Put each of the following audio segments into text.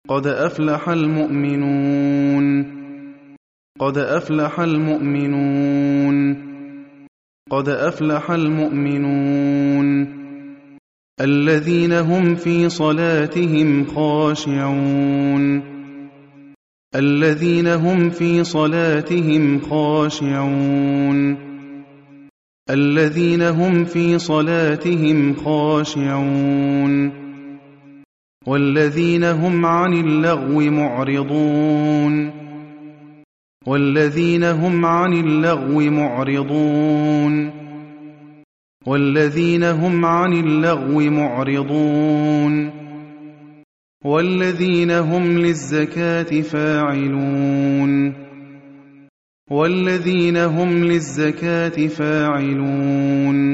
قد أفلح المؤمنون قد أفلح المؤمنون قد أفلح المؤمنون الذين هم في صلاتهم خاشعون الذين هم في صلاتهم خاشعون الذين هم في صلاتهم خاشعون والذين هم عن اللغو معرضون والذين هم عن اللغو معرضون والذين هم عن اللغو معرضون والذين هم للزكاة فاعلون والذين هم للزكاة فاعلون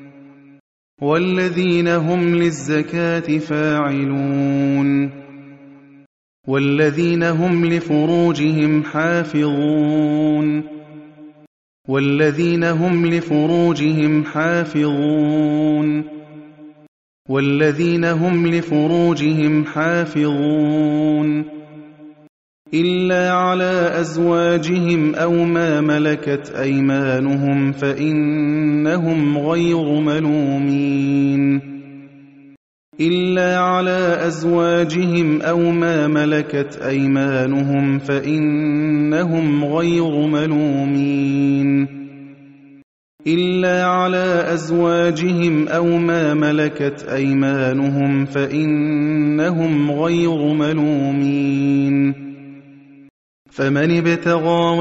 والذين هم للزكاة فاعلون والذين هم لفروجهم حافظون والذين هم لفروجهم حافظون والذين هم لفروجهم حافظون إلا على أزواجهم أو ما ملكت أيمانهم فإنهم غير ملومين إلا على أزواجهم أو ما ملكت أيمانهم فإنهم غير ملومين إلا على أزواجهم أو ما ملكت أيمانهم فإنهم غير ملومين فمن ابتغى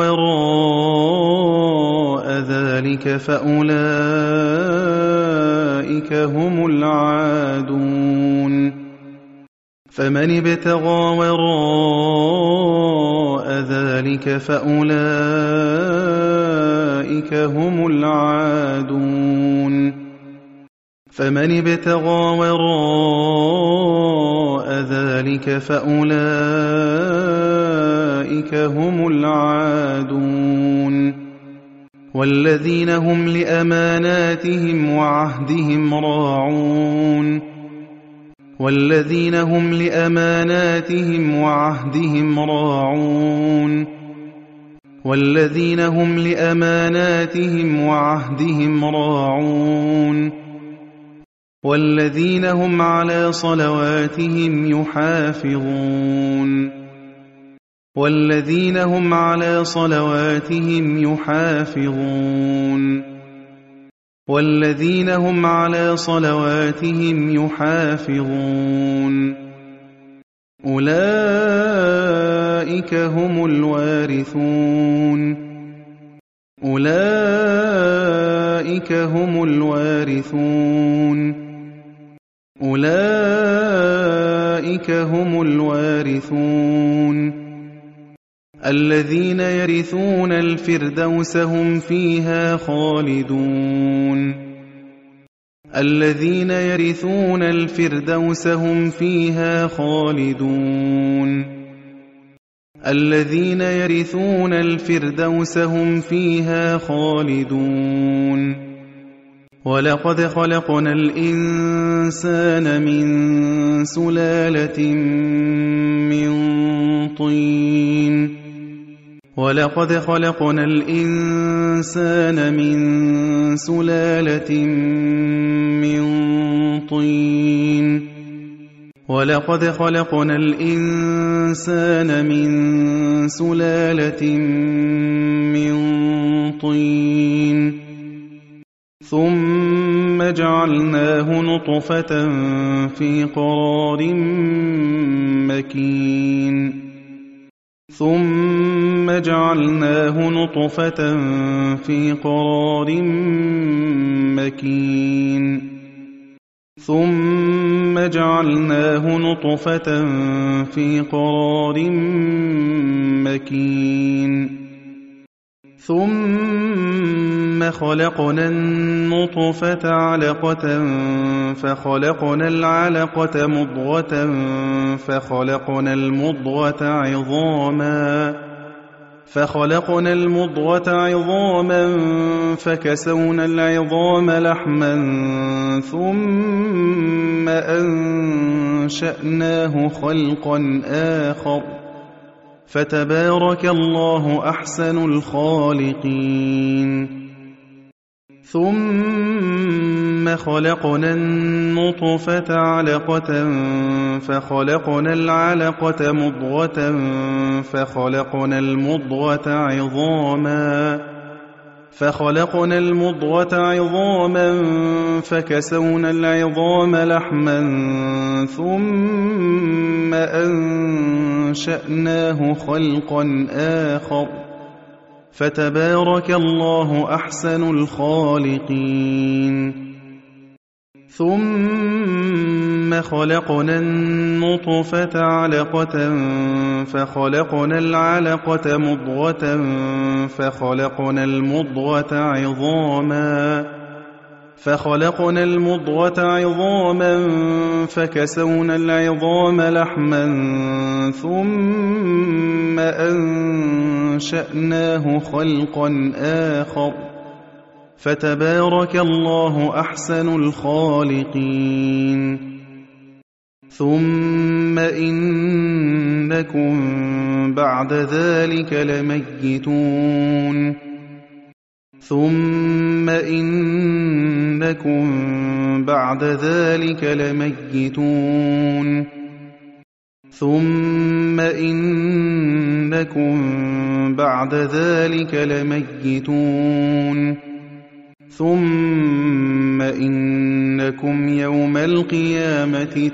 وراء ذلك فأولئك هم العادون فمن ابتغى وراء ذلك فأولئك هم العادون فمن ابتغى وراء ذلك فأولئك هم العادون والذين هم لأماناتهم وعهدهم راعون والذين هم لأماناتهم وعهدهم راعون والذين هم لأماناتهم وعهدهم راعون والذين هم على صلواتهم يحافظون والذين هم على صلواتهم يحافظون والذين هم على صلواتهم يحافظون أولئك هم الوارثون أولئك هم الوارثون أولئك هم الوارثون الذين يرثون الفردوس هم فيها خالدون الذين يرثون الفردوس هم فيها خالدون الذين يرثون الفردوس هم فيها خالدون ولقد خلقنا الإنسان من سلالة من طين ولقد خلقنا الإنسان من سلالة من طين ولقد خلقنا الإنسان من سلالة من طين ثم جعلناه نطفة في قرار مكين ثم جعلناه نطفة في قرار مكين ثم جعلناه نطفة في قرار مكين ثم خلقنا النطفة علقة فخلقنا العلقة مضغة فخلقنا المضغة فخلقنا المضغة عظاما فكسونا العظام لحما ثم أنشأناه خلقا آخر فتبارك الله أحسن الخالقين ثم خلقنا النطفة علقة فخلقنا العلقة مضغة فخلقنا المضغة عظاما فكسونا العظام لحما ثم أنشأناه خلقا آخر فتبارك الله أحسن الخالقين ثم خلقنا النطفة علقة فخلقنا العلقة مضغة فخلقنا المضغة عظاما فكسونا العظام لحما ثم أنشأناه خلقا آخر فتبارك الله أحسن الخالقين ثم إنكم بعد ذلك لميتون ثم إنكم يوم القيامة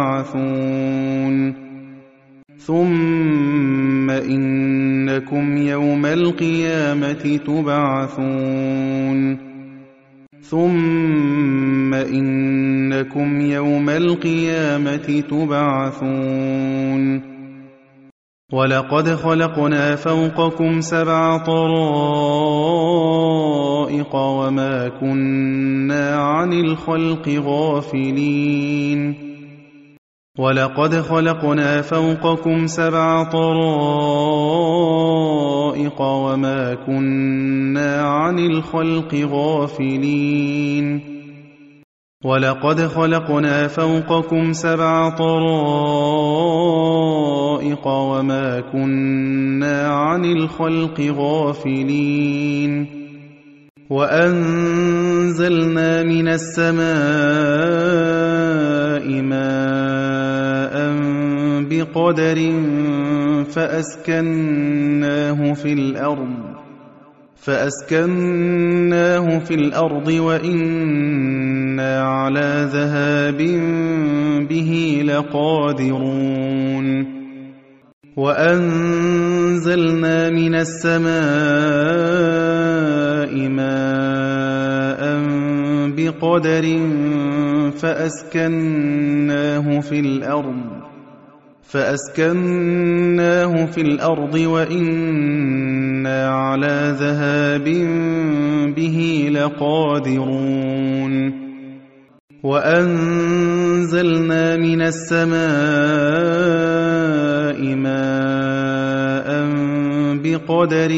تبعثون ولقد خلقنا فوقكم 7 طرائق وما كنا عن الخلق غافلين ولقد خلقنا فوقكم 7 طرائق وما كنا عن الخلق غافلين وأنزلنا من السماء ماء بقدر فأسكناه في الأرض وإنا على ذهاب به لقادرون وأنزلنا من السماء ماء بقدر فأسكناه في الأرض وإنا على ذهاب به لقادرون وأنزلنا من السماء ماء بقدر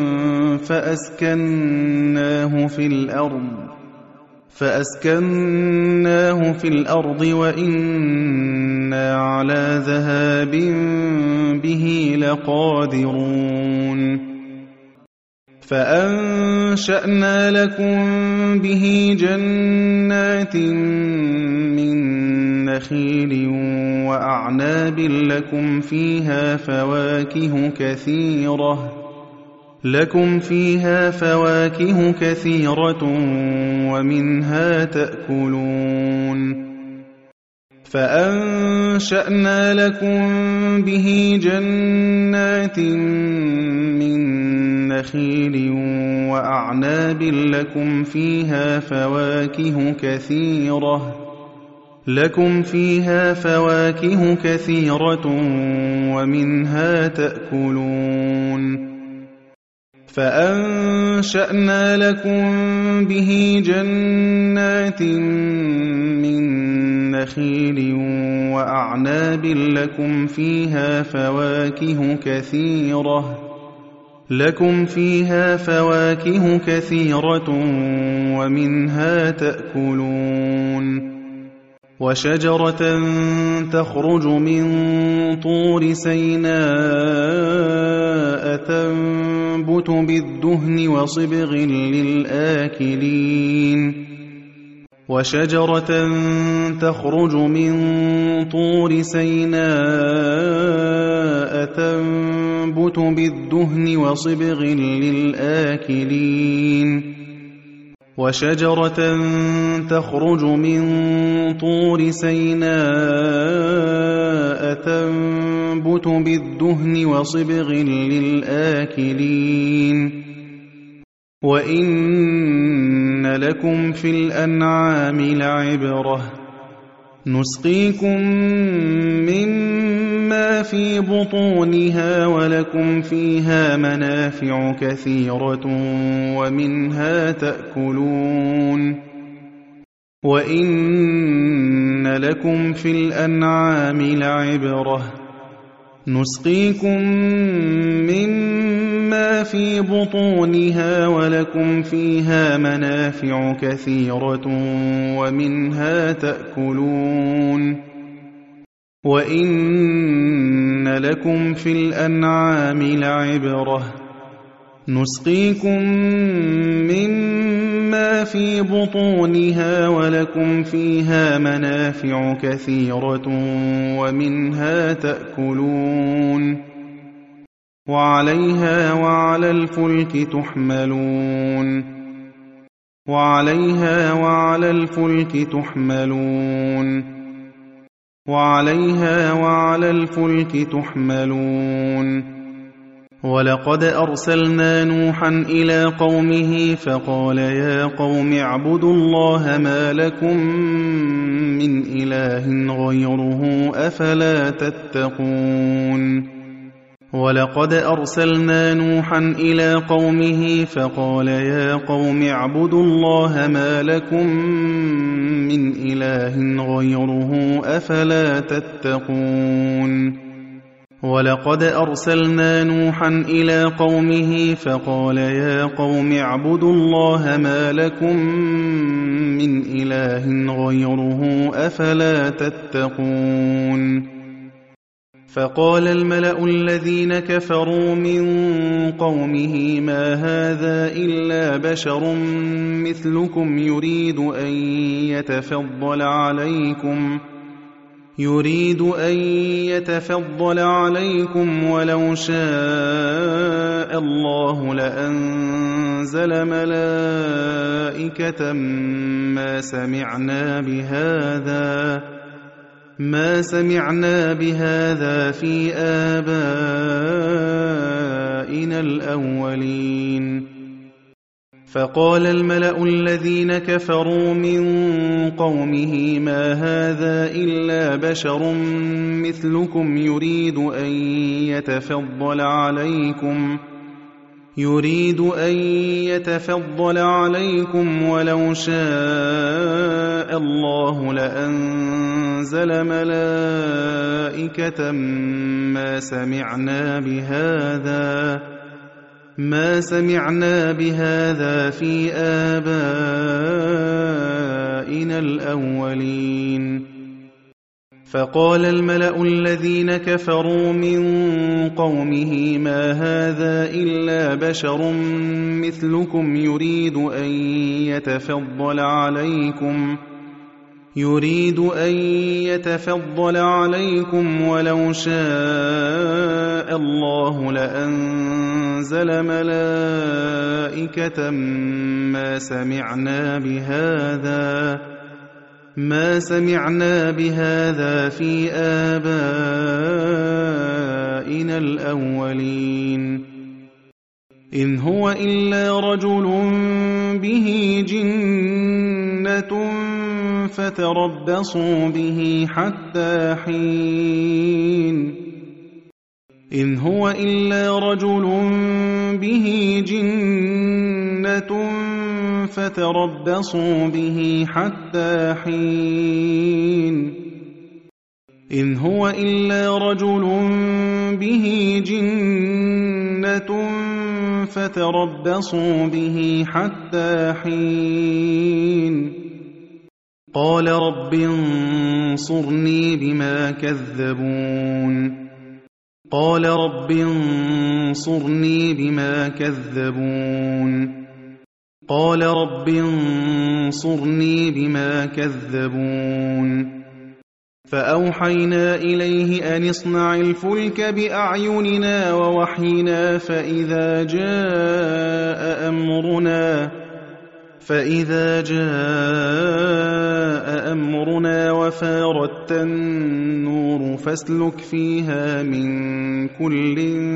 فأسكناه في الأرض وإنا على ذهاب به لقادرون فأنشأنا لكم به جنات من نخيل وأعناب لكم فيها فواكه كثيرة ومنها تأكلون فأنشأنا لكم به جنات من نخيل وأعناب لكم فيها فواكه كثيرة ومنها تأكلون فأنشأنا لكم به جنات من نخيل وأعناب لكم فيها فواكه لكم فيها فواكه كثيرة ومنها تأكلون وشجرة تخرج من طور سيناء تنبت بالدهن وصبغ للآكلين وشجرة تخرج من طور سيناء تنبت بالدهن وصبغ للآكلين وشجرة تخرج من طور سيناء تنبت بالدهن وصبغ للآكلين وإن لكم في الأنعام لعبرة نسقيكم مما في بطونها ولكم فيها منافع كثيرة ومنها تأكلون وإن لكم في الأنعام لعبرة نسقيكم مما في بطونها ولكم فيها منافع كثيرة ومنها تأكلون وإن لكم في الأنعام لعبرة نسقيكم مما في بطونها ولكم فيها منافع كثيرة ومنها تأكلون وعليها وعلى الفلك تحملون وعليها وعلى الفلك تحملون وعليها وعلى الفلك تحملون ولقد أرسلنا نوحا إلى قومه فقال يا قوم اعبدوا الله ما لكم من إله غيره أفلا تتقون ولقد أرسلنا نوحا إلى قومه فقال يا قوم اعبدوا الله ما لكم من إله غيره أفلا تتقون ولقد أرسلنا نوحا إلى قومه فقال يا قوم اعبدوا الله ما لكم من إله غيره أفلا تتقون فقال الملأ الذين كفروا من قومه ما هذا إلا بشر مثلكم يريد أن يتفضل عليكم ولو شاء الله لأنزل ملائكة ما سمعنا بهذا في آبائنا الأولين فقال الملأ الذين كفروا من قومه ما هذا إلا بشر مثلكم يريد أن يتفضل عليكم ولو شاء الله لأنزل ملائكة ما سمعنا بهذا في آبائنا الأولين فقال الملأ الذين كفروا من قومه ما هذا إلا بشر مثلكم يريد أن يتفضل عليكم ولو شاء الله لأنزل ملائكة ما سمعنا بهذا في آبائنا الأولين إن هو إلا رجل به جنة فتربصوا به حتى حين إن هو إلا رجل به جنة فتربصوا به حتى حين إن هو إلا رجل به جنة فتربصوا به حتى حين قال رب انصرني بما كذبون قال رب انصرني بما كذبون قال رب انصرني بما كذبون فأوحينا إليه أن اصنع الفلك بأعيننا ووحينا فإذا جاء أمرنا وفاردت النور فاسلك فيها من كل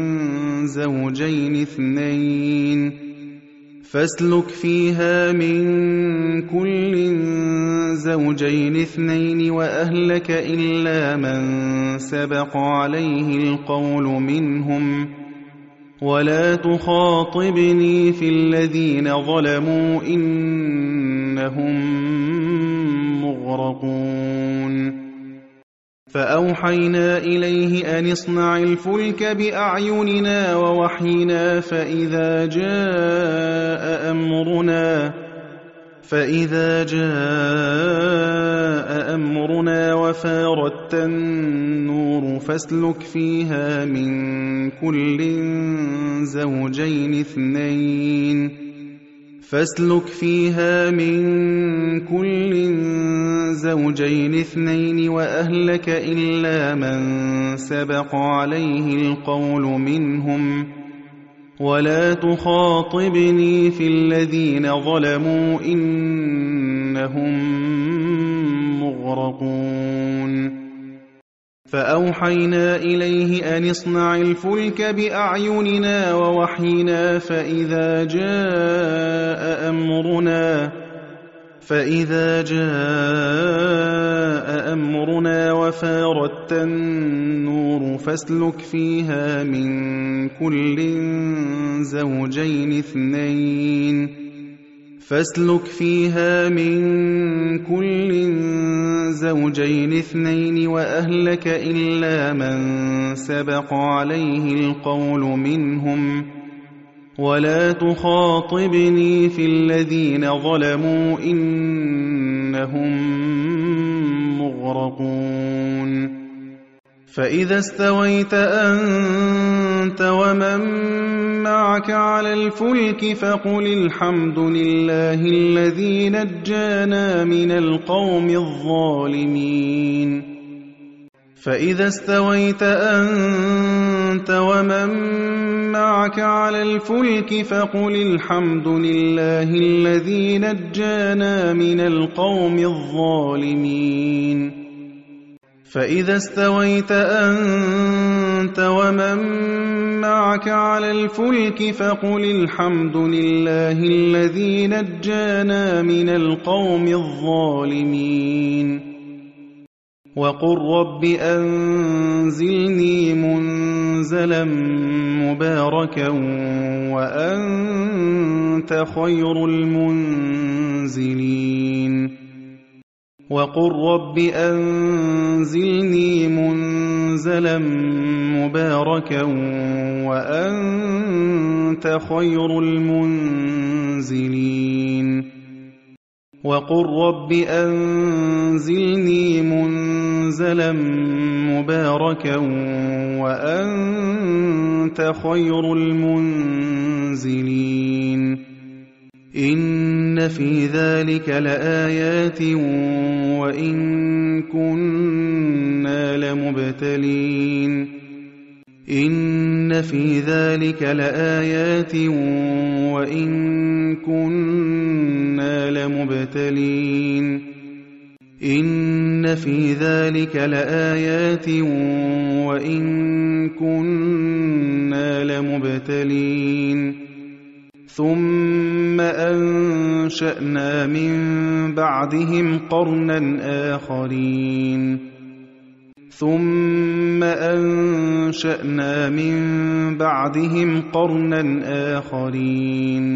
زوجين اثنين وأهلك إلا من سبق عليه القول منهم ولا تخاطبني في الذين ظلموا إنهم مغرقون فأوحينا إليه أن اصنع الفلك بأعيننا ووحينا فإذا جاء أمرنا وفاردت النور فاسلك فيها من كل زوجين اثنين وأهلك إلا من سبق عليه القول منهم ولا تخاطبني في الذين ظلموا إنهم مغرقون فأوحينا إليه أن اصنع الفلك بأعيننا ووحينا فإذا جاء أمرنا وفاردت النور فاسلك فيها من كل زوجين اثنين وأهلك إلا من سبق عليه القول منهم ولا تخاطبني في الذين ظلموا إنهم مغرقون فإذا استويت أنت ومن معك على الفلك فقل الحمد لله الذي نجانا من القوم الظالمين فإذا استويت أنت ومن معك على الفلك فقل الحمد لله الذي نجانا من القوم الظالمين فإذا استويت أنت ومن معك على الفلك فقل الحمد لله الذي نجانا من القوم الظالمين وقل رب أنزلني منزلا مباركا وأنت خير المنزلين وقل رب أنزلني منزلا مباركا وأنت خير المنزلين وقل رب أنزلني منزلا مباركا وأنت خير المنزلين إن في ذلك لآيات وإن كنا لمبتلين إن في ذلك لآيات وإن كنا لمبتلين إن في ذلك لآيات وإن كنا لمبتلين ثم أنشأنا من بعدهم قرنا آخرين ثم أنشأنا من بعدهم قرنا آخرين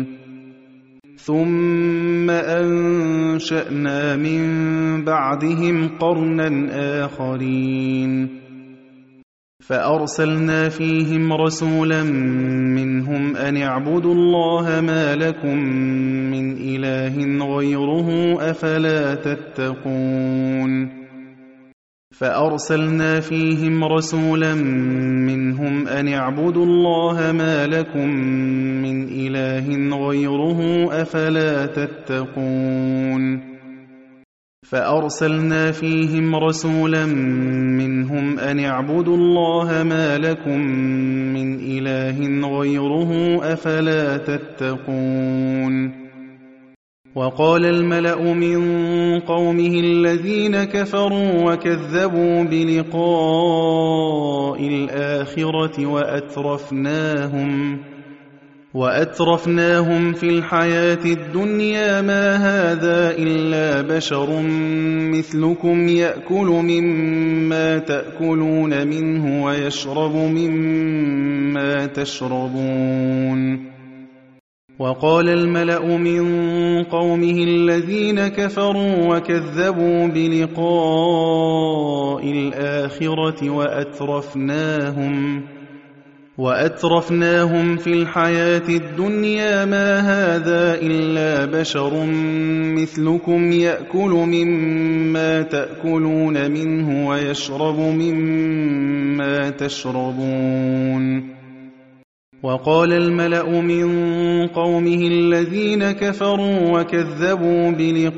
ثم أنشأنا من بعدهم قرنا آخرين فأرسلنا فيهم رسولا منهم أن اعبدوا الله ما لكم من إله غيره أفلا تتقون فأرسلنا فيهم رسولا منهم أن اعبدوا الله ما لكم من إله غيره أفلا تتقون فأرسلنا فيهم رسولا منهم أن اعبدوا الله ما لكم من إله غيره أفلا تتقون وقال الملأ من قومه الذين كفروا وكذبوا بلقاء الآخرة وأترفناهم في الحياة الدنيا ما هذا إلا بشر مثلكم يأكل مما تأكلون منه ويشرب مما تشربون وقال الملأ من قومه الذين كفروا وكذبوا بلقاء الآخرة وأترفناهم في الحياة الدنيا ما هذا إلا بشر مثلكم يأكل مما تأكلون منه ويشرب مما تشربون وقال الملأ من قومه الذين كفروا وكذبوا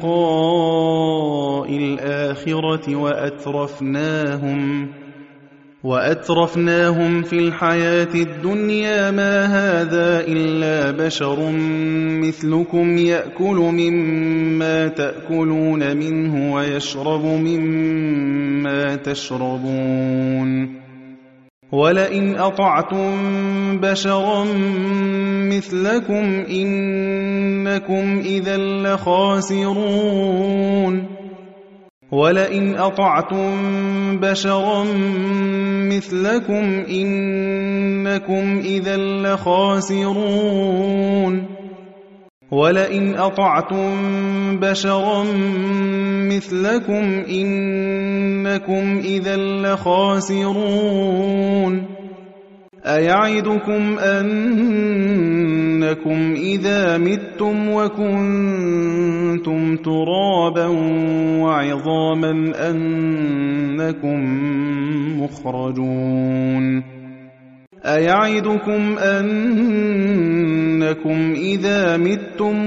بلقاء الآخرة وأترفناهم في الحياة الدنيا ما هذا إلا بشر مثلكم يأكل مما تأكلون منه ويشرب مما تشربون ولئن أطعتم بشرا مثلكم إنكم إذا لخاسرون ولئن أطعتم بشرا مثلكم إنكم إذا لخاسرون ولئن أطعتم بشرا مثلكم إنكم إذا لخاسرون أيعدكم أنكم إذا متم وكنتم ترابا وعظاما أنكم مخرجون أيعدكم أنكم إذا متم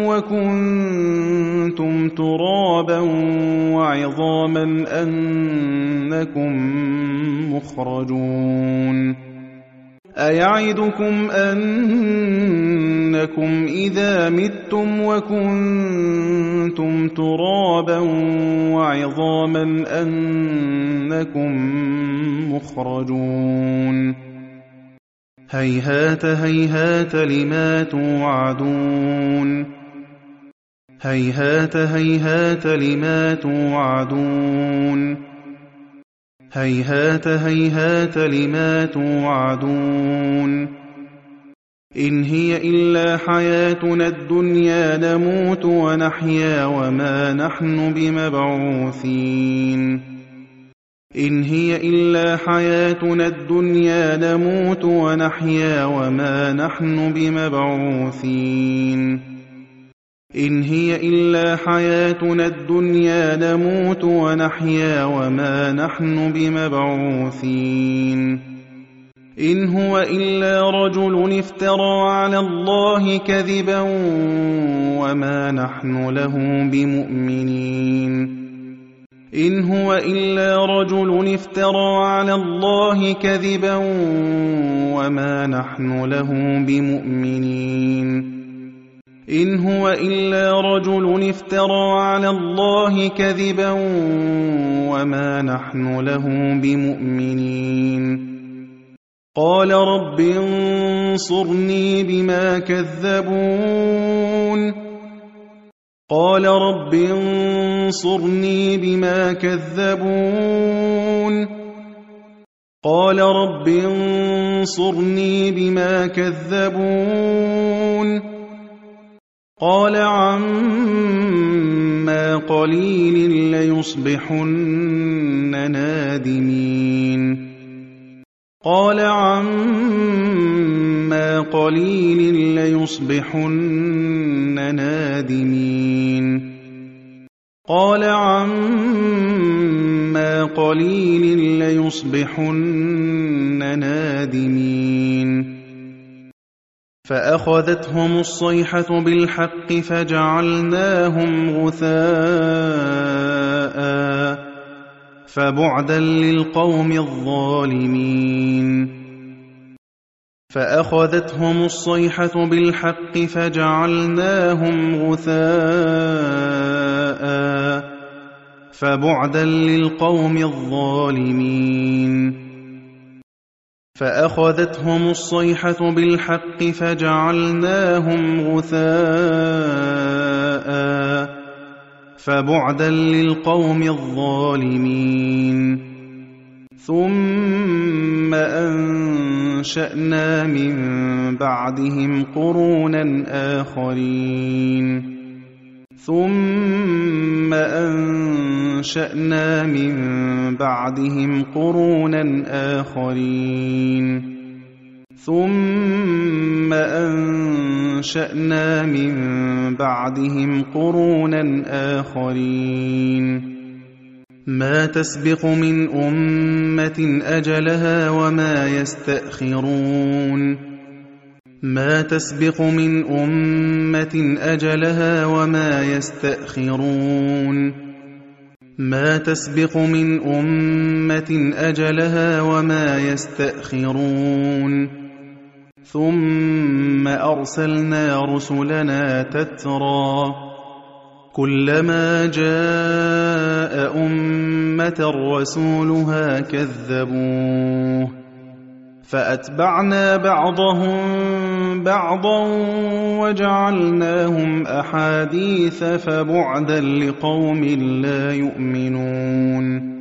وكنتم ترابا وعظاما أنكم مخرجون أيعدكم أنكم إذا متم وكنتم ترابا وعظاما أنكم مخرجون هيهات هيهات لما توعدون هيهات هيهات لما توعدون هيهات هيهات لما توعدون إن هي إلا حياتنا الدنيا نموت ونحيا وما نحن بمبعوثين إن هي إلا حياتنا الدنيا نموت ونحيا وما نحن بمبعوثين إن هي إلا حياتنا الدنيا نموت ونحيا وما نحن بمبعوثين إن هو إلا رجل افترى على الله كذبا وما نحن له بمؤمنين إن هو إلا رجل افترى على الله كذبا وما نحن له بمؤمنين إن هو إلا رجل افترى على الله كذبا وما نحن له بمؤمنين قال رب انصرني بما كذبون قال رب انصرني بما كذبون قال رب انصرني بما كذبون قال عما قليل ليصبحن نادمين قال عما قليل ليصبحن نادمين قال عما قليل ليصبحن نادمين فأخذتهم الصيحة بالحق فجعلناهم غثاء فبعدا للقوم الظالمين فأخذتهم الصيحة بالحق فجعلناهم غثاء فبعدا للقوم الظالمين فأخذتهم الصيحة بالحق فجعلناهم غثاء فبعدا للقوم الظالمين ثم أنشأنا من بعدهم قرونا آخرين ثم أنشأنا من بعدهم قرونا آخرين ثم أنشأنا من بعدهم قرونا آخرين ما تسبق من أمة أجلها وما يستأخرون ما تسبق من أمة أجلها وما يستأخرون ما تسبق من أمة أجلها وما يستأخرون ثم أرسلنا رسلنا تترى كلما جاء أمة رسولها كذبوه فأتبعنا بعضهم بعضا وجعلناهم أحاديث فبعدا لقوم لا يؤمنون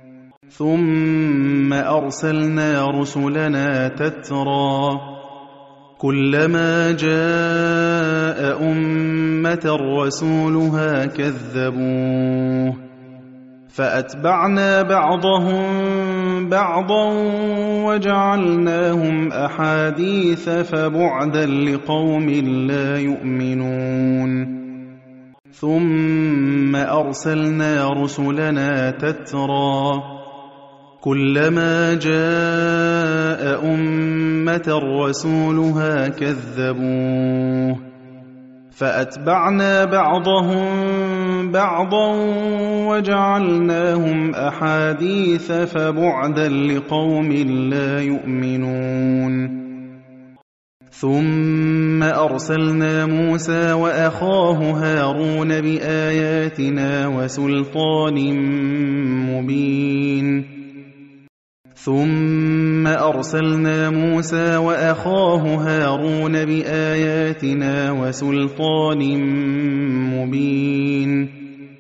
ثم أرسلنا رسلنا تترى كلما جاء أمة رسولها كذبوه فأتبعنا بعضهم بعضا وجعلناهم أحاديث فبعدا لقوم لا يؤمنون ثم أرسلنا رسلنا تترى كلما جاء أمة رسولها كذبوه فأتبعنا بعضهم بعضا وجعلناهم أحاديث فبعدا لقوم لا يؤمنون ثم أرسلنا موسى وأخاه هارون بآياتنا وسلطان مبين ثم أرسلنا موسى وأخاه هارون بآياتنا وسلطان مبين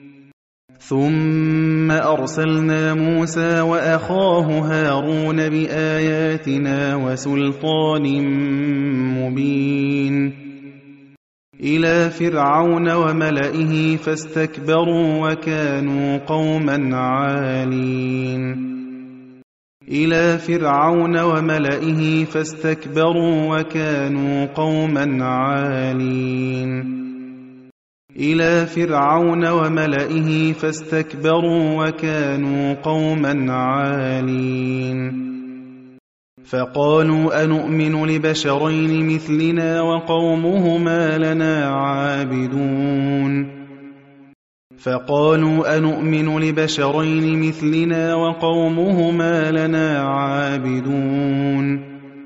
ثم أرسلنا موسى وأخاه هارون بآياتنا وسلطان مبين إلى فرعون وملئه فاستكبروا وكانوا قوما عالين إلى فرعون وملئه فاستكبروا وكانوا قوما عالين إلى فرعون وملئه فاستكبروا وكانوا قوما عالين فقالوا أنؤمن لبشرين مثلنا وقومهما لنا عابدون فقالوا أنؤمن لبشرين مثلنا وقومهما لنا عابدون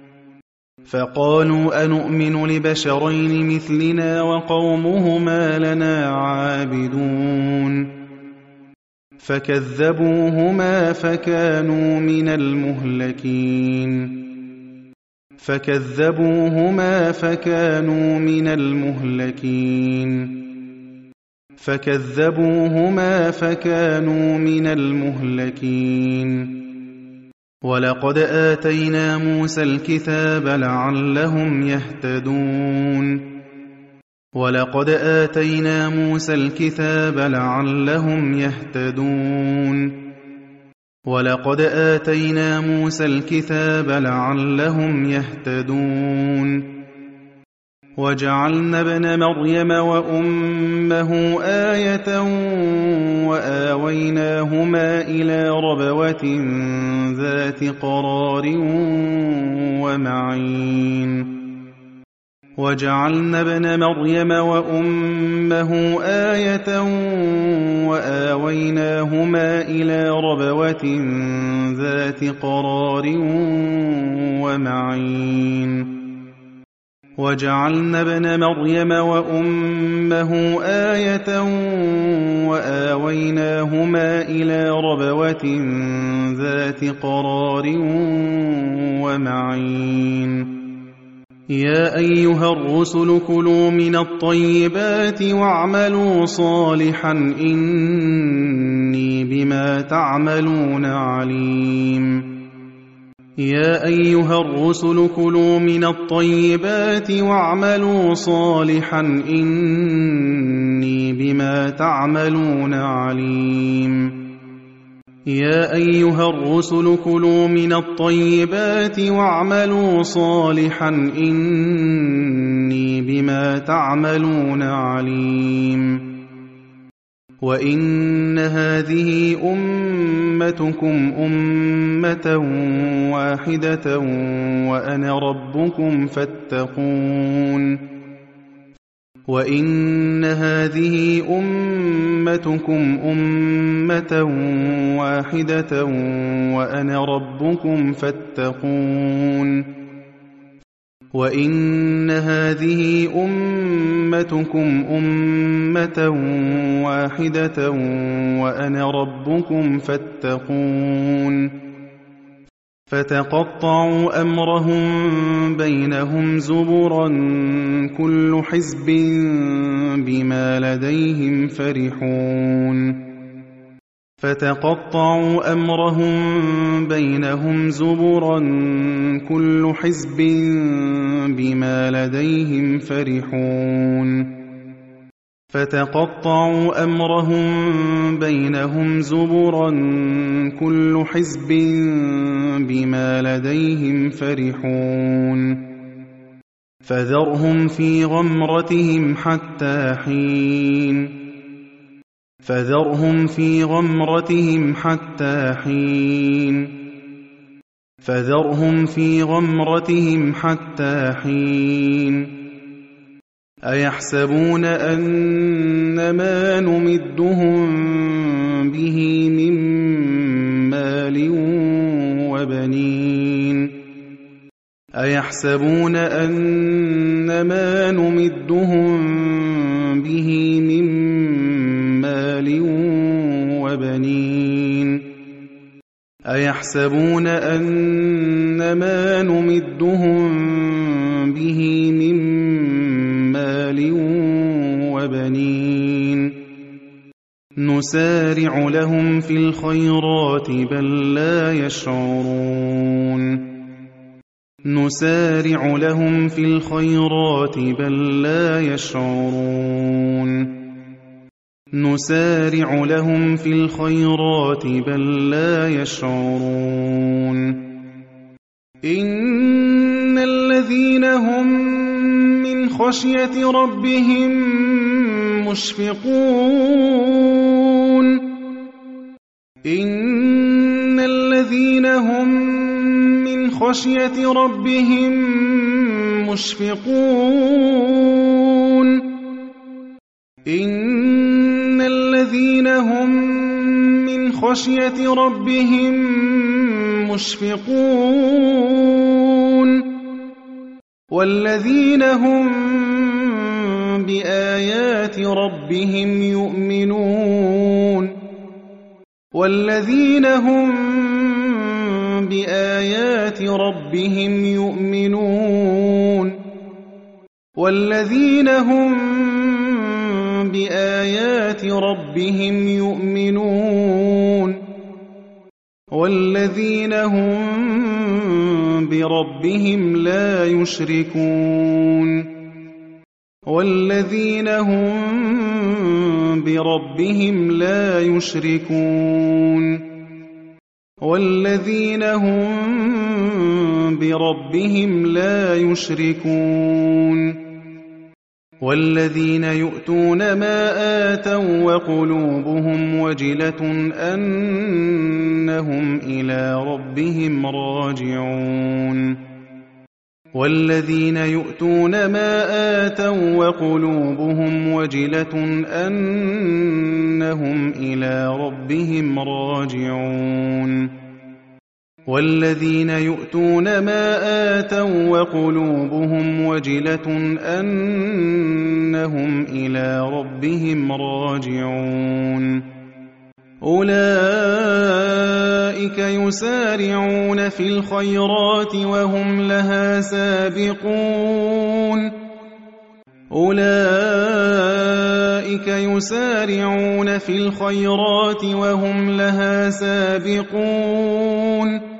فقالوا أنؤمن لبشرين مثلنا وقومهما لنا عابدون فكذبوهما فكانوا من المهلكين فكذبوهما فكانوا من المهلكين فكذبوهما فكانوا من المهلكين ولقد آتينا موسى الكتاب لعلهم يهتدون ولقد آتينا موسى الكتاب لعلهم يهتدون وَلَقَدْ آتَيْنَا مُوسَى الْكِتَابَ لَعَلَّهُمْ يَهْتَدُونَ وَجَعَلْنَا ابْنَ مَرْيَمَ وَأُمَّهُ آيَةً وَآوَيْنَاهُمَا إِلَىٰ رَبْوَةٍ ذَاتِ قَرَارٍ وَمَعِينٍ وَجَعَلْنَا ابْنَ مَرْيَمَ وَأُمَّهُ آيَةً وَآوَيْنَاهُمَا إِلَىٰ رَبْوَةٍ ذَاتِ قَرَارٍ وَمَعِينٍ وَجَعَلْنَا ابْنَ مَرْيَمَ وَأُمَّهُ آيَةً وَآوَيْنَاهُمَا إِلَىٰ رَبْوَةٍ ذَاتِ قَرَارٍ وَمَعِينٍ يَا أَيُّهَا الرُّسُلُ كُلُوا مِنَ الطَّيِّبَاتِ وَاعْمَلُوا صَالِحًا إِنِّي بِمَا تَعْمَلُونَ عَلِيمٌ يَا أَيُّهَا الرُّسُلُ كُلُوا مِنَ الطَّيِّبَاتِ وَاعْمَلُوا صَالِحًا إِنِّي بِمَا تَعْمَلُونَ عَلِيمٌ يَا أَيُّهَا الرُّسُلُ كُلُوا مِنَ الطَّيِّبَاتِ وَاعْمَلُوا صَالِحًا إِنِّي بِمَا تَعْمَلُونَ عَلِيمٌ وَإِنَّ هَٰذِهِ أُمَّتُكُمْ أُمَّةً وَاحِدَةً وَأَنَا رَبُّكُمْ فَاتَّقُونِ وَإِنَّ هَٰذِهِ أُمَّتُكُمْ أُمَّةً وَاحِدَةً وَأَنَا رَبُّكُمْ فَاتَّقُونِ وَإِنَّ هَٰذِهِ أُمَّتُكُمْ أُمَّةً وَاحِدَةً وَأَنَا رَبُّكُمْ فَاتَّقُونِ فَتَقَطَّعُوا أَمْرَهُم بَيْنَهُمْ زُبُرًا كُلُّ حِزْبٍ بِمَا لَدَيْهِمْ فَرِحُونَ فَتَقَطَّعُوا أَمْرَهُم بَيْنَهُمْ زُبُرًا كُلُّ حِزْبٍ بِمَا لَدَيْهِمْ فَرِحُونَ فَتَقَطَّعُوا أَمْرَهُم بَيْنَهُمْ زُبُرًا كُلُّ حِزْبٍ بِمَا لَدَيْهِمْ فَرِحُونَ فَذَرْهُمْ فِي غَمْرَتِهِمْ حَتَّىٰ حِينٍ فَذَرْهُمْ فِي غَمْرَتِهِمْ حَتَّىٰ حِينٍ فَذَرْهُمْ فِي غَمْرَتِهِمْ حَتَّىٰ حِينٍ أَيَحْسَبُونَ أَنَّمَا نُمِدُّهُم بِهِ مِن مَّالٍ وَبَنِينَ أَيَحْسَبُونَ أَنَّمَا نُمِدُّهُم بِهِ مِن مَّالٍ وَبَنِينَ أَيَحْسَبُونَ أَنَّمَا نُمِدُّهُم بِهِ مِن مَّالٍ وَبَنِينَ نُسَارِعُ لَهُمْ فِي الْخَيْرَاتِ بَل لَّا يَشْعُرُونَ نُسَارِعُ لَهُمْ فِي الْخَيْرَاتِ بَل لَّا يَشْعُرُونَ نُسَارِعُ لَهُمْ فِي الْخَيْرَاتِ بَل لَّا يَشْعُرُونَ إِنَّ الَّذِينَ هُم مِّنْ خَشْيَةِ رَبِّهِم مُّشْفِقُونَ إِنَّ الَّذِينَ هُم مِّنْ خَشْيَةِ رَبِّهِم مُّشْفِقُونَ إِنَّ الَّذِينَ هُم مِّنْ خَشْيَةِ رَبِّهِم مُّشْفِقُونَ وَالَّذِينَ هُم بِآيَاتِ رَبِّهِمْ يُؤْمِنُونَ وَالَّذِينَ هُم بِآيَاتِ رَبِّهِمْ يُؤْمِنُونَ وَالَّذِينَ هُم بِآيَاتِ رَبِّهِمْ يُؤْمِنُونَ وَالَّذِينَ هُم بِرَبِّهِمْ لَا يُشْرِكُونَ وَالَّذِينَ هُم بِرَبِّهِمْ لَا يُشْرِكُونَ وَالَّذِينَ هُم بِرَبِّهِمْ لَا يُشْرِكُونَ وَالَّذِينَ يُؤْتُونَ مَا آتَوا وَّقُلُوبُهُمْ وَجِلَةٌ أَنَّهُمْ إِلَىٰ رَبِّهِمْ رَاجِعُونَ وَالَّذِينَ يُؤْتُونَ مَا آتَوا وَّقُلُوبُهُمْ وَجِلَةٌ أَنَّهُمْ إِلَىٰ رَبِّهِمْ رَاجِعُونَ وَالَّذِينَ يُؤْتُونَ مَا آتَوا وَّقُلُوبُهُمْ وَجِلَةٌ أَنَّهُمْ إِلَىٰ رَبِّهِمْ رَاجِعُونَ أُولَٰئِكَ يُسَارِعُونَ فِي الْخَيْرَاتِ وَهُمْ لَهَا سَابِقُونَ أُولَٰئِكَ يُسَارِعُونَ فِي الْخَيْرَاتِ وَهُمْ لَهَا سَابِقُونَ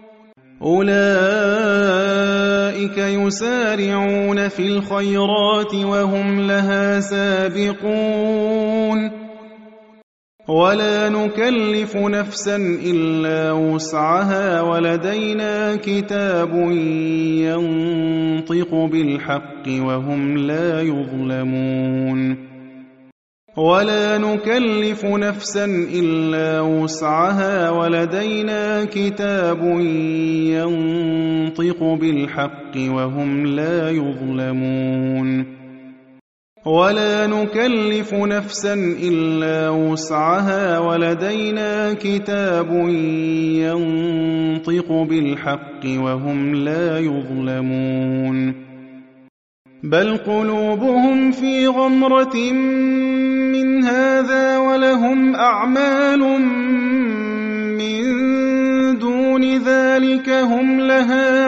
أُولَئِكَ يُسَارِعُونَ فِي الْخَيْرَاتِ وَهُمْ لَهَا سَابِقُونَ وَلَا نُكَلِّفُ نَفْسًا إِلَّا وُسْعَهَا وَلَدَيْنَا كِتَابٌ يَنطِقُ بِالْحَقِّ وَهُمْ لَا يُظْلَمُونَ وَلَا نُكَلِّفُ نَفْسًا إِلَّا وُسْعَهَا وَلَدَيْنَا كِتَابٌ يَنطِقُ بِالْحَقِّ وَهُمْ لَا يُظْلَمُونَ وَلَا نُكَلِّفُ نَفْسًا إِلَّا وُسْعَهَا وَلَدَيْنَا كِتَابٌ يَنطِقُ بِالْحَقِّ وَهُمْ لَا يُظْلَمُونَ بَلْ قُلُوبُهُمْ فِي غَمْرَةٍ مِّنْ هَٰذَا وَلَهُمْ أَعْمَالٌ مِّن دُونِ ذَٰلِكَ هُمْ لَهَا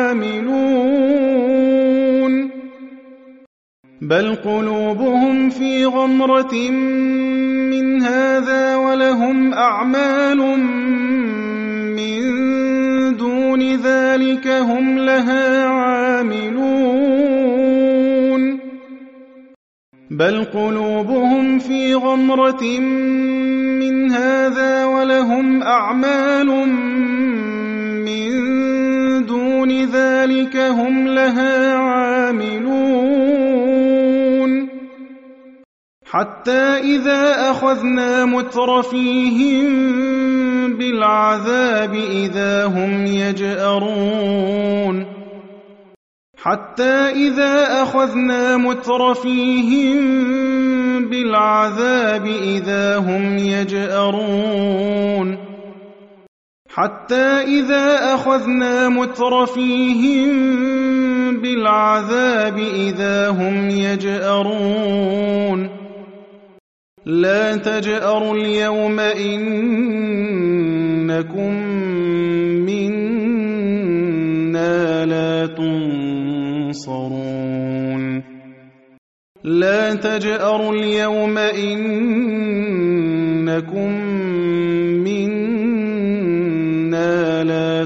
عَامِلُونَ بَلْ قُلُوبُهُمْ فِي غَمْرَةٍ مِّنْ هَٰذَا وَلَهُمْ أَعْمَالٌ مِّن دُونِ ذَٰلِكَ هُمْ لَهَا عَامِلُونَ بَلْ قُلُوبُهُمْ فِي غَمْرَةٍ مِّنْ هَٰذَا وَلَهُمْ أَعْمَالٌ مِّن دُونِ ذَٰلِكَ هُمْ لَهَا عَامِلُونَ حَتَّىٰ إِذَا أَخَذْنَا مُتْرَفِيهِم بِالْعَذَابِ إِذَا هُمْ يَجْأَرُونَ حَتَّىٰ إِذَا أَخَذْنَا مُتْرَفِيهِم بِالْعَذَابِ إِذَا هُمْ يَجْأَرُونَ حَتَّىٰ إِذَا أَخَذْنَا مُتْرَفِيهِم بِالْعَذَابِ إِذَا هُمْ يَجْأَرُونَ لَا تَجْأَرُوا الْيَوْمَ إِنَّكُم مِّنَّا لَا تُنصَرُونَ لَا تَجْأَرُوا الْيَوْمَ إِنَّكُم مِّنَّا لَا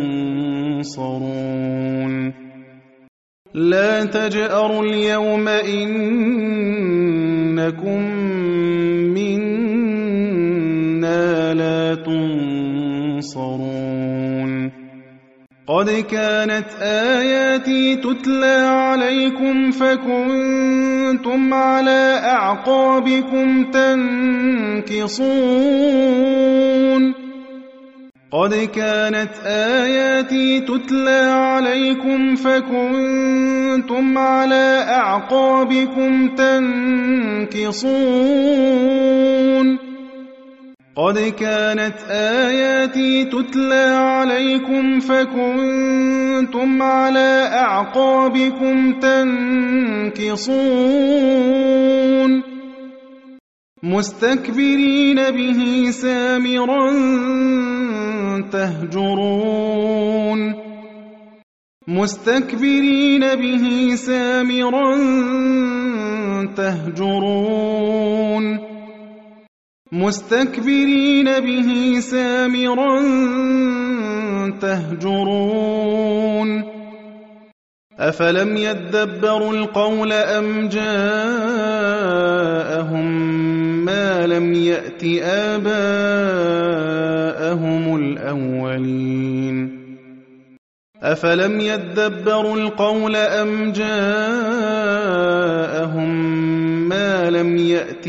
تُنصَرُونَ لَا تَجْأَرُوا الْيَوْمَ إِنَّكُم مِّنَّا لَا تُنصَرُونَ قَدْ كَانَتْ آيَاتِي تُتْلَىٰ عَلَيْكُمْ فَكُنتُمْ عَلَىٰ أَعْقَابِكُمْ تَنكِصُونَ قَدْ كَانَتْ آيَاتِي تُتْلَىٰ عَلَيْكُمْ فَكُنتُمْ عَلَىٰ أَعْقَابِكُمْ تَنكِصُونَ قَدْ كَانَتْ آيَاتِي تُتْلَىٰ عَلَيْكُمْ فَكُنتُمْ عَلَىٰ أَعْقَابِكُمْ تَنكِصُونَ مُسْتَكْبِرِينَ بِهِ سَامِرًا تَهْجُرُونَ مُسْتَكْبِرِينَ بِهِ سَامِرًا تَهْجُرُونَ مُسْتَكْبِرِينَ بِهِ سَامِرًا تَهْجُرُونَ أَفَلَمْ يَدَّبَّرُوا الْقَوْلَ أَمْ جَاءَهُم ما لم يأت آباءهم الأولين أفلم يدبروا القول أم جاءهم ما لم يأت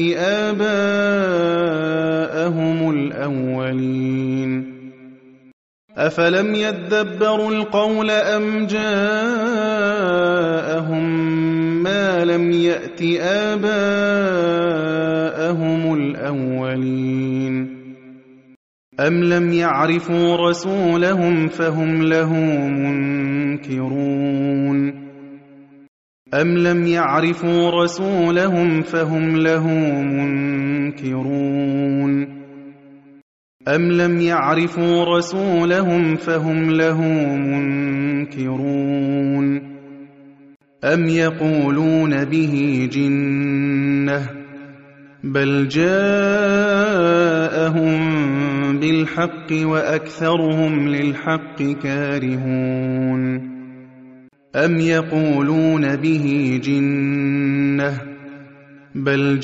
آباءهم الأولين أفلم يدبروا القول أم جاءهم ما لم يأت آباءهم الأولين أم لم يعرفوا رسولهم فهم له منكرون أم لم يعرفوا رسولهم فهم له منكرون أم لم يعرفوا رسولهم فهم له منكرون أم يقولون به جنة بل جاءهم بالحق وأكثرهم للحق كارهون أم يقولون به جنة بل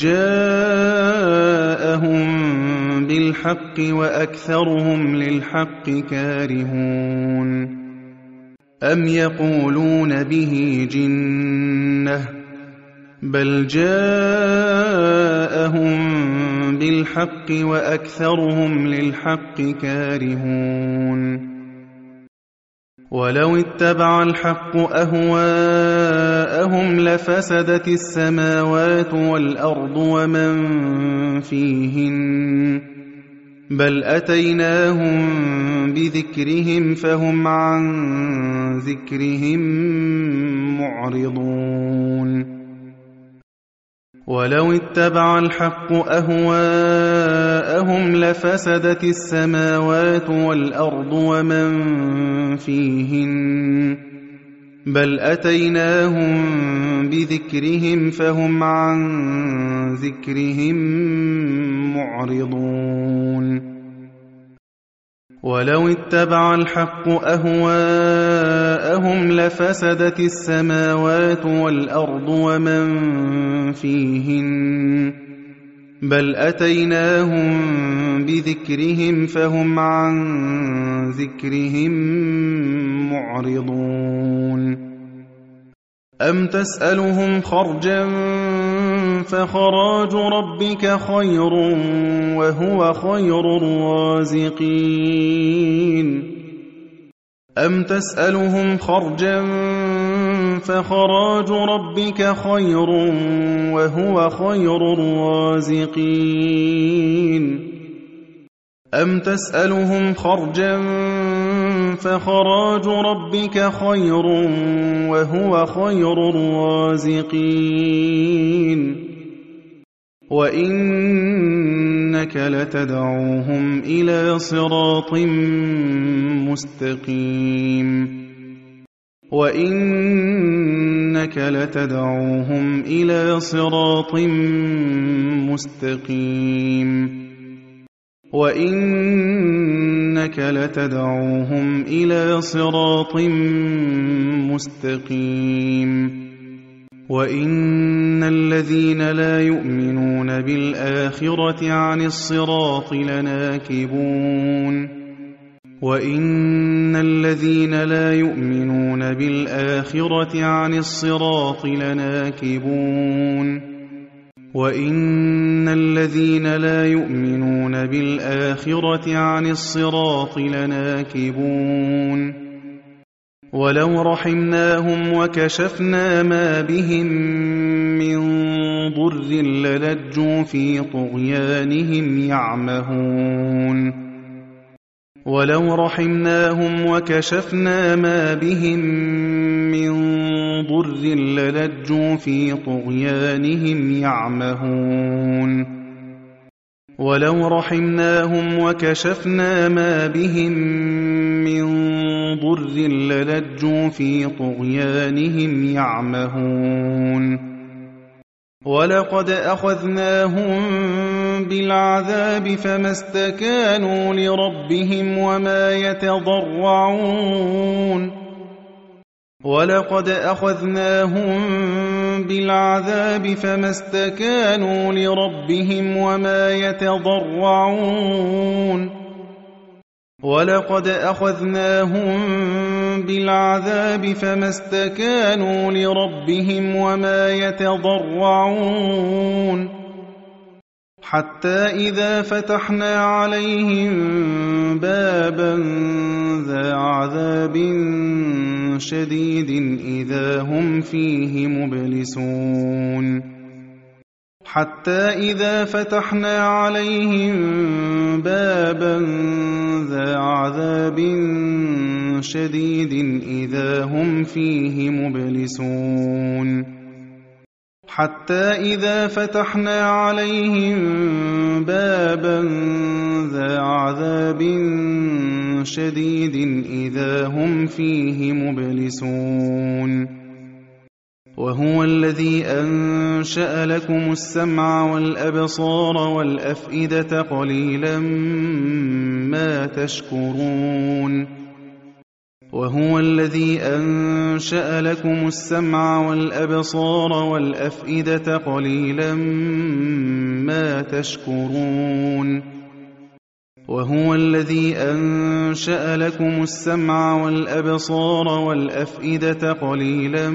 جاءهم بالحق وأكثرهم للحق كارهون أم يقولون به جنة بل جاءهم بالحق وأكثرهم للحق كارهون ولو اتبع الحق أهواءهم لفسدت السماوات والأرض ومن فيهن بل أتيناهم بذكرهم فهم عن ذكرهم معرضون ولو اتبع الحق أهواءهم لفسدت السماوات والأرض ومن فيهن بل أتيناهم بذكرهم فهم عن ذكرهم معرضون ولو اتبع الحق أهواءهم لفسدت السماوات والأرض ومن فيهن بل أتيناهم بذكرهم فهم عن ذكرهم معرضون أم تسألهم خرجا فخراج ربك خير وهو خير الرازقين أم تسألهم خرجا فخراج ربك خير وهو خير الرازقين أم تسألهم خرجا فخراج ربك خير وهو خير الرازقين وإنك لتدعوهم إلى صراط مستقيم وإنك لتدعوهم إلى صراط مستقيم وإنك لتدعوهم إلى صراط مستقيم وإن الذين لا يؤمنون بالآخرة عن الصراط لناكبون وإن الذين لا يؤمنون بالآخرة عن الصراط لناكبون وإن الذين لا يؤمنون بالآخرة عن الصراط لناكبون ولو رحمناهم وكشفنا ما بهم من ضر للجوا في طغيانهم يعمهون ولو رحمناهم وكشفنا ما بهم من ضر للجوا في طغيانهم يعمهون ولو رحمناهم وكشفنا ما بهم من ضر للجوا في طغيانهم يعمهون ولقد أخذناهم بالعذاب فما استكانوا لربهم وما يتضرعون وَلَقَدْ أَخَذْنَاهُم بِالْعَذَابِ فَمَا اسْتَكَانُوا لِرَبِّهِمْ وَمَا يَتَضَرَّعُونَ وَلَقَدْ أَخَذْنَاهُم بِالْعَذَابِ فَمَا اسْتَكَانُوا لِرَبِّهِمْ وَمَا يَتَضَرَّعُونَ حَتَّى إِذَا فَتَحْنَا عَلَيْهِم بَابًا ذَا عَذَابٍ شَدِيدٍ إِذَا هُمْ فِيهِ مُبْلِسُونَ حَتَّى إِذَا فَتَحْنَا عَلَيْهِم بَابًا ذَا عَذَابٍ شَدِيدٍ إِذَا هُمْ فِيهِ مُبْلِسُونَ حَتَّى إِذَا فَتَحْنَا عَلَيْهِم بَابًا ذَا عَذَابٍ شَدِيدٍ إِذَا هُمْ فِيهِ مُبْلِسُونَ وَهُوَ الَّذِي أَنشَأَ لَكُمُ السَّمْعَ وَالْأَبْصَارَ وَالْأَفْئِدَةَ قَلِيلًا مَا تَشْكُرُونَ وَهُوَ الَّذِي أَنشَأَ لَكُمُ السَّمْعَ وَالْأَبْصَارَ وَالْأَفْئِدَةَ قَلِيلًا مَا تَشْكُرُونَ وَهُوَ الَّذِي أَنشَأَ لَكُمُ السَّمْعَ وَالْأَبْصَارَ وَالْأَفْئِدَةَ قَلِيلًا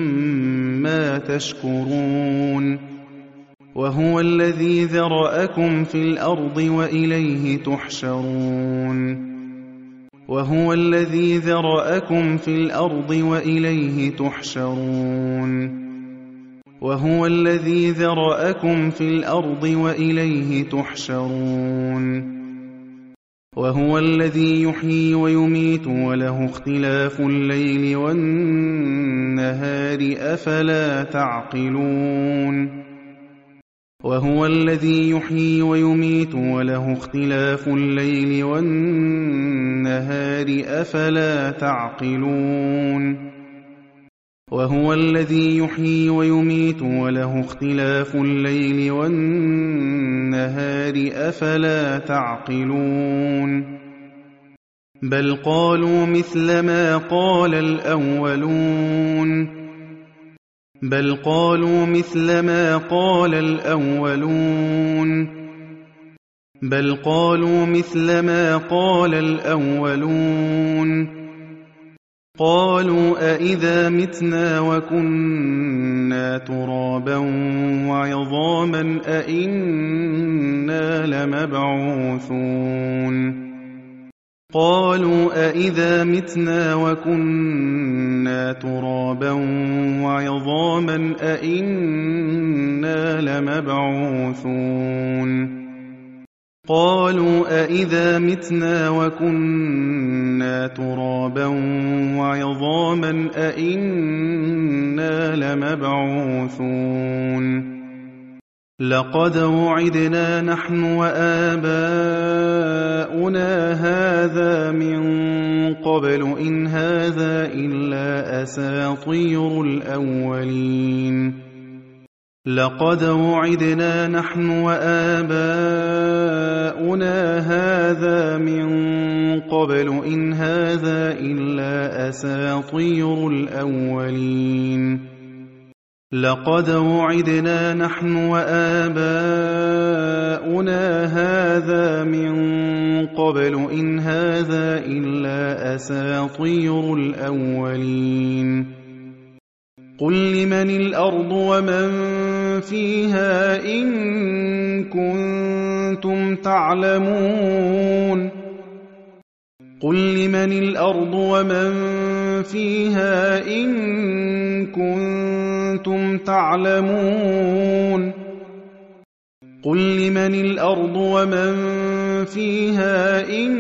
مَا تَشْكُرُونَ وَهُوَ الَّذِي ذَرَأَكُمْ فِي الْأَرْضِ وَإِلَيْهِ تُحْشَرُونَ وَهُوَ الَّذِي ذَرَأَكُمْ فِي الْأَرْضِ وَإِلَيْهِ تُحْشَرُونَ وَهُوَ الَّذِي ذَرَأَكُمْ فِي الْأَرْضِ وَإِلَيْهِ تُحْشَرُونَ وَهُوَ الَّذِي يُحْيِي وَيُمِيتُ وَلَهُ اخْتِلَافُ اللَّيْلِ وَالنَّهَارِ ۚ أَفَلَا تَعْقِلُونَ وَهُوَ الَّذِي يُحْيِي وَيُمِيتُ وَلَهُ اخْتِلَافُ اللَّيْلِ وَالنَّهَارِ ۚ أَفَلَا تَعْقِلُونَ وَهُوَ الَّذِي يُحْيِي وَيُمِيتُ وَلَهُ اخْتِلَافُ اللَّيْلِ وَالنَّهَارِ ۚ أَفَلَا تَعْقِلُونَ بَلْ قَالُوا مِثْلَ مَا قَالَ الْأَوَّلُونَ بَلْ قَالُوا مِثْلَ مَا قَالَ الْأَوَّلُونَ بَلْ قَالُوا مِثْلَ مَا قَالَ الْأَوَّلُونَ قَالُوا أَإِذَا مِتْنَا وَكُنَّا تُرَابًا وَعِظَامًا أَإِنَّا لَمَبْعُوثُونَ قَالُوا أَإِذَا مِتْنَا وَكُنَّا تُرَابًا وَعِظَامًا أَإِنَّا لَمَبْعُوثُونَ قَالُوا أَإِذَا مِتْنَا وَكُنَّا تُرَابًا وَعِظَامًا أَإِنَّا لَمَبْعُوثُونَ لَقَدْ وُعِدْنَا نَحْنُ وَآبَاؤُنَا هَٰذَا مِن قَبْلُ إِنْ هَٰذَا إِلَّا أَسَاطِيرُ الْأَوَّلِينَ لَقَدْ وُعِدْنَا نَحْنُ وَآبَاؤُنَا هَٰذَا مِن قَبْلُ إِنْ هَٰذَا إِلَّا أَسَاطِيرُ الْأَوَّلِينَ لَقَدْ وُعِدْنَا نَحْنُ وَآبَاؤُنَا هَٰذَا مِن قَبْلُ إِنْ هَٰذَا إِلَّا أَسَاطِيرُ الْأَوَّلِينَ قُل لِّمَنِ الْأَرْضُ وَمَن فِيهَا إِن كُنتُمْ تعلمون قُل لِّمَنِ الْأَرْضُ وَمَن فِيهَا إِن كُنتُمْ تعلمون قُل لِّمَنِ الْأَرْضُ وَمَن فِيهَا إِن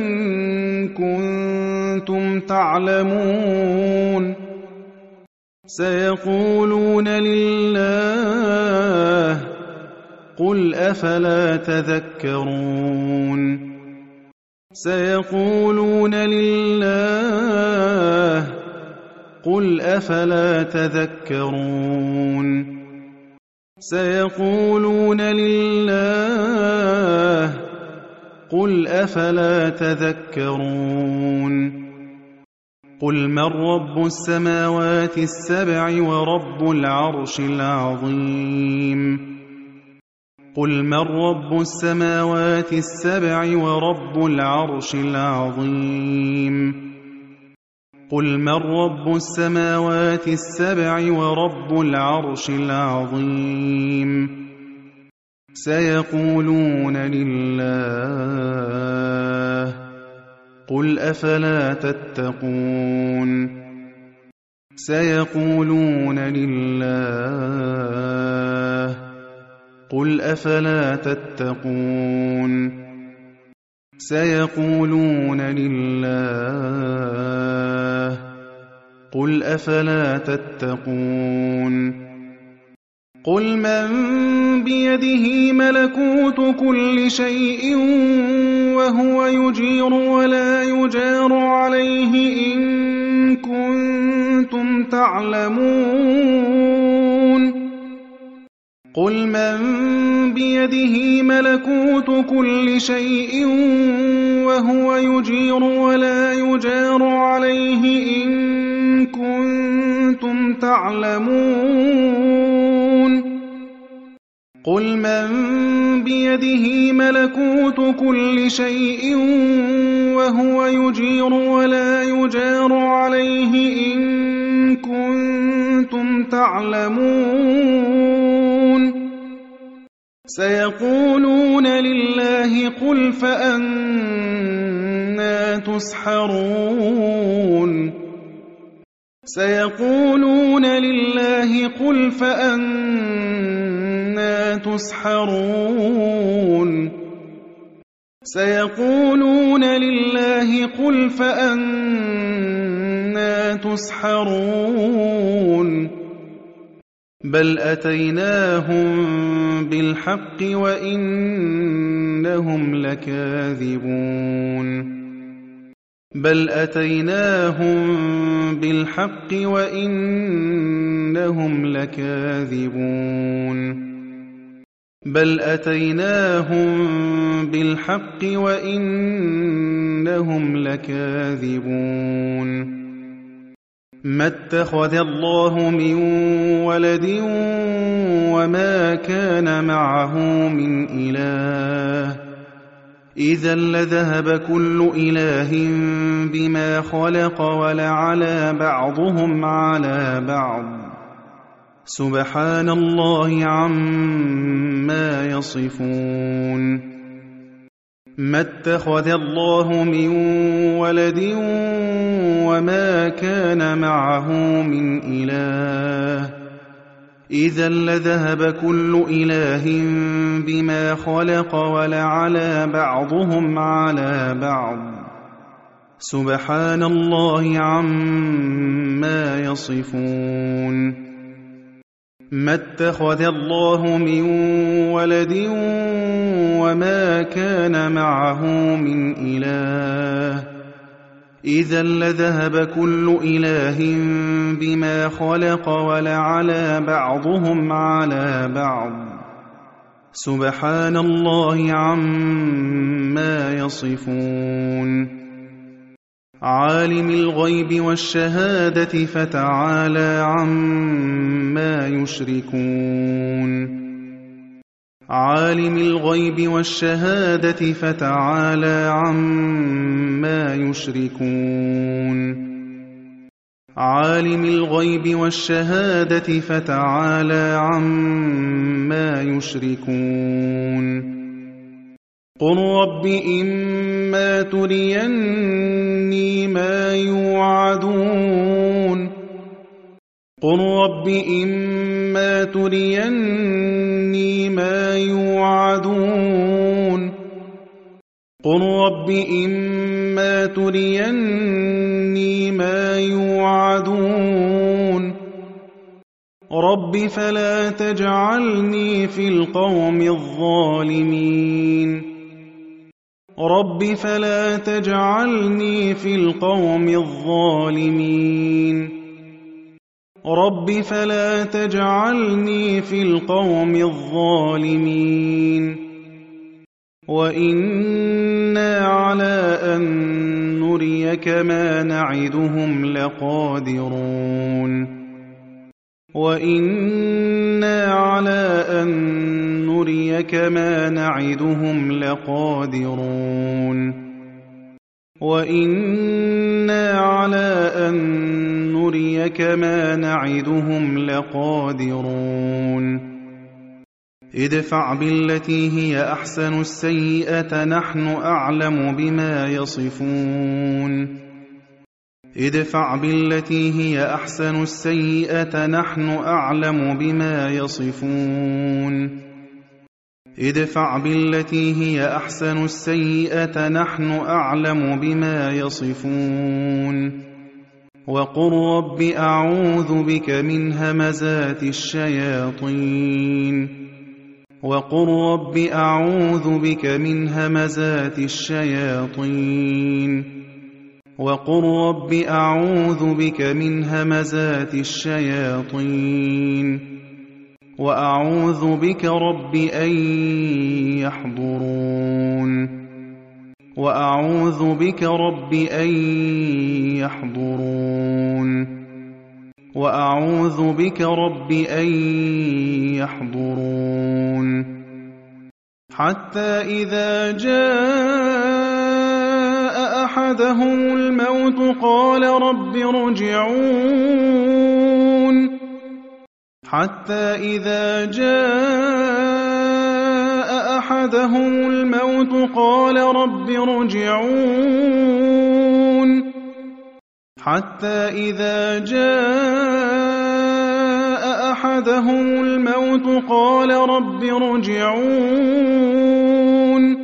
كُنتُمْ تعلمون سَيَقُولُونَ لِلَّهِ قُلْ أَفَلَا تَذَكَّرُونَ سَيَقُولُونَ لِلَّهِ قُلْ أَفَلَا تَذَكَّرُونَ سَيَقُولُونَ لِلَّهِ قُلْ أَفَلَا تَذَكَّرُونَ قُلْ مَن رَّبُّ السَّمَاوَاتِ السَّبْعِ وَرَبُّ الْعَرْشِ الْعَظِيمِ قُلْ مَن رَّبُّ السَّمَاوَاتِ السَّبْعِ وَرَبُّ الْعَرْشِ الْعَظِيمِ قُلْ مَن رَّبُّ السَّمَاوَاتِ السَّبْعِ وَرَبُّ الْعَرْشِ الْعَظِيمِ سَيَقُولُونَ لِلَّهِ قُلْ أَفَلَا تَتَّقُونَ سَيَقُولُونَ لِلَّهِ قُلْ أَفَلَا تَتَّقُونَ سَيَقُولُونَ لِلَّهِ قُلْ أَفَلَا تَتَّقُونَ قُلْ مَن بِيَدِهِ مَلَكُوتُ كُلِّ شَيْءٍ وَهُوَ يُجِيرُ وَلَا يُجَارُ عَلَيْهِ إِن كُنتُمْ تَعْلَمُونَ قُلْ مَن بِيَدِهِ مَلَكُوتُ كُلِّ شَيْءٍ وَهُوَ يُجِيرُ وَلَا يُجَارُ عَلَيْهِ إِن كُنتُمْ تَعْلَمُونَ قُلْ مَن بِيَدِهِ مَلَكُوتُ كُلِّ شَيْءٍ وَهُوَ يُجِيرُ وَلَا يُجَارُ عَلَيْهِ إِن كُنتُمْ تَعْلَمُونَ سَيَقُولُونَ لِلَّهِ قُلْ فَأَنَّىٰ تُسْحَرُونَ سَيَقُولُونَ لِلَّهِ قُلْ فَأَنَّىٰ تُسْحَرُونَ سَيَقُولُونَ لِلَّهِ قُلْ فَأَنَّىٰ تُسْحَرُونَ بَلْ أَتَيْنَاهُم بِالْحَقِّ وَإِنَّهُمْ لَكَاذِبُونَ بَلْ أَتَيْنَاهُم بِالْحَقِّ وَإِنَّهُمْ لَكَاذِبُونَ بَلْ أَتَيْنَاهُم بِالْحَقِّ وَإِنَّهُمْ لَكَاذِبُونَ مَا اتَّخَذَ اللَّهُ مِن وَلَدٍ وَمَا كَانَ مَعَهُ مِنْ إِلَٰهٍ إِذًا لَّذَهَبَ كُلُّ إِلَٰهٍ بِمَا خَلَقَ وَلَعَلَا بَعْضُهُمْ عَلَىٰ بَعْضٍ سُبْحَانَ اللَّهِ عَمَّا يَصِفُونَ مَا اتَّخَذَ اللَّهُ مِن وَلَدٍ وَمَا كَانَ مَعَهُ مِنْ إِلَٰهٍ إِذًا لَّذَهَبَ كُلُّ إِلَٰهٍ بِمَا خَلَقَ وَلَعَلَا بَعْضُهُمْ عَلَىٰ بَعْضٍ سُبْحَانَ اللَّهِ عَمَّا يَصِفُونَ مَا اتَّخَذَ اللَّهُ مِن وَلَدٍ وَمَا كَانَ مَعَهُ مِنْ إِلَٰهٍ إِذًا لَّذَهَبَ كُلُّ إِلَٰهٍ بِمَا خَلَقَ وَلَعَلَا بَعْضُهُمْ عَلَىٰ بَعْضٍ سُبْحَانَ اللَّهِ عَمَّا يَصِفُونَ عَالِمِ الْغَيْبِ وَالشَّهَادَةِ فَتَعَالَىٰ عَمَّا يُشْرِكُونَ عَالِمِ الْغَيْبِ وَالشَّهَادَةِ فَتَعَالَىٰ عَمَّا يُشْرِكُونَ عَالِمِ الْغَيْبِ وَالشَّهَادَةِ فَتَعَالَىٰ عَمَّا يُشْرِكُونَ قُل رَّبِّ إِمَّا تُرِيَنِّي مَا يُوعَدُونَ قُل رَّبِّ إِمَّا تُرِيَنِّي مَا يُوعَدُونَ قُل رَّبِّ إِمَّا تُرِيَنِّي مَا يُوعَدُونَ رَبِّ فَلَا تَجْعَلْنِي فِي الْقَوْمِ الظَّالِمِينَ رَبِّ فَلَا تَجْعَلْنِي فِي الْقَوْمِ الظَّالِمِينَ رَبِّ فَلَا تَجْعَلْنِي فِي الْقَوْمِ الظَّالِمِينَ وَإِنَّا عَلَىٰ أَن نريك ما نعدهم لقادرون وإنا على أن نريك ما نعدهم لقادرون وإنا على أن نريك ما نعدهم لقادرون ادفع بالتي هي أحسن السيئة نحن أعلم بما يصفون ادفع بالتي هي أحسن السيئة نحن أعلم بما يصفون ادفع بالتي هي أحسن السيئة نحن أعلم بما يصفون وقل رب أعوذ بك من همزات الشياطين وقل رب أعوذ بك من همزات الشياطين وقل رب أعوذ بك من همزات الشياطين وأعوذ بك رب أن يحضرون وأعوذ بك رب أن يحضرون وأعوذ بك رب أن يحضرون حتى إذا جاء أحدهم الموت قال رب ارجعون حتى إذا جاء أحدهم الموت قال رب ارجعون حتى إذا جاء أحدهم الموت قال رب ارجعون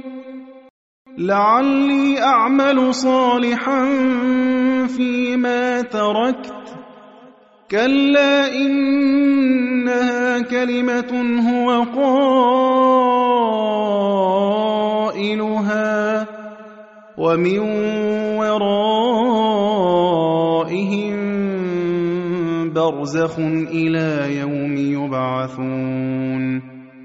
لعلي أعمل صالحا فيما تركت كلا إنها كلمة هو قائلها ومن ورائهم برزخ إلى يوم يبعثون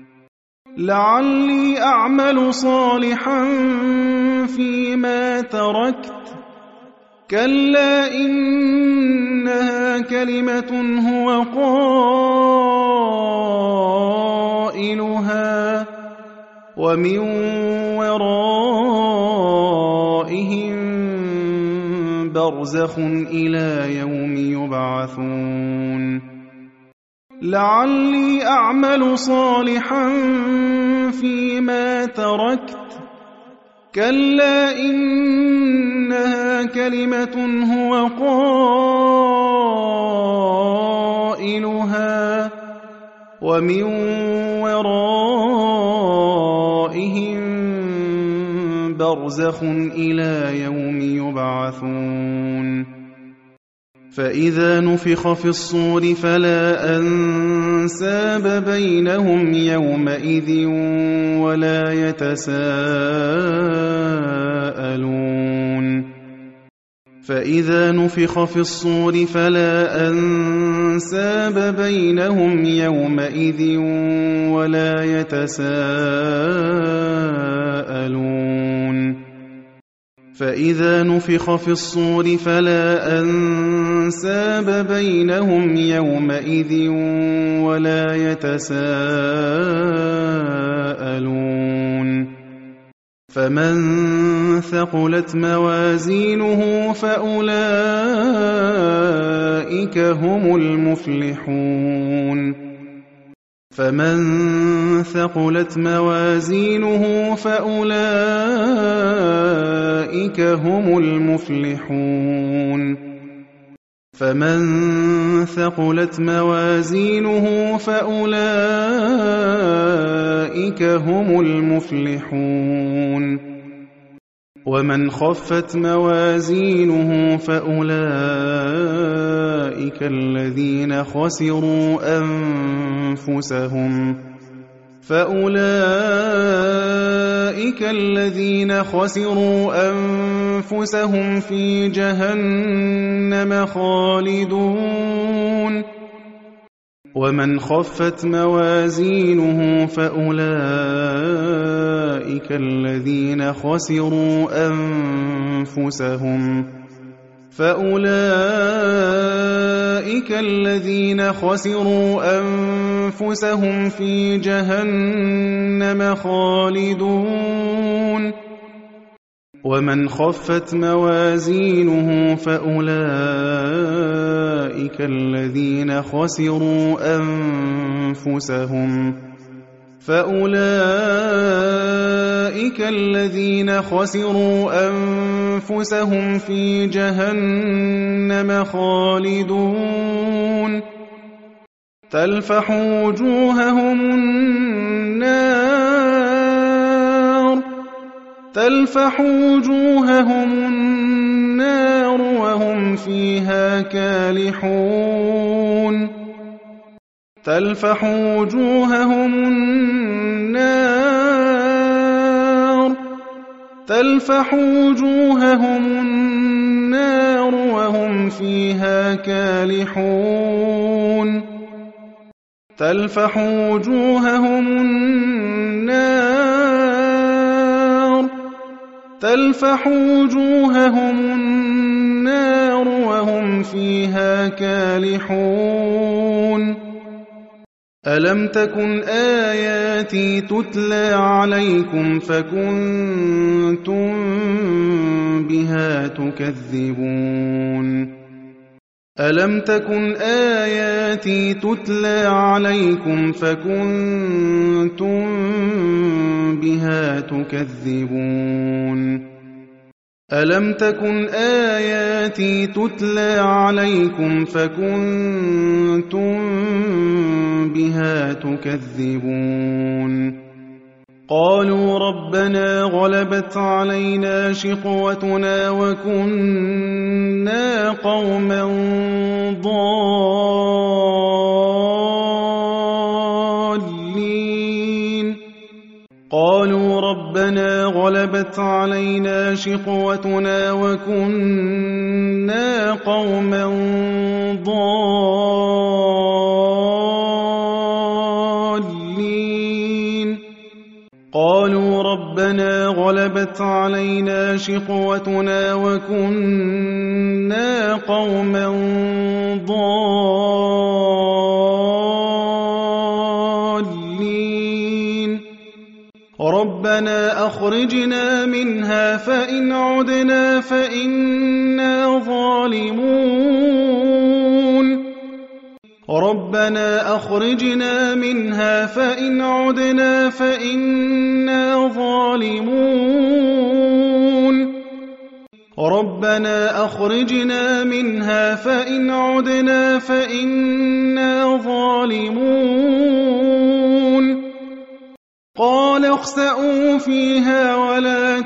لعلي أعمل صالحا فيما تركت كلا إنها كلمة هو قائلها ومن ورائهم برزخ إلى يوم يبعثون لعلي أعمل صالحا فيما تركت كلا إنها كلمة هو قائلها ومن ورائهم برزخ إلى يوم يبعثون فإذا نفخ في الصور فلا أنساب بينهم يومئذ ولا يتساءلون فإذا نفخ في الصور فلا أنساب بينهم يومئذ ولا يتساءلون فإذا نفخ في الصور فلا أنساب بينهم يومئذ ولا يتساءلون فمن ثقلت موازينه فأولئك هم المفلحون فمن ثقلت موازينه فأولئك هم المفلحون فمن ثقلت موازينه فأولئك هم المفلحون ومن خفت موازينه فأولئك الذين خسروا أنفسهم في جهنم خالدون ومن خفت موازينه فأولئك الذين خسروا أنفسهم فأولئك الذين خسروا أنفسهم في جهنم خالدون ومن خفت موازينه فأولئك الذين خسروا أنفسهم في جهنم خالدون تلفح وجوههم النار وهم فيها كالحون ألم تكن آياتي تتلى عليكم فكنتم بها تكذبون ألم تكن آياتي تتلى عليكم فكنتم بها تكذبون ألم تكن آياتي تتلى عليكم فكنتم بها تكذبون قالوا ربنا غلبت علينا شقوتنا وكنا قوما ضالين قالوا ربنا غلبت علينا شقوتنا وكنا قوما ضالين قالوا ربنا غلبت علينا شقوتنا وكنا قوما ضالين ربنا أخرجنا منها فإن عدنا فإنا ظالمون ربنا أخرجنا منها فإن عدنا فإنا ظالمون ربنا أخرجنا منها فإن عدنا فإنا ظالمون قال اخسئوا فيها ولا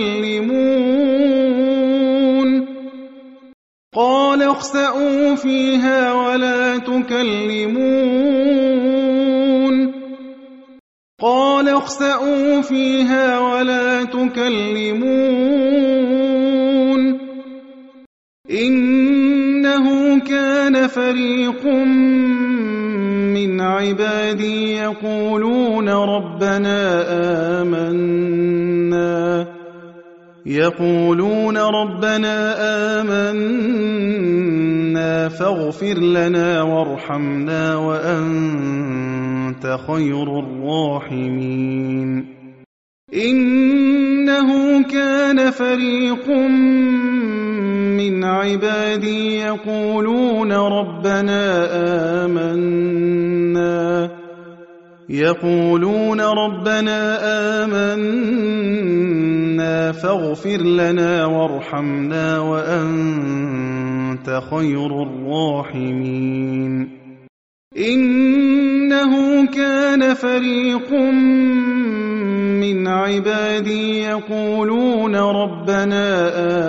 تكلمون قال اخسئوا فيها ولا تكلمون قال اخسئوا فيها ولا تكلمون إنه كان فريق من عبادي يقولون ربنا آمنا فاغفر لنا وارحمنا وأنت خير الراحمين إنه كان فريق من عبادي يقولون ربنا آمنا فاغفر لنا وارحمنا وأنت خير الراحمين إنه كان فريق من عبادي يقولون ربنا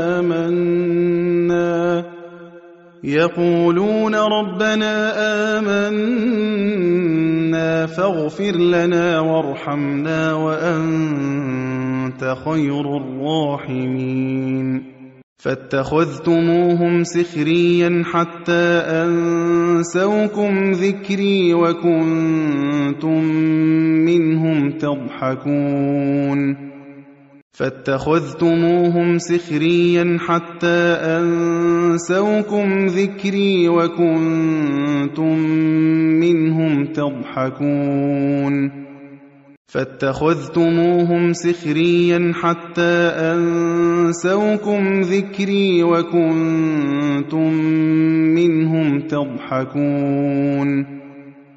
آمنا فاغفر لنا وارحمنا وأنت خير الراحمين فاتخذتموهم سخريا حتى أنسوكم ذكري وكنتم منهم تضحكون فاتخذتموهم سخريا حتى أنسوكم ذكري وكنتم منهم تضحكون فاتخذتموهم سخريا حتى أنسوكم ذكري وكنتم منهم تضحكون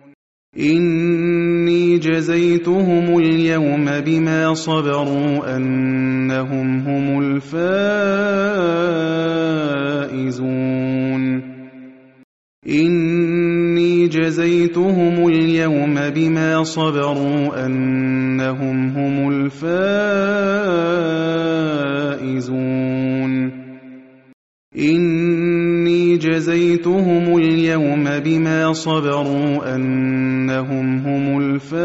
إني جزيتهم اليوم بما صبروا أنهم هم الفائزون إني جزيتهم اليوم بما صبروا أنهم هم الفائزون إني جزيتهم اليوم بما صبروا أنهم هم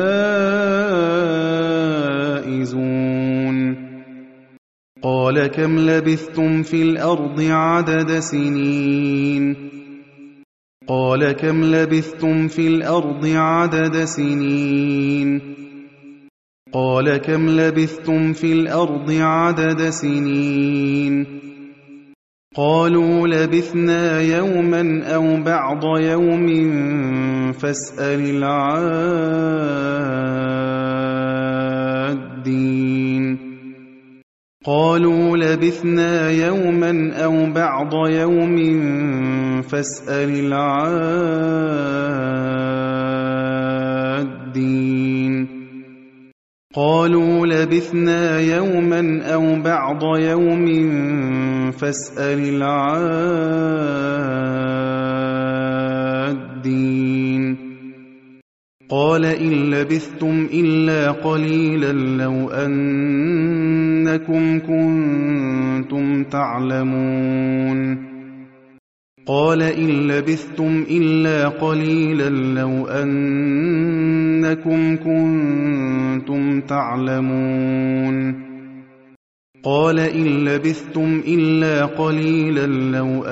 الفائزون قال كم لبثتم في الأرض عدد سنين قال كم لبثتم في الأرض عدد سنين قال كم لبثتم في الأرض عدد سنين قالوا لبثنا يوما أو بعض يوم فاسأل العادين قالوا لبثنا يوما أو بعض يوم فاسأل العادين قالوا لبثنا يوما أو بعض يوم فاسأل العادين قال إن لبثتم إلا قليلا لو أنكم كنتم تعلمون قال إن لبثتم إلا قليلا لو أنكم كنتم تعلمون قال إن لبثتم إلا قليلا لو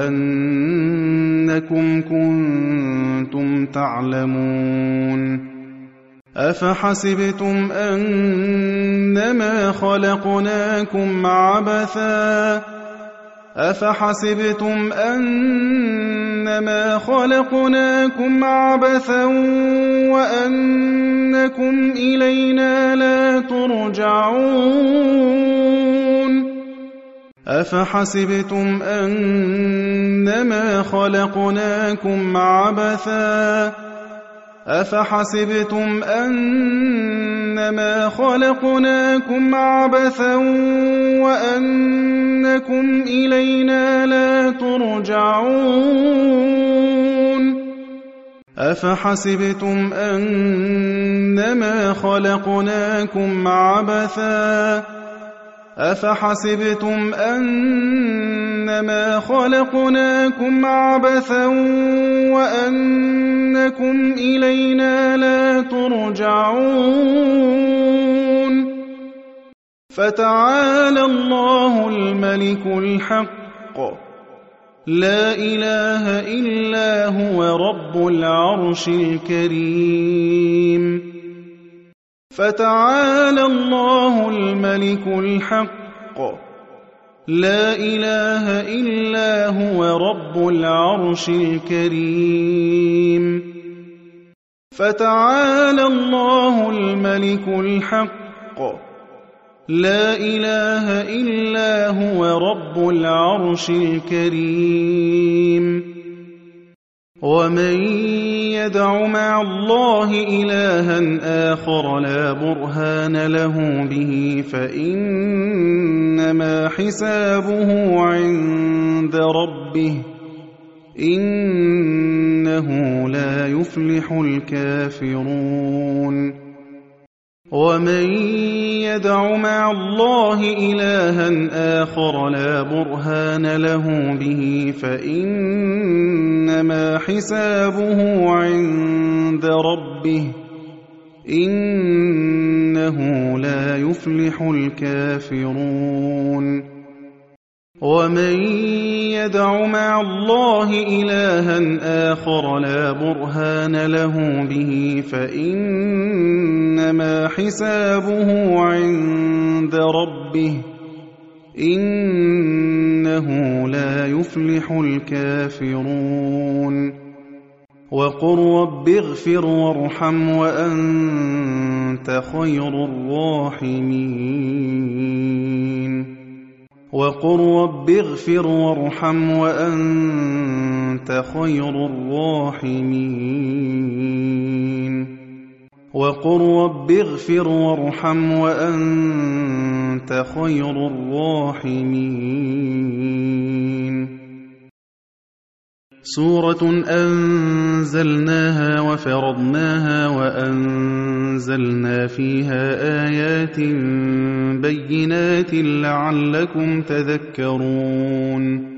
أنكم كنتم تعلمون أفحسبتم أنما خلقناكم عبثا أفحسبتم أنما خلقناكم عبثا وأنكم إلينا لا ترجعون أفحسبتم أنما خلقناكم عبثا أفحسبتم أنما خلقناكم عبثا وأنكم إلينا لا ترجعون أفحسبتم أنما خلقناكم عبثا أفحسبتم أنما خلقناكم عبثا وأنكم إلينا لا ترجعون فتعالى الله الملك الحق لا إله إلا هو رب العرش الكريم فتعالى الله الملك الحق لا إله إلا هو رب العرش الكريم فتعالى الله الملك الحق لا إله إلا هو رب العرش الكريم ومن يدع مع الله إلها آخر لا برهان له به فإنما حسابه عند ربه إنه لا يفلح الكافرون ومن يدع مع الله إلها آخر لا برهان له به فإنما حسابه عند ربه إنه لا يفلح الكافرون ومن يدع مع الله إلها آخر لا برهان له به فإنما حسابه عند ربه إنه لا يفلح الكافرون وقل رب اغفر وارحم وأنت خير الراحمين وقل رب اغفر وارحم وأنت خير الراحمين وقل رب اغفر وارحم وأنت خير الراحمين سورة أنزلناها وفرضناها وأنزلنا فيها آيات بينات لعلكم تذكرون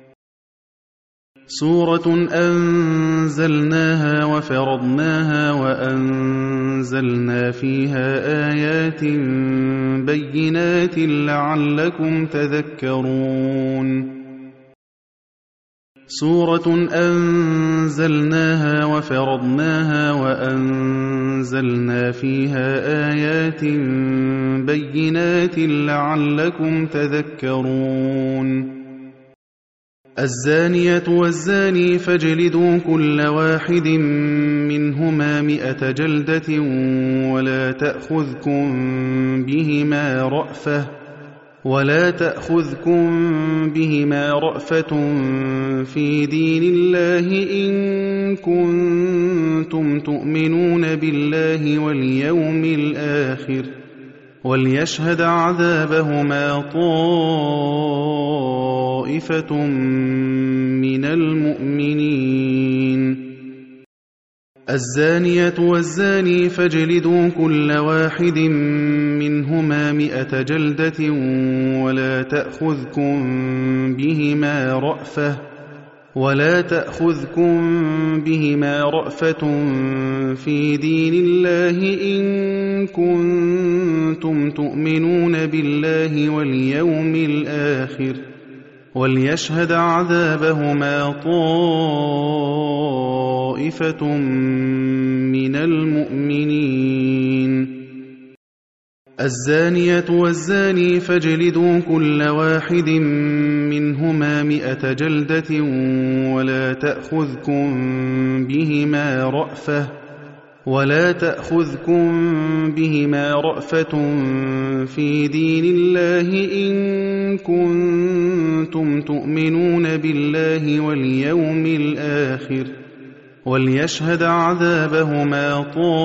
سورة أنزلناها وفرضناها وأنزلنا فيها آيات بينات لعلكم تذكرون سورة أنزلناها وفرضناها وأنزلنا فيها آيات بينات لعلكم تذكرون الزانية والزاني فاجلدوا كل واحد منهما 100 جلدة ولا تأخذكم بهما رأفة في دين الله إن كنتم تؤمنون بالله واليوم الآخر وليشهد عذابهما طائفة من المؤمنين الزانية والزاني فاجلدوا كل واحد منهما 100 جلدة ولا تأخذكم بهما رأفة في دين الله إن كنتم تؤمنون بالله واليوم الآخر وليشهد عذابهما طائفة من المؤمنين الزانية والزاني فاجلدوا كل واحد منهما 100 جلدة ولا تأخذكم بهما رأفة في دين الله إن كنتم تؤمنون بالله واليوم الآخر وليشهد عذابهما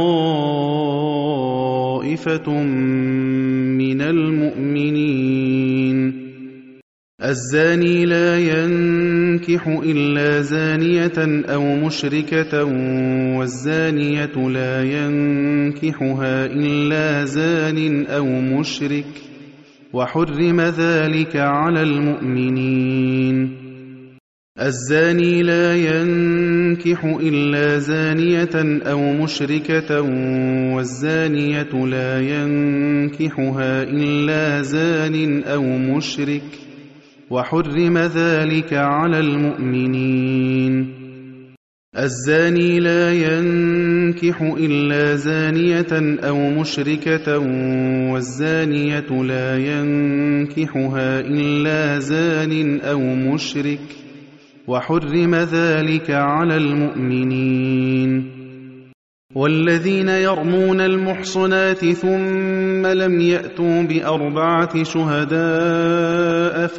طائفة من المؤمنين الزاني لا ينكح إلا زانية أو مشركة والزانية لا ينكحها إلا زان أو مشرك وحرم ذلك على المؤمنين الزاني لا ينكح إلا زانية أو مشركة والزانية لا ينكحها إلا زان أو مشرك وحرم ذلك على المؤمنين الزاني لا ينكح إلا زانية أو مشركة والزانية لا ينكحها إلا زان أو مشرك وحرم ذلك على المؤمنين والذين يرمون المحصنات ثم لم يأتوا ب4 شهداء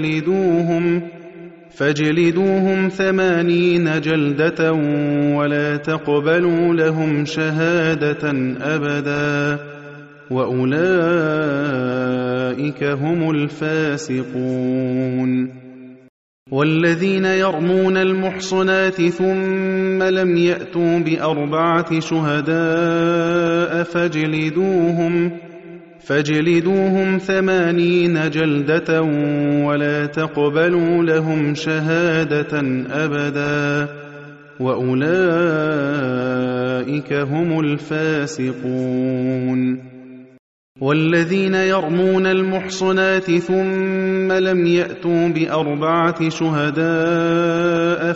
فاجلدوهم 80 جلدة ولا تقبلوا لهم شهادة أبدا وأولئك هم الفاسقون والذين يرمون المحصنات ثم لم يأتوا ب4 شهداء فاجلدوهم 80 جلدة ولا تقبلوا لهم شهادة أبدا وأولئك هم الفاسقون والذين يرمون المحصنات ثم لم يأتوا ب4 شهداء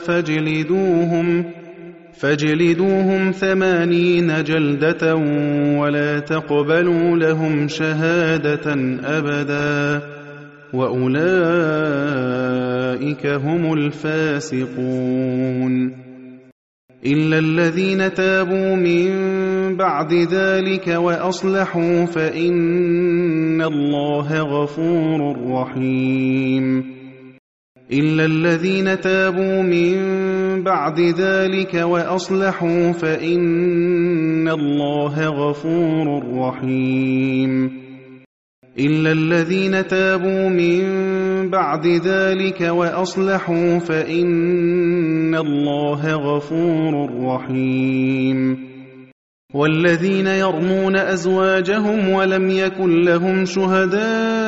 فاجلدوهم 80 جلدة ولا تقبلوا لهم شهادة أبدا وأولئك هم الفاسقون. إلا الذين تابوا من بعد ذلك وأصلحوا فإن الله غفور رحيم. إلا الذين تابوا من بعد ذلك وأصلحوا فإن الله غفور رحيم. إلا الذين تابوا من بعد ذلك وأصلحوا فإن الله غفور رحيم. والذين يرمون أزواجهم ولم يكن لهم شهداء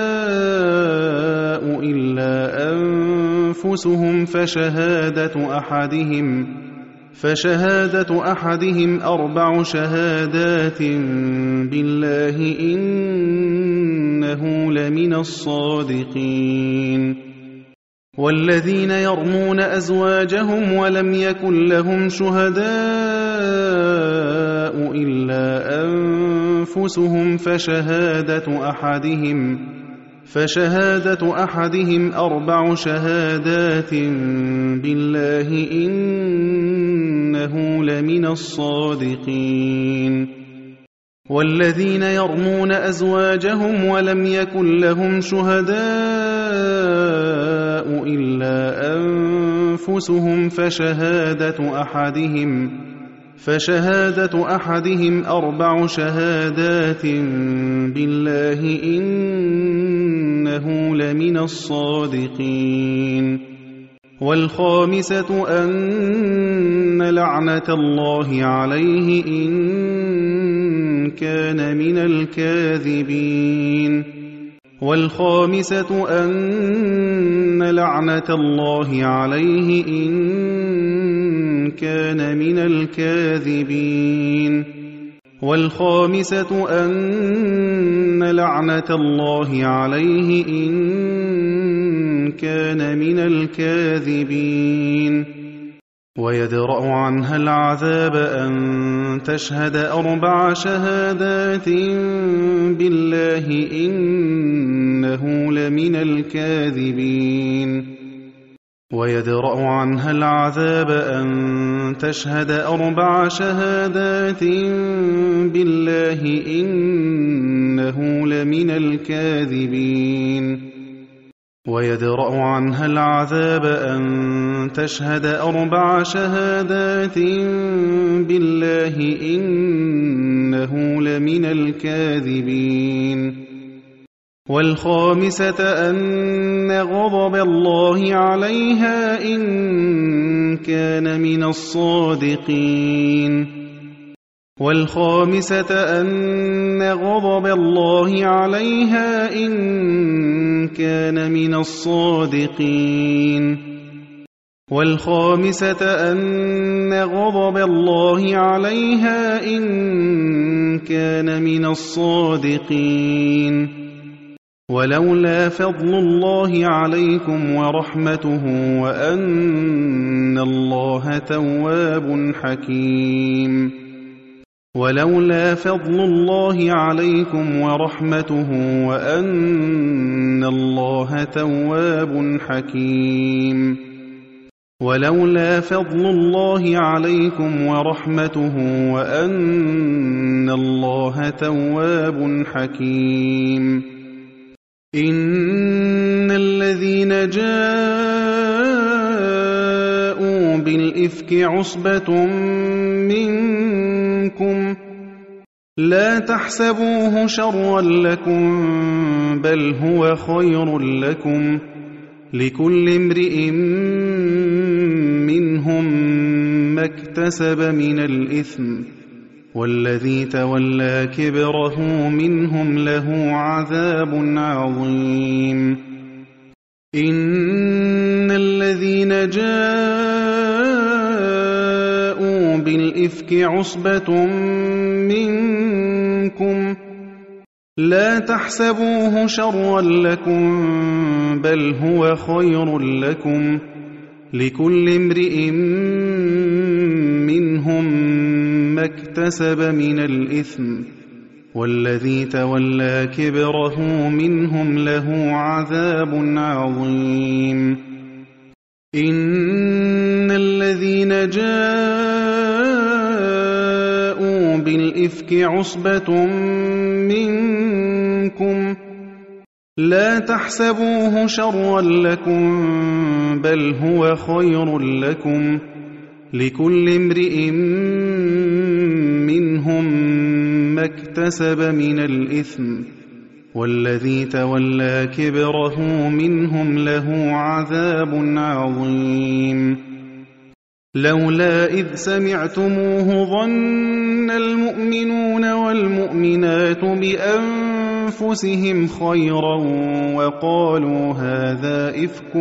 إلا أنفسهم فشهادة أحدهم 4 شهادات بالله إنه لمن الصادقين. والذين يرمون أزواجهم ولم يكن لهم شهداء إلا أنفسهم فشهادة أحدهم 4 شهادات بالله إنه لمن الصادقين. والذين يرمون أزواجهم ولم يكن لهم شهداء إلا أنفسهم فشهادة أحدهم 4 شهادات بالله إنه لمن الصادقين. والخامسة أن لعنة الله عليه إن كان من الكاذبين. والخامسة أن لعنة الله عليه إن كان من الكاذبين. والخامسة أن لعنة الله عليه إن كان من الكاذبين. ويدرأ عنها العذاب أن تشهد 4 شهادات بالله إنه لمن الكاذبين. ويدرأ عنها العذاب أن تشهد 4 شهادات بالله إنه لمن الكاذبين. ويدرأ عنها العذاب أن تشهد 4 شهادات بالله إنه لمن الكاذبين. والخامسة أن غضب الله عليها إن كان من الصادقين. والخامسة أن غضب الله عليها إن كان من الصادقين. والخامسة أن غضب الله عليها إن كان من الصادقين. ولولا فضل الله عليكم ورحمته وأن الله تواب حكيم. ولولا فضل الله عليكم ورحمته وأن الله تواب حكيم. ولولا فضل الله عليكم ورحمته وأن الله تواب حكيم. إن الذين جاءوا بالإفك عصبة منكم لا تحسبوه شرا لكم بل هو خير لكم لكل امرئ منهم ما اكتسب من الإثم والذي تولى كبره منهم له عذاب عظيم. إن الذين جاءوا بالإفك عصبة منكم لا تحسبوه شرا لكم بل هو خير لكم لكل امرئ منهم ما اكتسب من الإثم والذي تولى كبره منهم له عذاب عظيم. إن الذين جاءوا بالإفك عصبة منكم لا تحسبوه شرا لكم بل هو خير لكم، لكل امرئ منهم ما اكتسب من الإثم، والذي تولى كبره منهم له عذاب عظيم. لولا إذ سمعتموه ظن المؤمنون والمؤمنات بأنفسهم خيرا وقالوا هذا إفك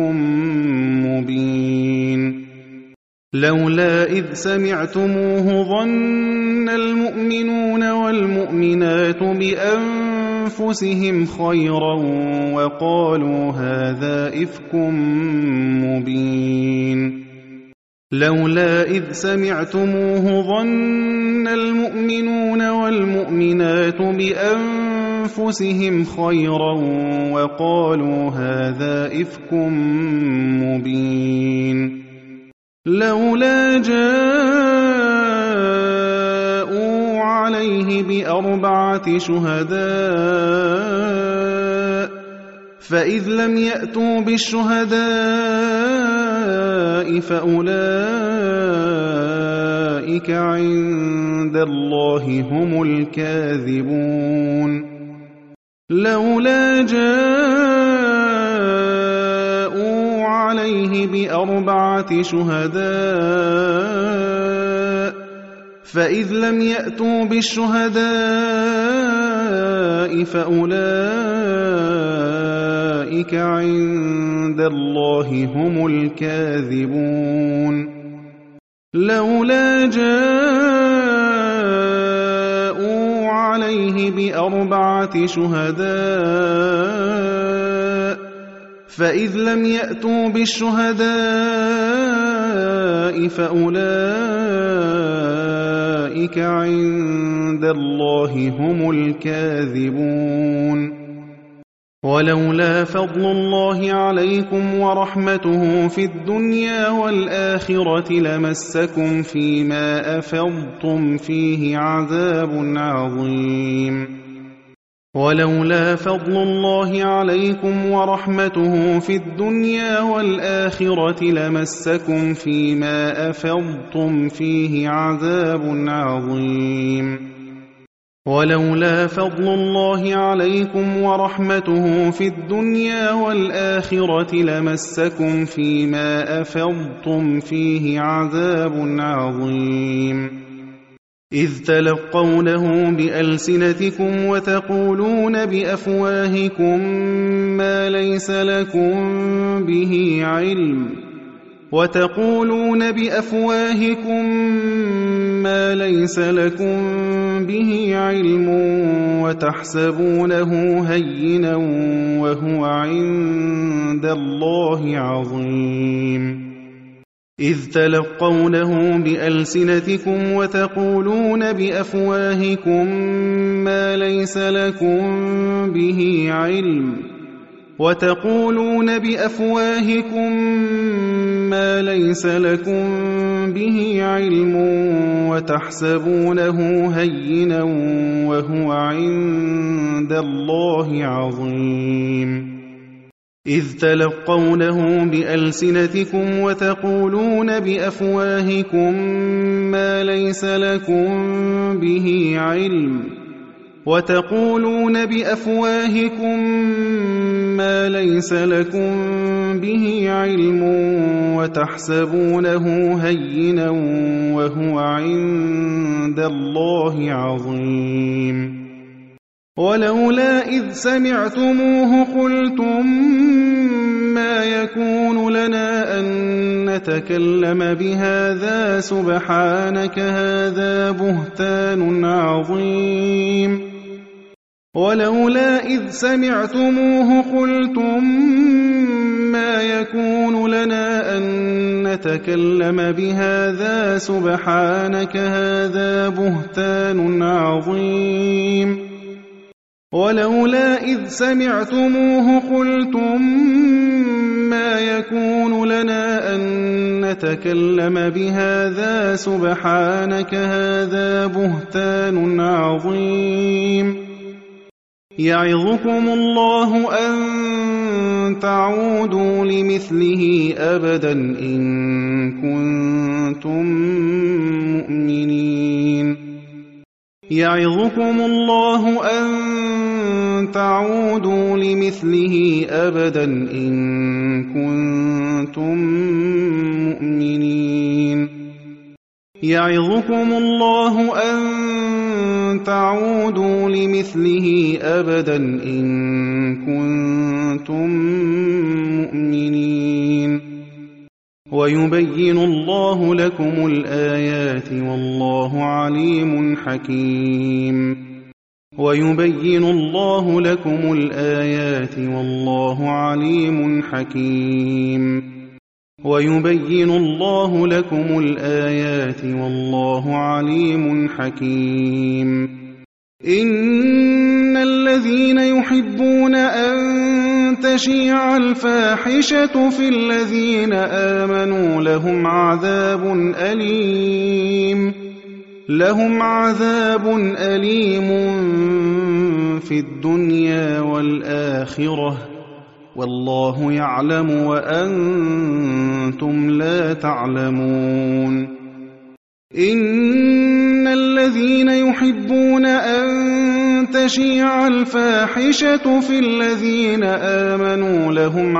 مبين. لولا إذ سمعتموه ظن المؤمنون والمؤمنات بأنفسهم خيرا وقالوا هذا إفك مبين. لولا إذ سمعتموه ظن المؤمنون والمؤمنات بأنفسهم خيرا وقالوا هذا إفك مبين. لولا جاءوا عليه بأربعة شهداء فإذ لم يأتوا بالشهداء فأولئك عند الله هم الكاذبون. لولا جاءوا عليه بأربعة شهداء فإذ لم يأتوا بالشهداء فأولئك عند الله هم الكاذبون. لولا جاءوا عليه بأربعة شهداء فإذ لم يأتوا بالشهداء فأولئك عند الله هم الكاذبون. ولولا فضل الله عليكم ورحمته في الدنيا والآخرة لمسكم فيما أفضتم فيه عذاب عظيم. ولولا فضل الله عليكم ورحمته في الدنيا والآخرة لمسكم فيما أفضتم فيه عذاب عظيم. ولولا فضل الله عليكم ورحمته في الدنيا والآخرة لمسكم فيما أفضتم فيه عذاب عظيم. إذ تلقونه بألسنتكم وتقولون بأفواهكم ما ليس لكم به علم وتحسبونه هينا وهو عند الله عظيم. إذ تلقونه بألسنتكم وتقولون بأفواهكم ما ليس لكم به علم وتحسبونه هينا وهو عند الله عظيم. إذ تلقونه بألسنتكم وتقولون بأفواهكم ما ليس لكم به علم وتحسبونه هينا وهو عند الله عظيم. ولولا إذ سمعتموه قلتم ما يكون لنا أن نتكلم بهذا سبحانك هذا بهتان عظيم. ولولا إذ سمعتموه قلتم ما يكون لنا أن نتكلم بهذا سبحانك هذا بهتان عظيم. ولولا إذ سمعتموه قلتم ما يكون لنا أن نتكلم بهذا سبحانك هذا بهتان عظيم يعظكم الله أن تعودوا لمثله أبدا إن كنتم مؤمنين يعظكم الله أن تعودوا لمثله أبدا إن كنتم مؤمنين يعظكم الله أن تعودوا لمثله أبدا إن كنتم مؤمنين ويبين الله لكم الآيات والله عليم حكيم ويبين الله لكم الآيات والله عليم حكيم ويبين الله لكم الآيات والله عليم حكيم إن الذين يحبون أن تشيع الفاحشة في الذين آمنوا لهم عذاب أليم في الدنيا والآخرة والله يعلم وأنتم لا تعلمون إن الذين يحبون أن تشيع الفاحشة في الذين آمنوا لهم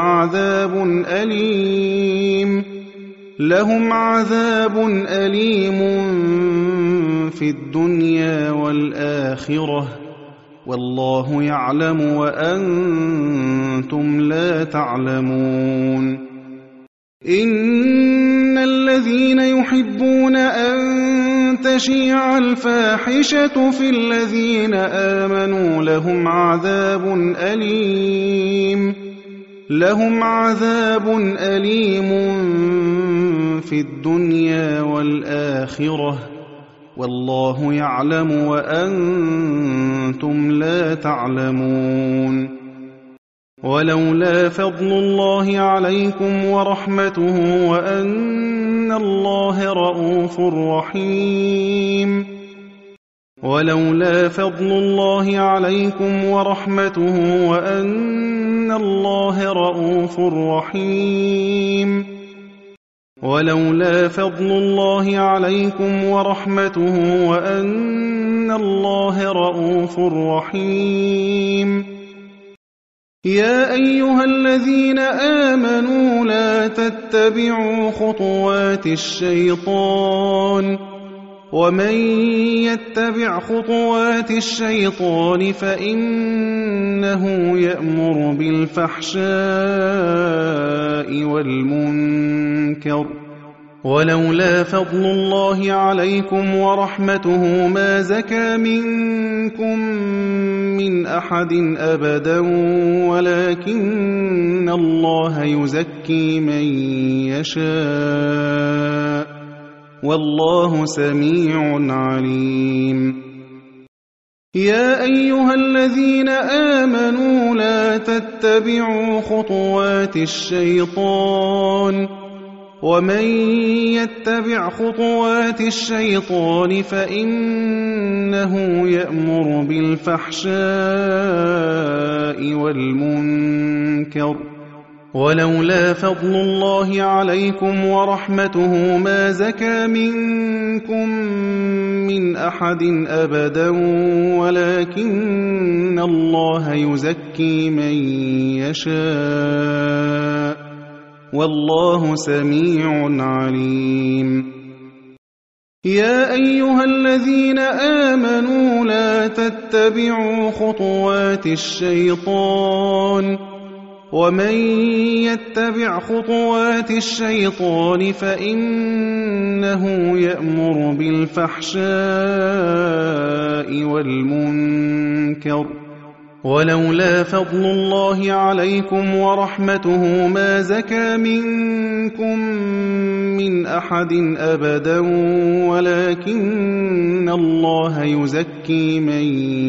عذاب أليم في الدنيا والآخرة والله يعلم وأنتم لا تعلمون إن الذين يحبون أن تشيع الفاحشة في الذين آمنوا لهم عذاب أليم في الدنيا والآخرة والله يعلم وأنتم لا تعلمون ولولا فضل الله عليكم ورحمته وأن الله رءوف رحيم ولولا فضل الله عليكم ورحمته وأن الله رءوف رحيم ولولا فضل الله عليكم ورحمته وأن الله رءوف رحيم يا أيها الذين آمنوا لا تتبعوا خطوات الشيطان ومن يتبع خطوات الشيطان فإنه يأمر بالفحشاء والمنكر ولولا فضل الله عليكم ورحمته ما زكى منكم من أحد أبدا ولكن الله يزكي من يشاء والله سميع عليم يا أيها الذين آمنوا لا تتبعوا خطوات الشيطان ومن يتبع خطوات الشيطان فإنه يأمر بالفحشاء والمنكر ولولا فضل الله عليكم ورحمته ما زكى منكم من أحد أبدا ولكن الله يزكي من يشاء والله سميع عليم يا أيها الذين آمنوا لا تتبعوا خطوات الشيطان ومن يتبع خطوات الشيطان فإنه يأمر بالفحشاء والمنكر ولولا فضل الله عليكم ورحمته ما زكى منكم من أحد أبدا ولكن الله يزكي من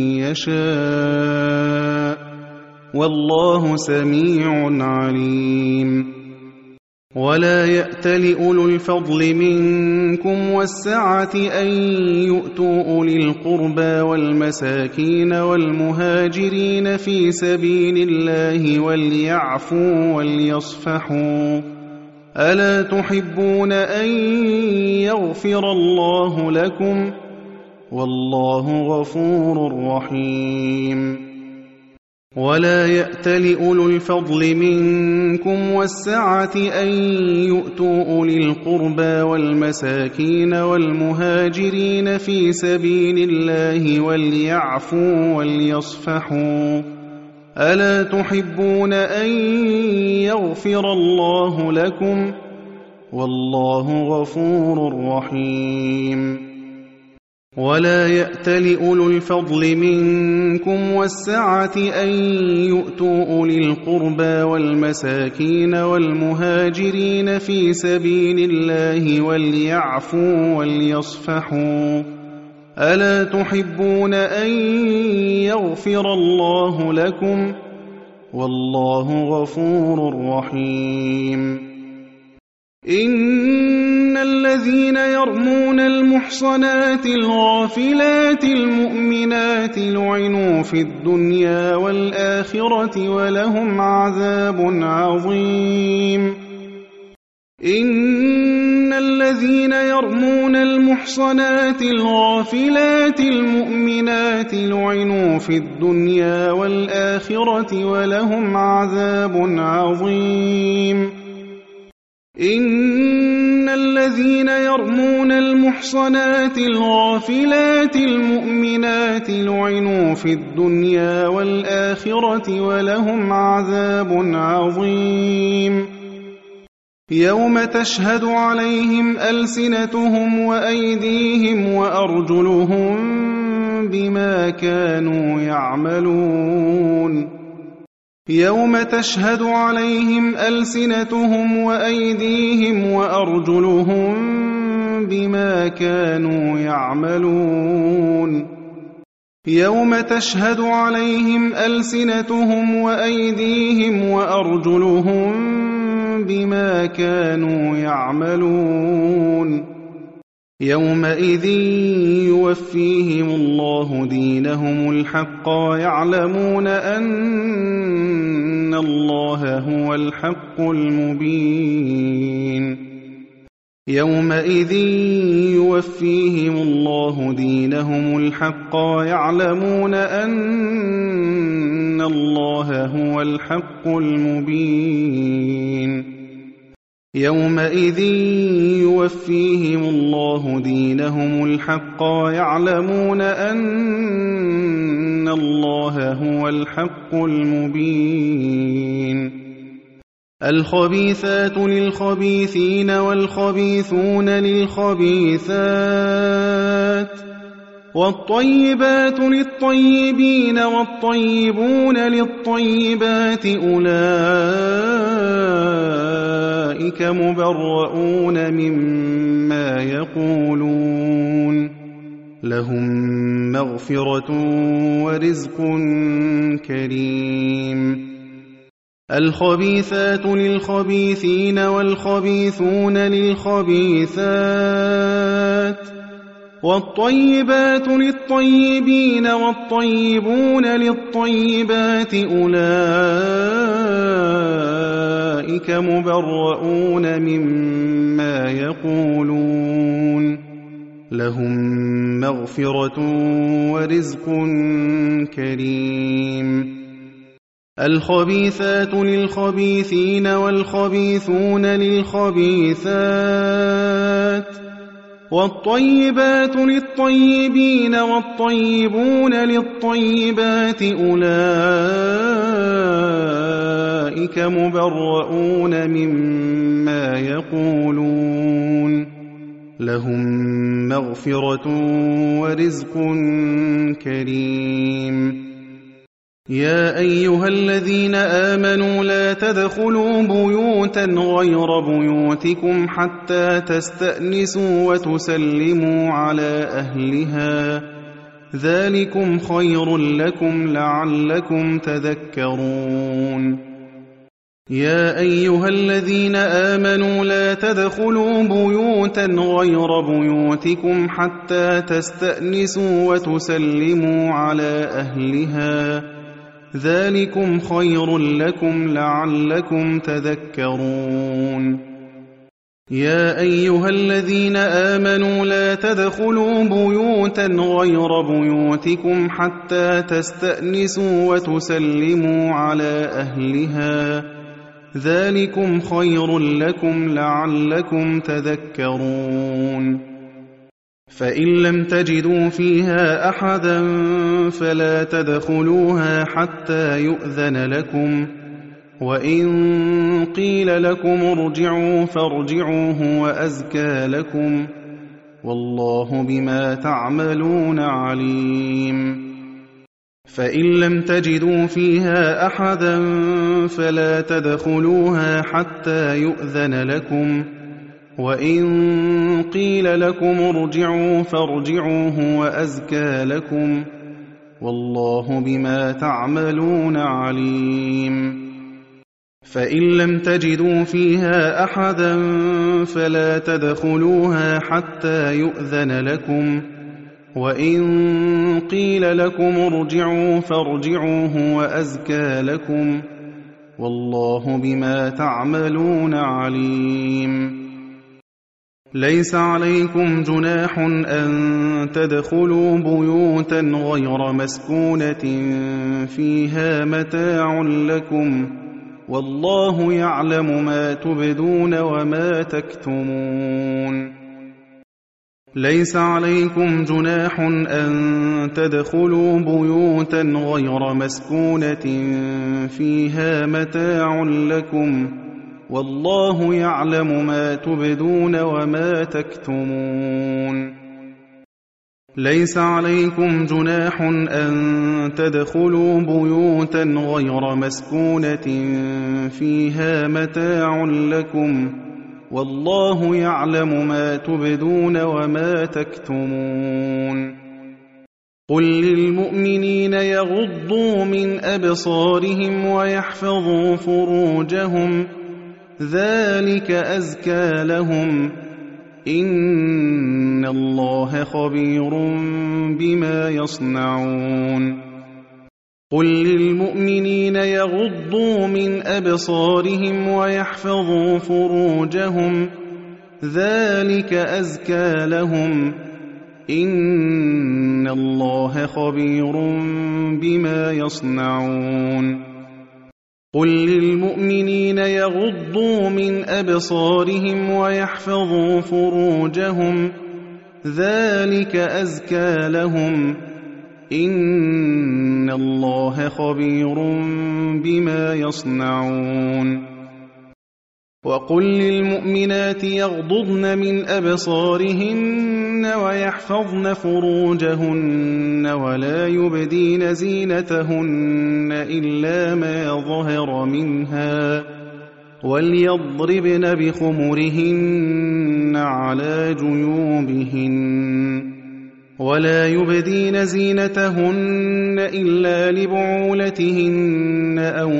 يشاء والله سميع عليم. ولا يأتل أولو الفضل منكم والسعة أن يؤتوا أولي القربى والمساكين والمهاجرين في سبيل الله وليعفوا وليصفحوا ألا تحبون أن يغفر الله لكم والله غفور رحيم. ولا يأتل أولو الفضل منكم والسعة أن يؤتوا أولي القربى والمساكين والمهاجرين في سبيل الله وليعفوا وليصفحوا ألا تحبون أن يغفر الله لكم والله غفور رحيم. ولا يأتل أولو الفضل منكم والسعة أن يؤتوا أولي القربى والمساكين والمهاجرين في سبيل الله وليعفوا وليصفحوا ألا تحبون أن يغفر الله لكم والله غفور رحيم. إن الذين يرمون المحصنات الغافلات المؤمنات لعنوا في الدنيا والآخرة ولهم عذاب عظيم. إن الذين يرمون المحصنات الغافلات المؤمنات لعنوا في الدنيا والآخرة ولهم عذاب عظيم. إن الذين يرمون المحصنات الغافلات المؤمنات لعنوا في الدنيا والآخرة ولهم عذاب عظيم. يوم تشهد عليهم ألسنتهم وأيديهم وأرجلهم بما كانوا يعملون. يوم تشهد عليهم ألسنتهم وأيديهم وأرجلهم بما كانوا يعملون. يوم تشهد عليهم ألسنتهم وأيديهم وأرجلهم بما كانوا يعملون. يومئذ يوفيهم الله دينهم الحق ويعلمون أن الله هو الحق المبين. يومئذ يوفيهم الله دينهم الحق ويعلمون أن الله هو الحق المبين. يومئذ يوفيهم الله دينهم الحق ويعلمون أن الله هو الحق المبين. الخبيثات للخبيثين والخبيثون للخبيثات والطيبات للطيبين والطيبون للطيبات أولئك مبرؤون مما يقولون لهم مغفرة ورزق كريم. الخبيثات للخبيثين والخبيثون للخبيثات والطيبات للطيبين والطيبون للطيبات أولئك مبرؤون مما يقولون لهم مغفرة ورزق كريم. الخبيثات للخبيثين والخبيثون للخبيثات والطيبات للطيبين والطيبون للطيبات أولئك مبرؤون مما يقولون لهم مغفرة ورزق كريم. يا أيها الذين آمنوا لا تدخلوا بيوتا غير بيوتكم حتى تستأنسوا وتسلموا على أهلها ذلكم خير لكم لعلكم تذكرون يا أيها الذين آمنوا لا تدخلوا بيوتا غير بيوتكم حتى تستأنسوا وتسلموا على أهلها ذلكم خير لكم لعلكم تذكرون يا أيها الذين آمنوا لا تدخلوا بيوتا غير بيوتكم حتى تستأنسوا وتسلموا على أهلها ذلكم خير لكم لعلكم تذكرون فإن لم تجدوا فيها أحدا فلا تدخلوها حتى يؤذن لكم وإن قيل لكم ارجعوا فارجعوا هو أزكى لكم والله بما تعملون عليم فإن لم تجدوا فيها أحدا فلا تدخلوها حتى يؤذن لكم وإن قيل لكم ارجعوا فارجعوا هو أزكى لكم والله بما تعملون عليم فإن لم تجدوا فيها أحدا فلا تدخلوها حتى يؤذن لكم وإن قيل لكم ارجعوا فارجعوا هو أزكى لكم والله بما تعملون عليم ليس عليكم جناح أن تدخلوا بيوتا غير مسكونة فيها متاع لكم والله يعلم ما تبدون وما تكتمون ليس عليكم جناح أن تدخلوا بيوتا غير مسكونة فيها متاع لكم والله يعلم ما تبدون وما تكتمون ليس عليكم جناح أن تدخلوا بيوتا غير مسكونة فيها متاع لكم والله يعلم ما تبدون وما تكتمون قل للمؤمنين يغضوا من أبصارهم ويحفظوا فروجهم ذلك أزكى لهم إن الله خبير بما يصنعون قل للمؤمنين يغضوا من أبصارهم ويحفظوا فروجهم ذلك أزكى لهم إن الله خبير بما يصنعون قل للمؤمنين يغضوا من أبصارهم ويحفظوا فروجهم ذلك أزكى لهم إن الله خبير بما يصنعون وقل للمؤمنات يغضضن من أبصارهن ويحفظن فروجهن ولا يبدين زينتهن إلا ما ظهر منها وليضربن بخمرهن على جيوبهن ولا يبدين زينتهن إلا لبعولتهن أو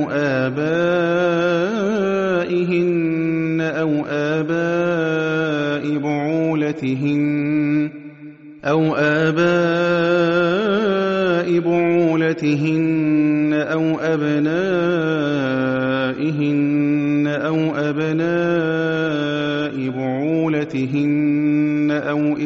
آبائهن أو آباء بعولتهن أو أبنائهن أو أبناء بعولتهن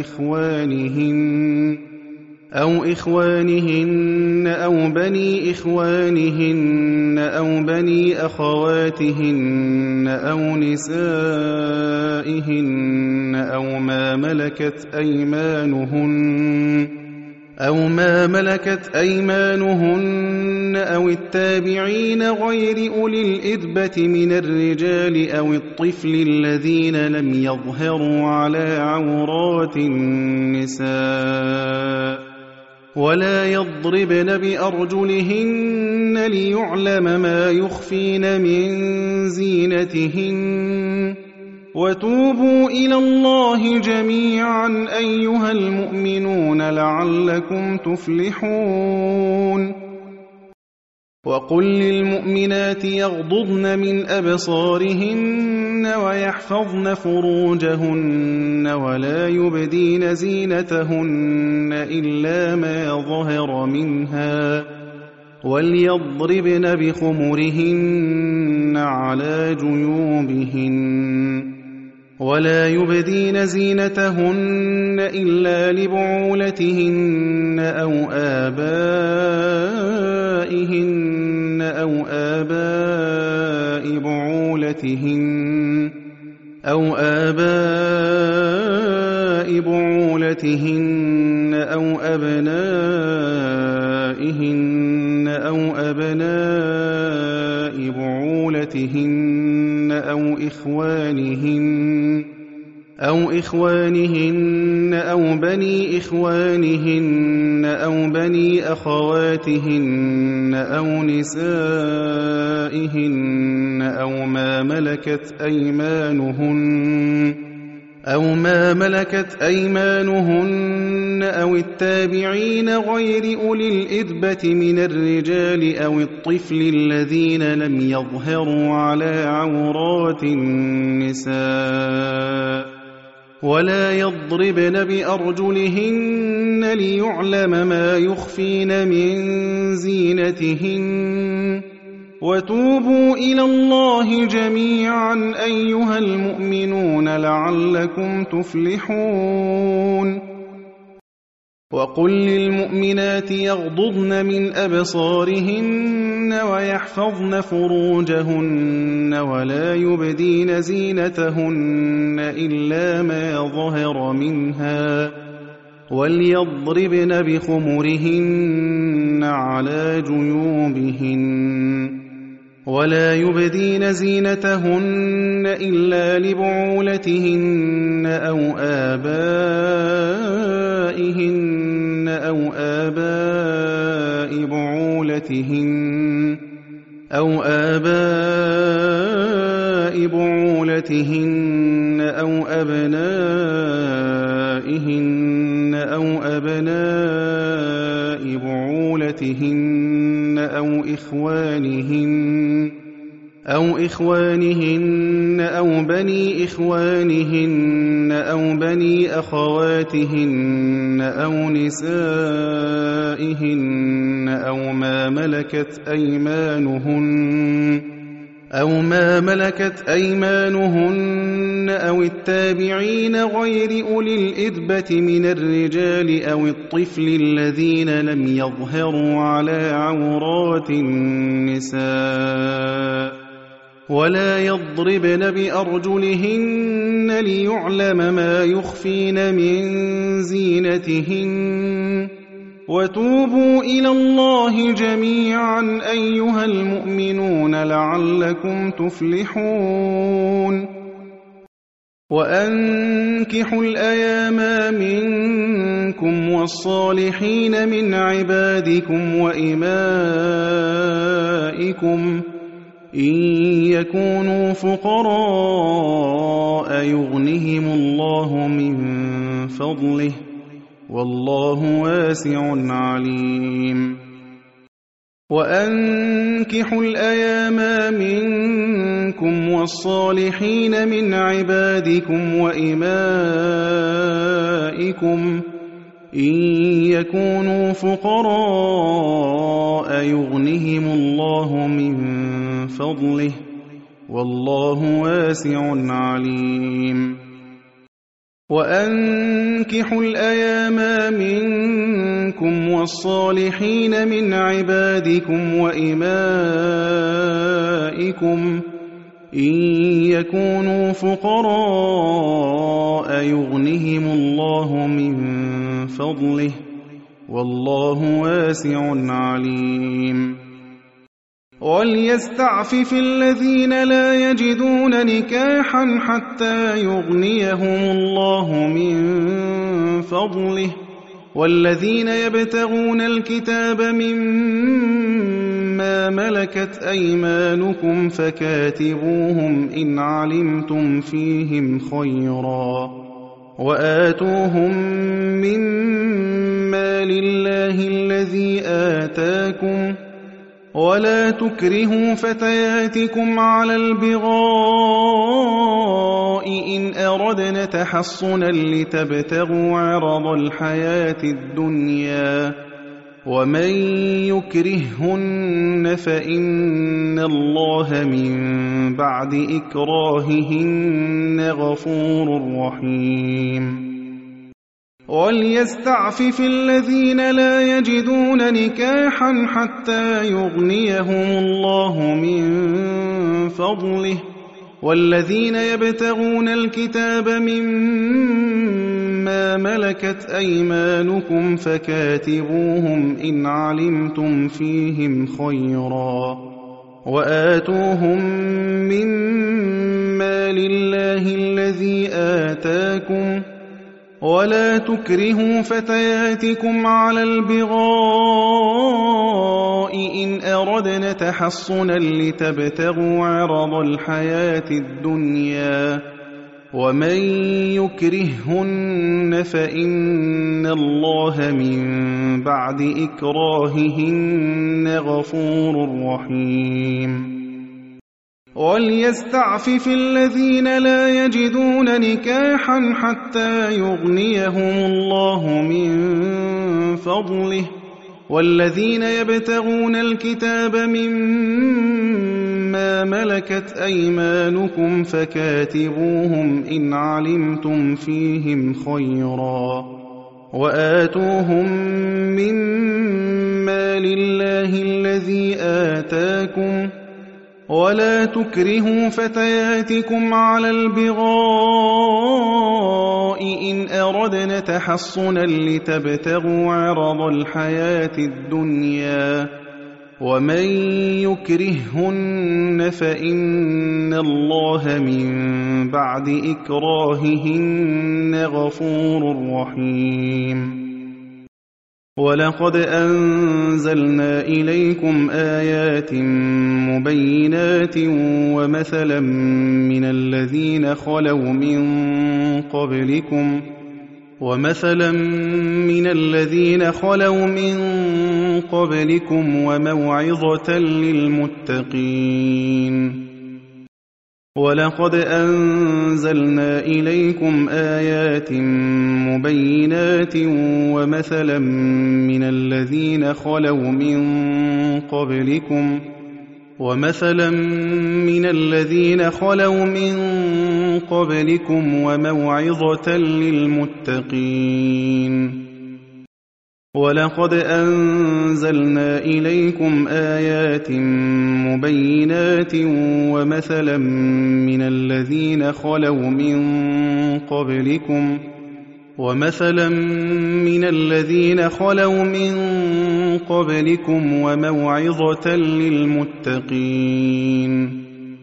أو إخوانهن أو بني إخوانهن أو بني أخواتهن أو نسائهن أو ما ملكت أيمانهن أو التابعين غير أولي الإربة من الرجال أو الطفل الذين لم يظهروا على عورات النساء ولا يضربن بأرجلهن ليعلم ما يخفين من زينتهن وتوبوا إلى الله جميعا أيها المؤمنون لعلكم تفلحون وقل للمؤمنات يغضضن من أبصارهن ويحفظن فروجهن ولا يبدين زينتهن إلا ما ظهر منها وليضربن بخمرهن على جيوبهن ولا يبدين زينتهن إلا لبعولتهن أو آبائهن أو آباء بعولتهن أو أبنائهن أو أبناء بعولتهن أو إخوانهن أو بني إخوانهن أو بني أخواتهن أو نسائهن أو ما ملكت أيمانهن أو التابعين غير أولي الإربة من الرجال أو الطفل الذين لم يظهروا على عورات النساء ولا يضربن بأرجلهن ليعلم ما يخفين من زينتهن وتوبوا إلى الله جميعا أيها المؤمنون لعلكم تفلحون وقل للمؤمنات يغضضن من أبصارهن ويحفظن فروجهن ولا يبدين زينتهن إلا ما ظهر منها وليضربن بخمرهن على جيوبهن ولا يبدين زينتهن إلا لبعولتهن أو آبائهن أو آباء بعولتهن أو أبنائهن أو أبناء بعولتهن أو إخوانهن أو بني إخوانهن أو بني أخواتهن أو نسائهن أو ما ملكت أيمانهن أو التابعين غير أولي الإربة من الرجال أو الطفل الذين لم يظهروا على عورات النساء ولا يضربن بأرجلهن ليعلم ما يخفين من زينتهن وتوبوا إلى الله جميعا أيها المؤمنون لعلكم تفلحون وأنكحوا الأيام منكم والصالحين من عبادكم وإمائكم إن يكونوا فقراء يغنهم الله من فضله والله واسع عليم وأنكحوا الأيام منكم والصالحين من عبادكم وإمائكم إن يكونوا فقراء يغنهم الله من فضله والله واسع عليم وأنكحوا الأيام منكم والصالحين من عبادكم وإمائكم إن يكونوا فقراء يغنهم الله من فضله والله واسع عليم وليستعفف الذين لا يجدون نكاحا حتى يغنيهم الله من فضله والذين يبتغون الكتاب مما ملكت أيمانكم فكاتبوهم إن علمتم فيهم خيرا وآتوهم مما لله الذي آتاكم ولا تكرهوا فتياتكم على البغاء إن أردنا تحصنا لتبتغوا عرض الحياة الدنيا ومن يكرههن فإن الله من بعد إكراههن غفور رحيم وليستعفف الذين لا يجدون نكاحا حتى يغنيهم الله من فضله والذين يبتغون الكتاب مما ملكت أيمانكم فكاتبوهم إن علمتم فيهم خيرا وآتوهم مما لله الذي آتاكم ولا تكرهوا فتياتكم على البغاء إن أردنا تحصنا لتبتغوا عرض الحياة الدنيا ومن يكرههن فإن الله من بعد إكراههن غفور رحيم وليستعفف الذين لا يجدون نكاحا حتى يغنيهم الله من فضله والذين يبتغون الكتاب مما ملكت أيمانكم فكاتبوهم إن علمتم فيهم خيرا وآتوهم مما لله الذي آتاكم ولا تكرهوا فتياتكم على البغاء إن أردنا تحصنا لتبتغوا عرض الحياة الدنيا ومن يكرههن فإن الله من بعد إكراههن غفور رحيم ولقد أنزلنا إليكم آيات مبينات ومثلا من الذين خلوا من قبلكم وموعظة للمتقين ولقد أنزلنا إليكم آيات مبينات ومثلا من الذين خلوا من قبلكم وموعظة للمتقين ولقد أنزلنا إليكم آيات مبينات ومثلا من الذين خلوا من قبلكم وموعظة للمتقين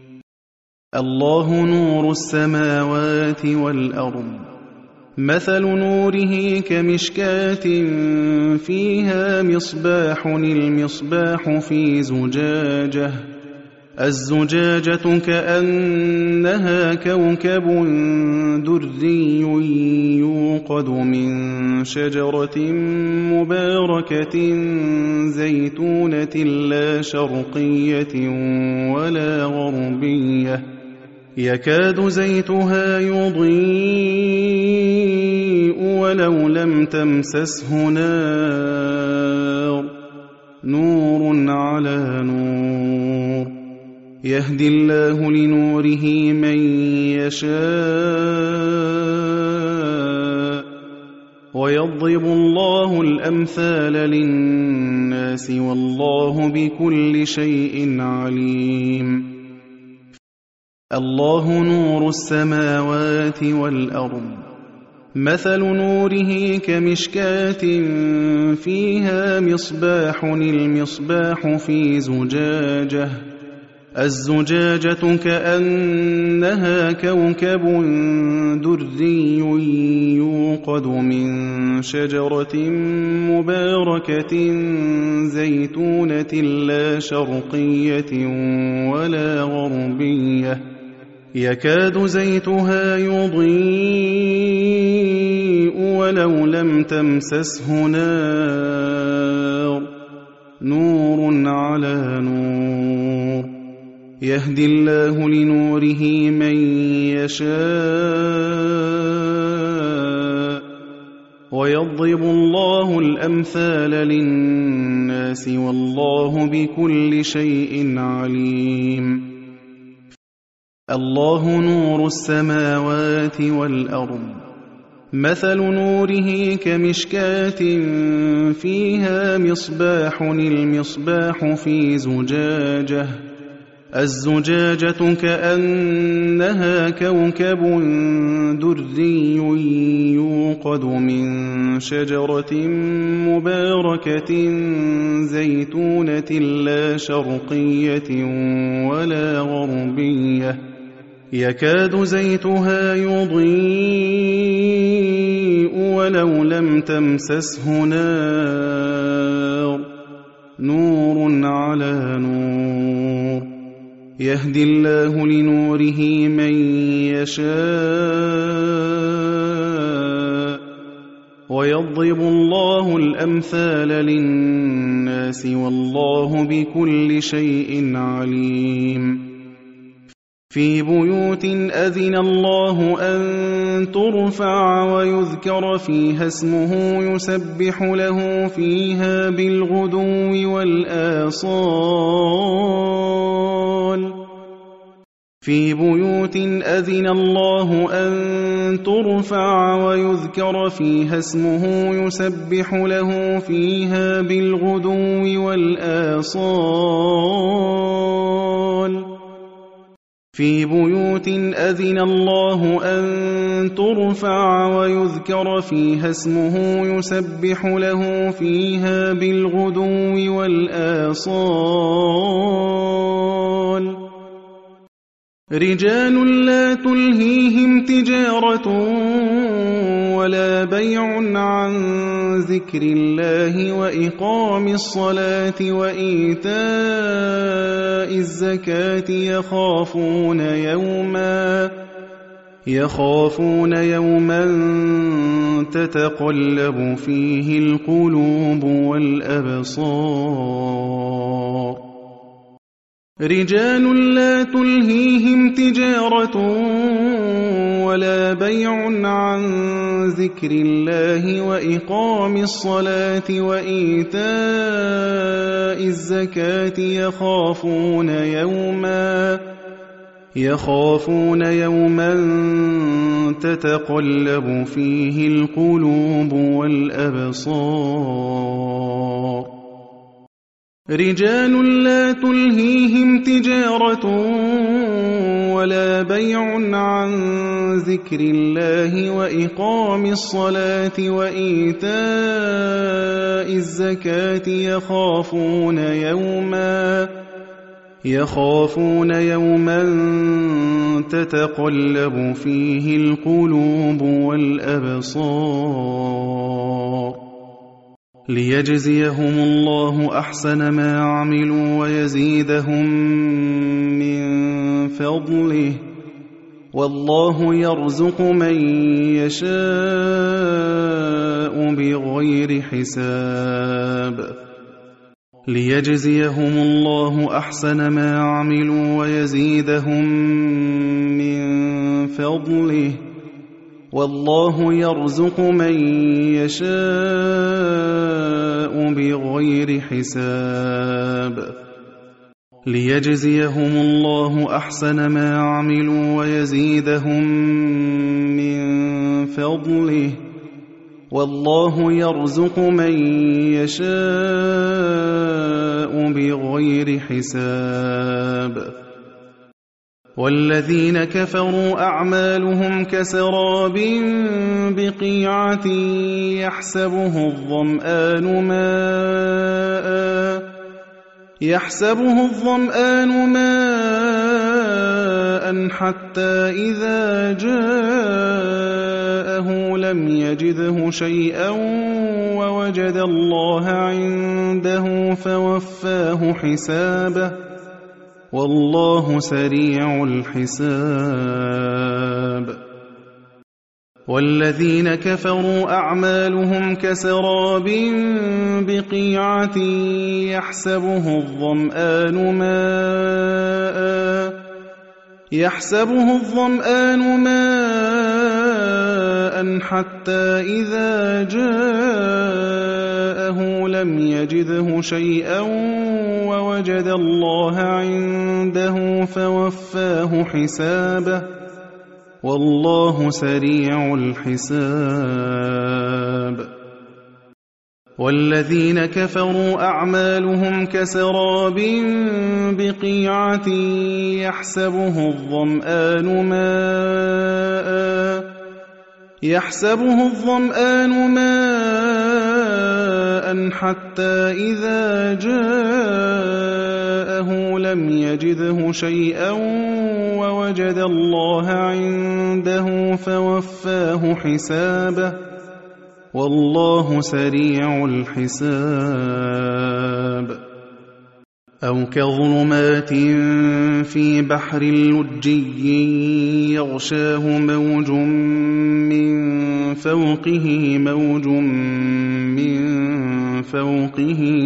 الله نور السماوات والأرض مثل نوره كمشكاة فيها مصباح المصباح في زجاجة الزجاجة كأنها كوكب دري يوقد من شجرة مباركة زيتونة لا شرقية ولا غربية يكاد زيتها يضيء ولو لم تمسسه نار نور على نور يهدي الله لنوره من يشاء ويضرب الله الأمثال للناس والله بكل شيء عليم الله نور السماوات والأرض مثل نوره كمشكاة فيها مصباح المصباح في زجاجة الزجاجة كأنها كوكب دري يوقد من شجرة مباركة زيتونة لا شرقية ولا غربية يكاد زيتها يضيء ولو لم تمسسه نار نور على نور يهدي الله لنوره من يشاء ويضرب الله الأمثال للناس والله بكل شيء عليم الله نور السماوات والأرض مثل نوره كمشكاة فيها مصباح المصباح في زجاجة الزجاجة كأنها كوكب دري يوقد من شجرة مباركة زيتونة لا شرقية ولا غربية يكاد زيتها يضيء ولو لم تمسسه نار نور على نور يهدي الله لنوره من يشاء ويضرب الله الأمثال للناس والله بكل شيء عليم في بيوت أذن الله أن ترفع ويذكر فيها اسمه يسبح له فيها بالغدو والآصال في بيوت أذن الله أن ترفع ويذكر فيها اسمه يسبح له فيها بالغدو والآصال في بيوت أذن الله أن ترفع ويذكر فيها اسمه يسبح له فيها بالغدو والآصال رجال لا تلهيهم تجارة ولا بيع عن ذكر الله وإقام الصلاة وإيتاء الزكاة يخافون يوما تتقلب فيه القلوب والأبصار رجال لا تلهيهم تجارة ولا بيع عن ذكر الله وإقام الصلاة وإيتاء الزكاة يخافون يوما تتقلب فيه القلوب والأبصار رجال لا تلهيهم تجارة ولا بيع عن ذكر الله وإقام الصلاة وإيتاء الزكاة يخافون يوما تتقلب فيه القلوب والأبصار ليجزيهم الله أحسن ما عملوا ويزيدهم من فضله والله يرزق من يشاء بغير حساب ليجزيهم الله أحسن ما عملوا ويزيدهم من فضله والله يرزق من يشاء بغير حساب ليجزيهم الله أحسن ما عملوا ويزيدهم من فضله والله يرزق من يشاء بغير حساب والذين كفروا أعمالهم كسراب بقيعة يحسبه الظمآن ماء حتى إذا جاءه لم يجده شيئا ووجد الله عنده فوفاه حسابه والله سريع الحساب والذين كفروا أعمالهم كسراب بقيعة يحسبه الظمآن ماء حتى إذا جاءه لم يجده شيئا ووجد الله عنده فوفاه حسابه والله سريع الحساب والذين كفروا أعمالهم كسراب بقيعة يحسبه الظمآن ماء حتى إذا جاءه لم يجده شيئا ووجد الله عنده فوفاه حسابه والله سريع الحساب أو كظلمات في بحر لجي يغشاه موج من فوقه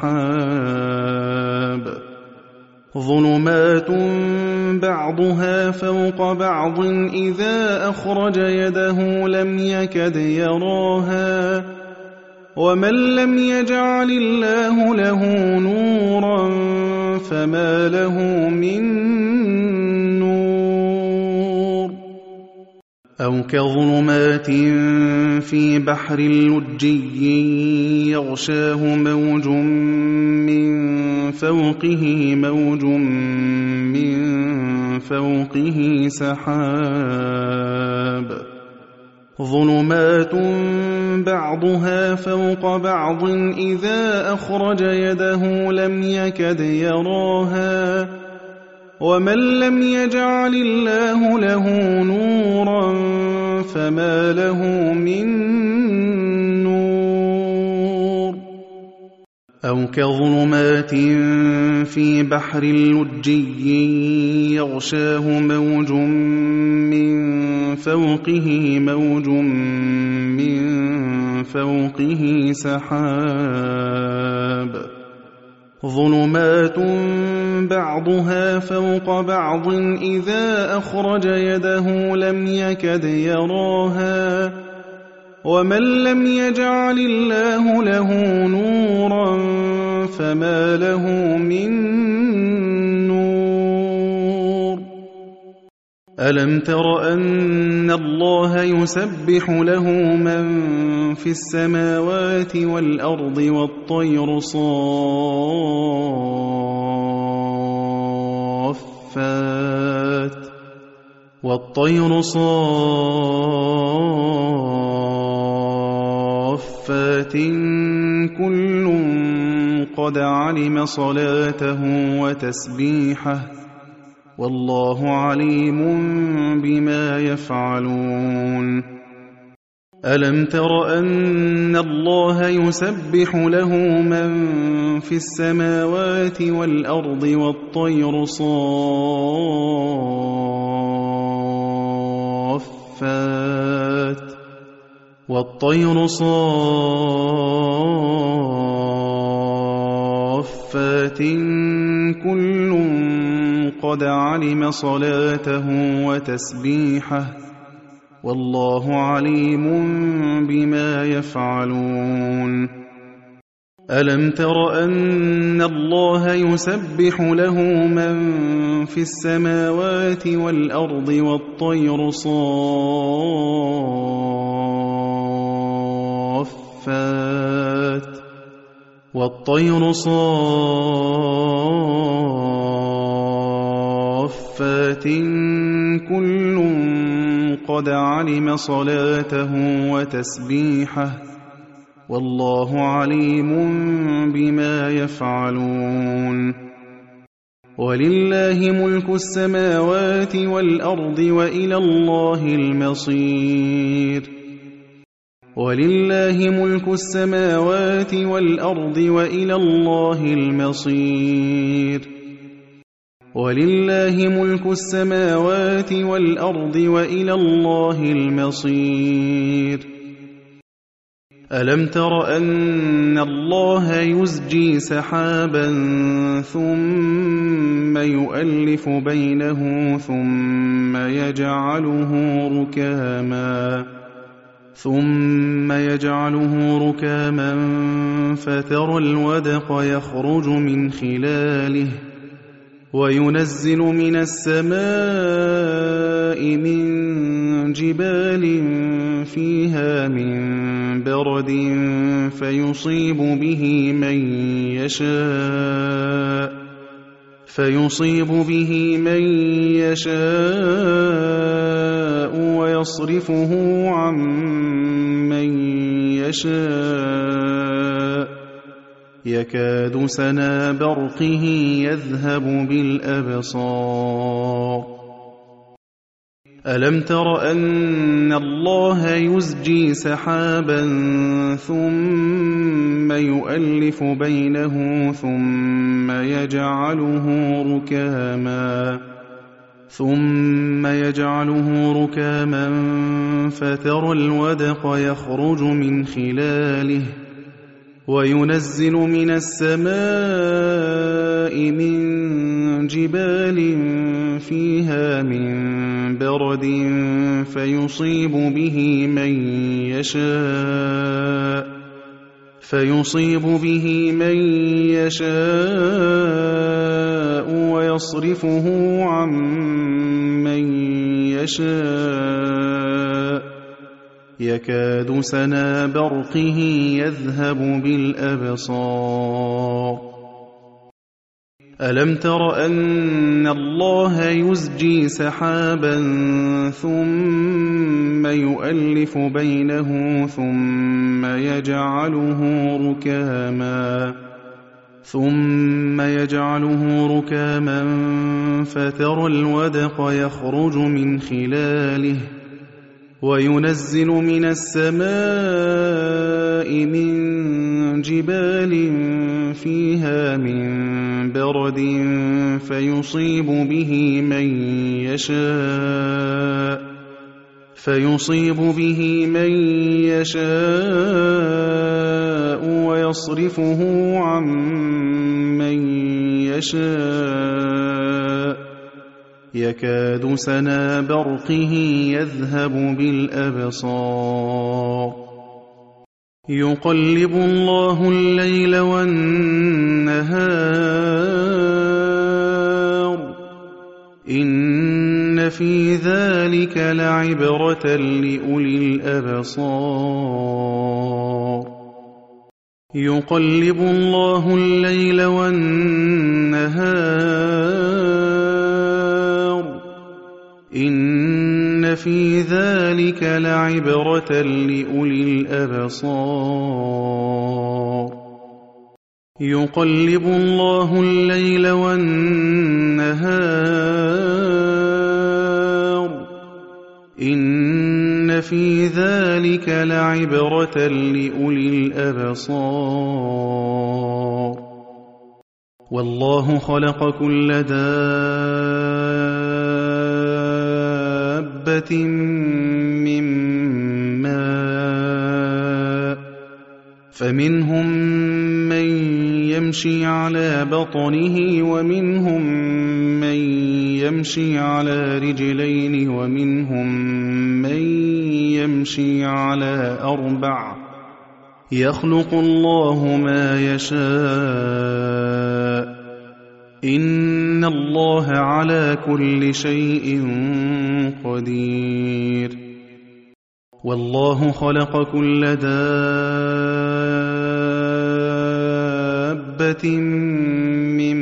سحاب ظلمات بعضها فوق بعض إذا أخرج يده لم يكد يراها ومن لم يجعل الله له نورا فما له من نور أو كظلمات في بحر لجي يغشاه موج من فوقه سحاب ظلمات بعضها فوق بعض إذا أخرج يده لم يكد يراها ومن لم يجعل الله له نورا فما له من نور أو كظلمات في بحر لجي يغشاه موج من فوقه سحاب ظلمات بعضها فوق بعض إذا أخرج يده لم يكد يراها ومن لم يجعل الله له نورا فما له من نور ألم تر أن الله يسبح له من في السماوات والأرض والطير صافات كل قد علم صلاته وتسبيحه والله عليم بما يفعلون ألم تر أن الله يسبح له من في السماوات والأرض والطير صافات كل قد علم صلاته وتسبيحه والله عليم بما يفعلون ألم تر أن الله يسبح له من في السماوات والأرض والطير صافات كل قد علم صلاته وتسبيحه والله عليم بما يفعلون ولله ملك السماوات والأرض وإلى الله المصير ولله ملك السماوات والأرض وإلى الله المصير ولله ملك السماوات والأرض وإلى الله المصير ألم تر أن الله يزجي سحابا ثم يؤلف بينه ثم يجعله ركاما فترى الودق يخرج من خلاله وينزل من السماء من جبال فيها من برد فيصيب به من يشاء ويصرفه عن من يشاء يكاد سنا برقه يذهب بالأبصار ألم تر أن الله يزجي سحابا ثم يؤلف بينه ثم يجعله ركاما فترى الودق يخرج من خلاله وينزل من السماء من جبال فيها من برد فيصيب به من يشاء ويصرفه عن من يشاء يكاد سنا برقه يذهب بالأبصار ألم تر أن الله يزجي سحابا ثم يؤلف بينه ثم يجعله ركاما فترى الودق يخرج من خلاله وينزل من السماء من جبال فيها من برد فيصيب به من يشاء ويصرفه عن من يشاء يكاد سنا برقه يذهب بالأبصار يقلب الله الليل والنهار إن في ذلك لعبرة لأولي الأبصار يقلب الله الليل والنهار إن في ذلك لعبرة لأولي الأبصار يقلب الله الليل والنهار إن في ذلك لعبرة لأولي الأبصار والله خلق كل دابة من ماء فمنهم من يمشي على بطنه ومنهم من يمشي على رجلين ومنهم من يمشي على أربع يخلق الله ما يشاء إن الله على كل شيء قدير والله خلق كل دابة من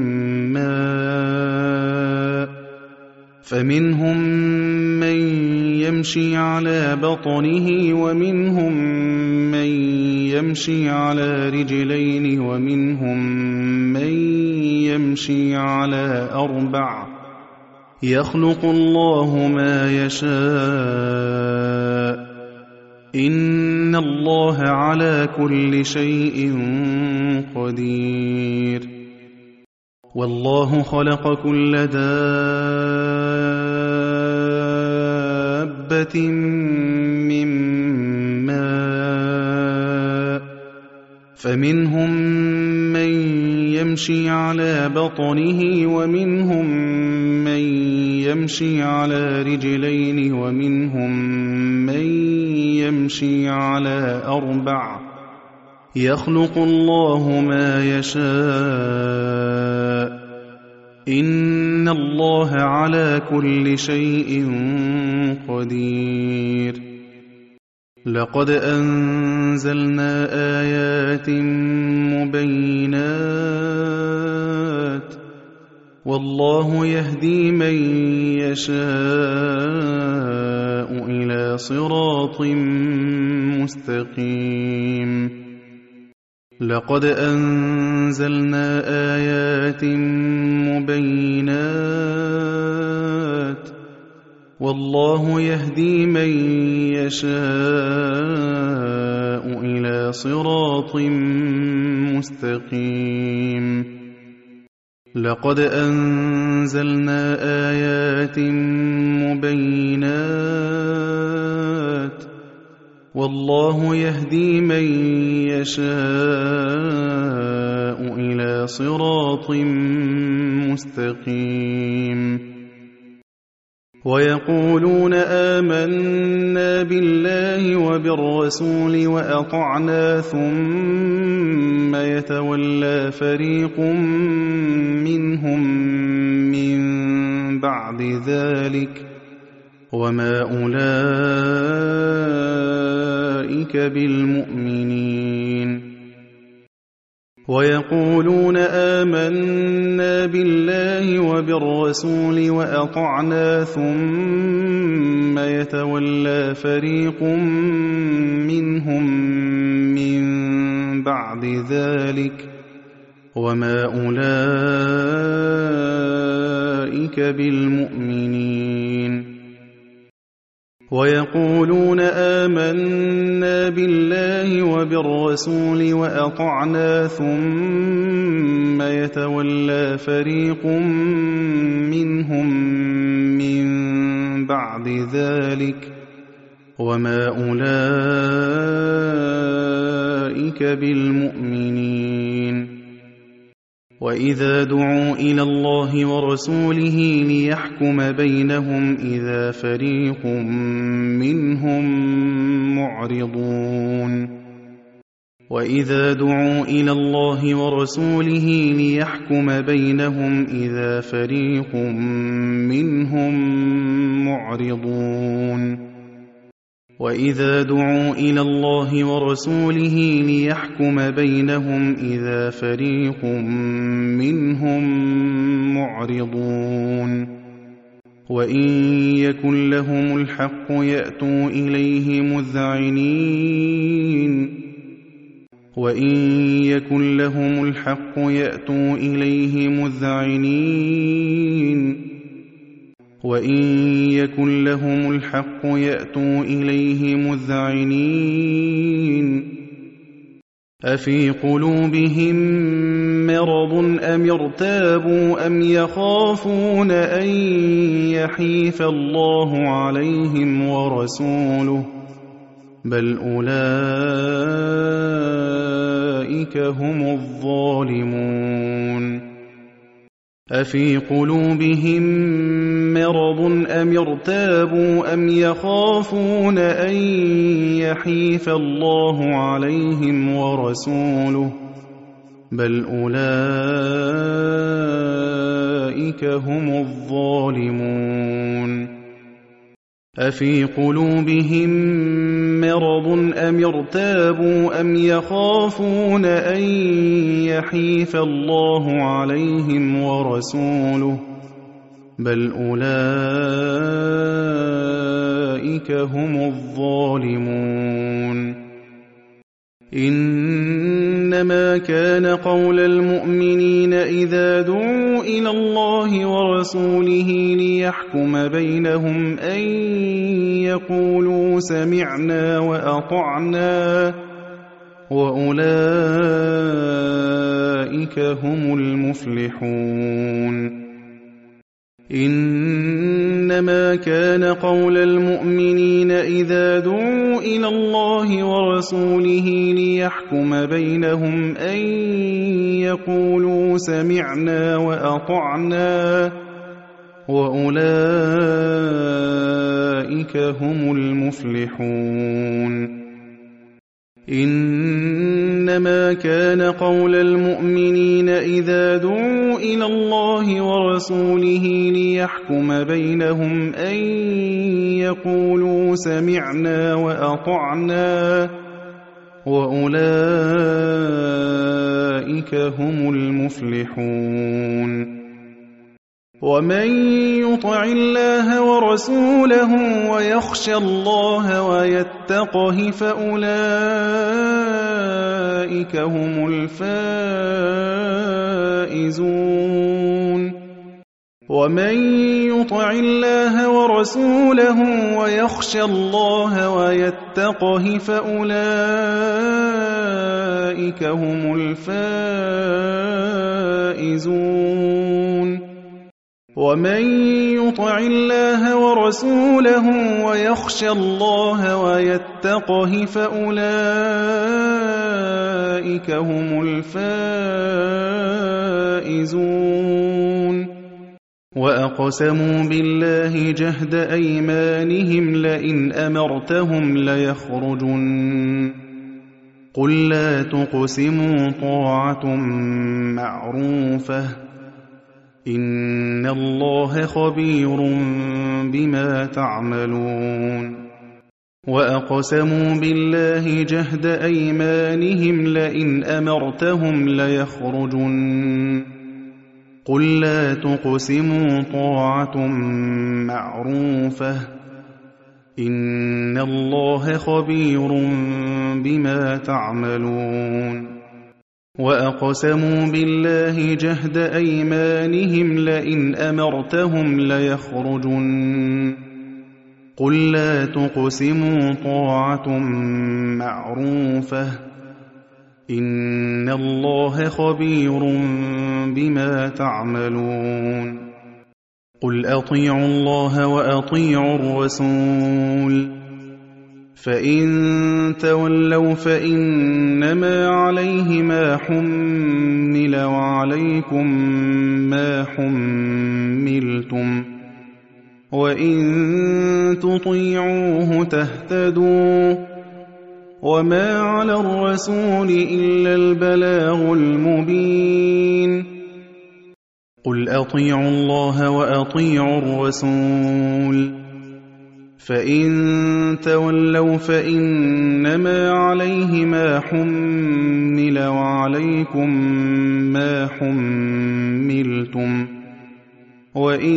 ماء فمنهم من يمشي على بطنه ومنهم من يمشي على رجلين ومنهم من يمشي على أربع يخلق الله ما يشاء إن الله على كل شيء قدير والله خلق كل دابة من ماء فمنهم من يمشي على بطنه ومنهم من يمشي على رجلين ومنهم من يمشي على أربع يخلق الله ما يشاء إن الله على كل شيء قدير لقد أنزلنا آيات مبينات والله يهدي من يشاء إلى صراط مستقيم لقد أنزلنا آيات مبينات والله يهدي من يشاء إلى صراط مستقيم لقد أنزلنا آيات مبينات والله يهدي من يشاء إلى صراط مستقيم ويقولون آمنا بالله وبالرسول وأطعنا ثم يتولى فريق منهم من بعد ذلك وما أولئك بالمؤمنين ويقولون آمنا بالله وبالرسول وأطعنا ثم يتولى فريق منهم من بعد ذلك وما أولئك بالمؤمنين ويقولون آمنا بالله وبالرسول وأطعنا ثم يتولى فريق منهم من بعد ذلك وما أولئك بالمؤمنين وإذا دعوا إلى الله ورسوله ليحكم بينهم إذا فريق منهم معرضون وإذا دعوا إلى الله ورسوله ليحكم بينهم إذا فريق منهم معرضون وإذا دعوا إلى الله ورسوله ليحكم بينهم إذا فريق منهم معرضون وإن يكن لهم الحق يأتوا إليه مذعنين وإن يكن لهم الحق يأتوا إليه مذعنين وإن يكن لهم الحق يأتوا إليه مذعنين أفي قلوبهم مرض أم ارتابوا أم يخافون أن يحيف الله عليهم ورسوله بل أولئك هم الظالمون أفي قلوبهم مرض أم ارتابوا أم يخافون أن يحيف الله عليهم ورسوله بل أولئك هم الظالمون أفي قلوبهم مرض أم ارتابوا أم يخافون أن يحيف الله عليهم ورسوله بل أولئك هم الظالمون إنما كان قول المؤمنين إذا دعوا إلى الله ورسوله ليحكم بينهم أن يقولوا سمعنا وأطعنا وأولئك هم المفلحون إنما كان قول المؤمنين إذا دعوا إلى الله ورسوله ليحكم بينهم أن يقولوا سمعنا وأطعنا وأولئك هم المفلحون إنما كان قول المؤمنين إذا دعوا إلى الله ورسوله ليحكم بينهم أن يقولوا سمعنا وأطعنا وأولئك هم المفلحون ومن يطع الله ورسوله ويخشى الله ويتقه فأولئك هم الفائزون ومن يطع الله ورسوله ويخشى الله ويتقه فأولئك هم الفائزون ومن يطع الله ورسوله ويخشى الله ويتقه فأولئك هم الفائزون وأقسموا بالله جهد أيمانهم لئن أمرتهم ليخرجن قل لا تقسموا طاعة معروفة إن الله خبير بما تعملون وأقسموا بالله جهد أيمانهم لئن أمرتهم ليخرجن قل لا تقسموا طاعة معروفة إن الله خبير بما تعملون وأقسموا بالله جهد أيمانهم لئن أمرتهم ليخرجن قل لا تقسموا طاعة معروفة إن الله خبير بما تعملون قل أطيعوا الله وأطيعوا الرسول فإن تولوا فإنما عليه ما حمل وعليكم ما حملتم وإن تطيعوه تهتدوا وما على الرسول إلا البلاغ المبين قل أطيعوا الله وأطيعوا الرسول فإن تولوا فإنما عليه ما حمل وعليكم ما حملتم وإن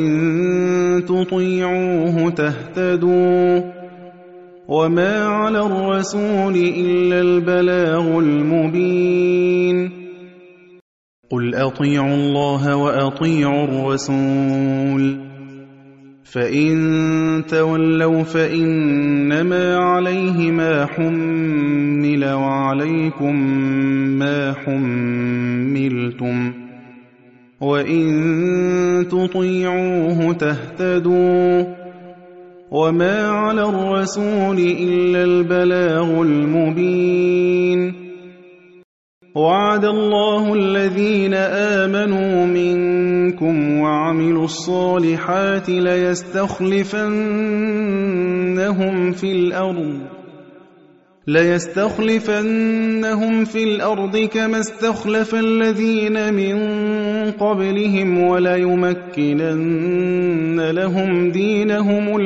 تطيعوه تهتدوا وما على الرسول إلا البلاغ المبين قل أطيعوا الله وأطيعوا الرسول فإن تولوا فإنما عليه ما حمل وعليكم ما حملتم وإن تطيعوه تهتدوا وما على الرسول إلا البلاغ المبين وعد الله الذين آمنوا منكم وعملوا الصالحات ليستخلفنهم في الأرض كما استخلف الذين من قبلهم وليمكنن لهم دينهم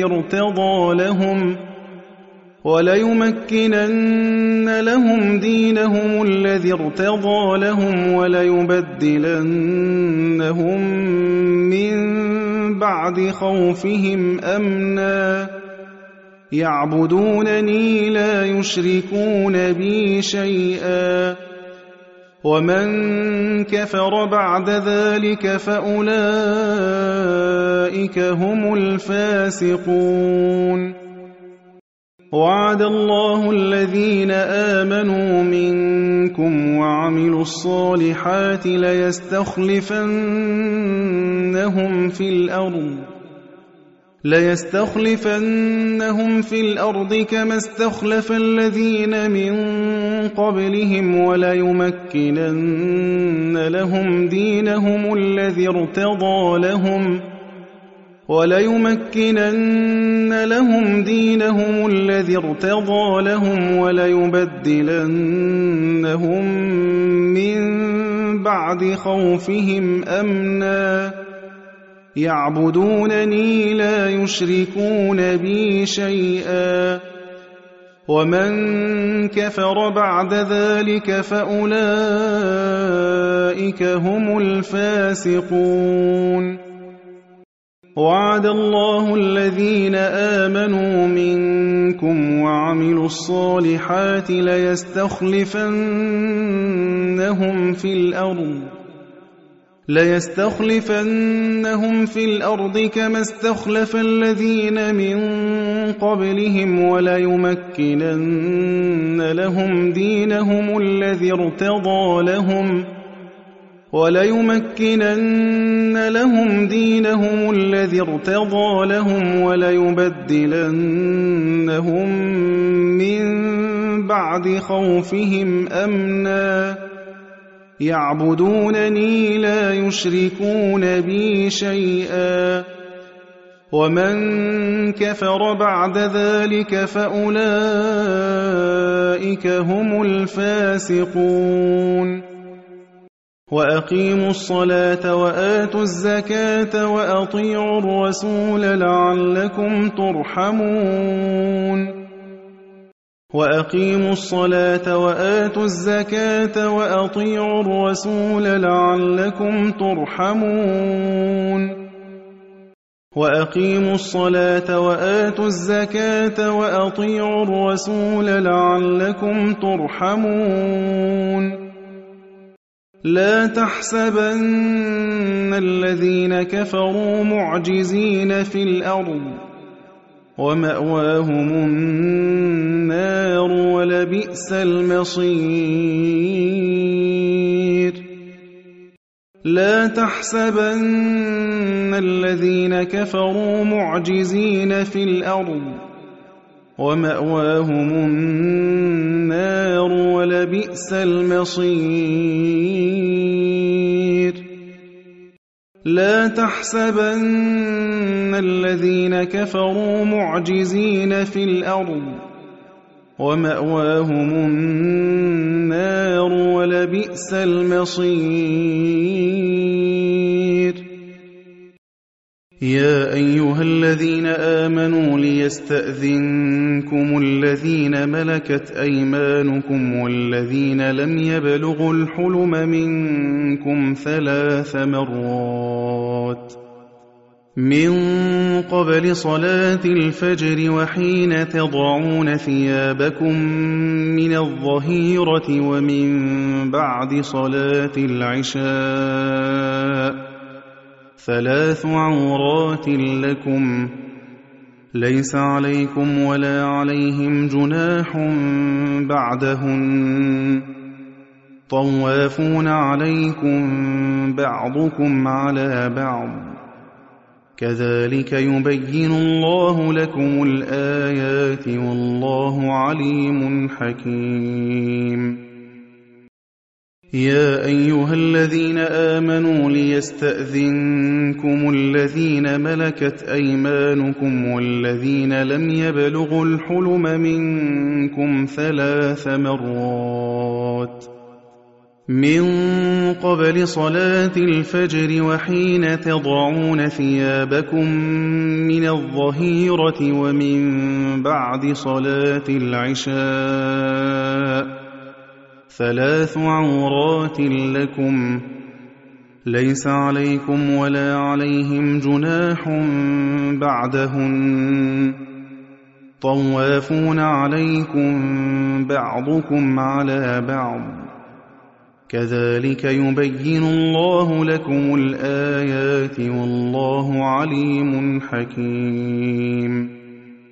الذي ارتضى لهم وليبدلنهم من بعد خوفهم أمنا يعبدونني لا يشركون بي شيئا ومن كفر بعد ذلك فأولئك هم الفاسقون وعد الله الذين آمنوا منكم وعملوا الصالحات ليستخلفنهم في الأرض كما استخلف الذين من قبلهم وليمكنن لهم دينهم الذي ارتضى لهم وليبدلنهم من بعد خوفهم أمنا يعبدونني لا يشركون بي شيئا ومن كفر بعد ذلك فأولئك هم الفاسقون وعد الله الذين آمنوا منكم وعملوا الصالحات ليستخلفنهم في الأرض كما استخلف الذين من قبلهم وليمكنن لهم دينهم الذي ارتضى لهم وليبدلنهم من بعد خوفهم أمنا يعبدونني لا يشركون بي شيئا ومن كفر بعد ذلك فأولئك هم الفاسقون وأقيموا الصلاة وآتوا الزكاة وأطيعوا الرسول لعلكم ترحمون وأقيموا الصلاة وآتوا الزكاة وأطيعوا الرسول لعلكم ترحمون وأقيموا الصلاة وآتوا الزكاة وأطيعوا الرسول لعلكم ترحمون لا تحسبن الذين كفروا معجزين في الأرض ومأواهم النار ولبئس المصير لا تحسبن الذين كفروا معجزين في الأرض ومأواهم النار ولبئس المصير لا تحسبن الذين كفروا معجزين في الأرض ومأواهم النار ولبئس المصير يا أيها الذين آمنوا ليستأذنكم الذين ملكت أيمانكم والذين لم يبلغوا الحلم منكم 3 مرات من قبل صلاة الفجر وحين تضعون ثيابكم من الظهيرة ومن بعد صلاة العشاء 3 عورات لكم ليس عليكم ولا عليهم جناح بعدهن طوافون عليكم بعضكم على بعض كذلك يبين الله لكم الآيات والله عليم حكيم يا أيها الذين آمنوا ليستأذنكم الذين ملكت أيمانكم والذين لم يبلغوا الحلم منكم 3 مرات من قبل صلاة الفجر وحين تضعون ثيابكم من الظهيرة ومن بعد صلاة العشاء 3 عورات لكم ليس عليكم ولا عليهم جناح بعدهن طوافون عليكم بعضكم على بعض كذلك يبين الله لكم الآيات والله عليم حكيم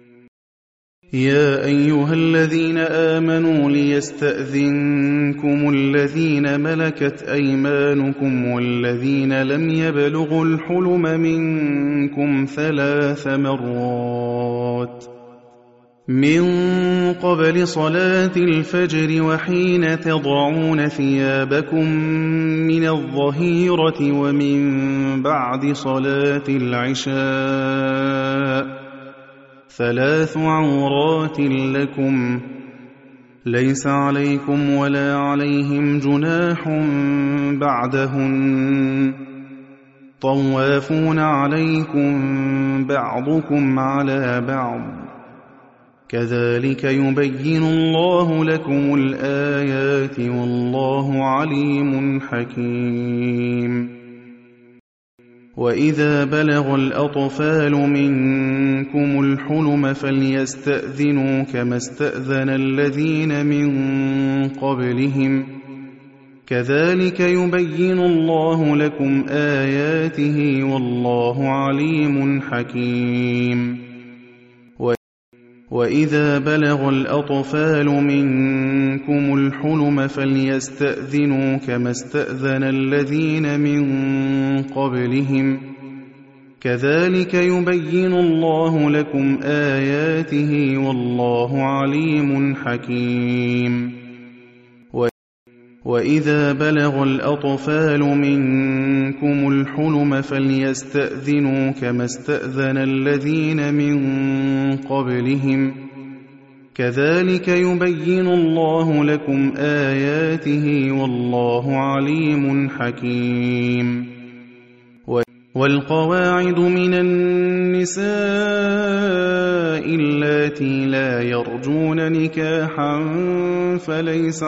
يا أيها الذين آمنوا ليستأذنكم الذين ملكت أيمانكم والذين لم يبلغوا الحلم منكم 3 مرات من قبل صلاة الفجر وحين تضعون ثيابكم من الظهيرة ومن بعد صلاة العشاء 3 عورات لكم ليس عليكم ولا عليهم جناح بعدهن طوافون عليكم بعضكم على بعض كذلك يبين الله لكم الآيات والله عليم حكيم وإذا بلغ الأطفال منكم الحلم فليستأذنوا كما استأذن الذين من قبلهم كذلك يبين الله لكم آياته والله عليم حكيم وإذا بلغ الأطفال منكم الحلم فليستأذنوا كما استأذن الذين من قبلهم كذلك يبين الله لكم آياته والله عليم حكيم وإذا بلغ الأطفال منكم الحلم فليستأذنوا كما استأذن الذين من قبلهم كذلك يبين الله لكم آياته والله عليم حكيم والقواعد من النساء اللاتي لا يرجون نكاحا فليس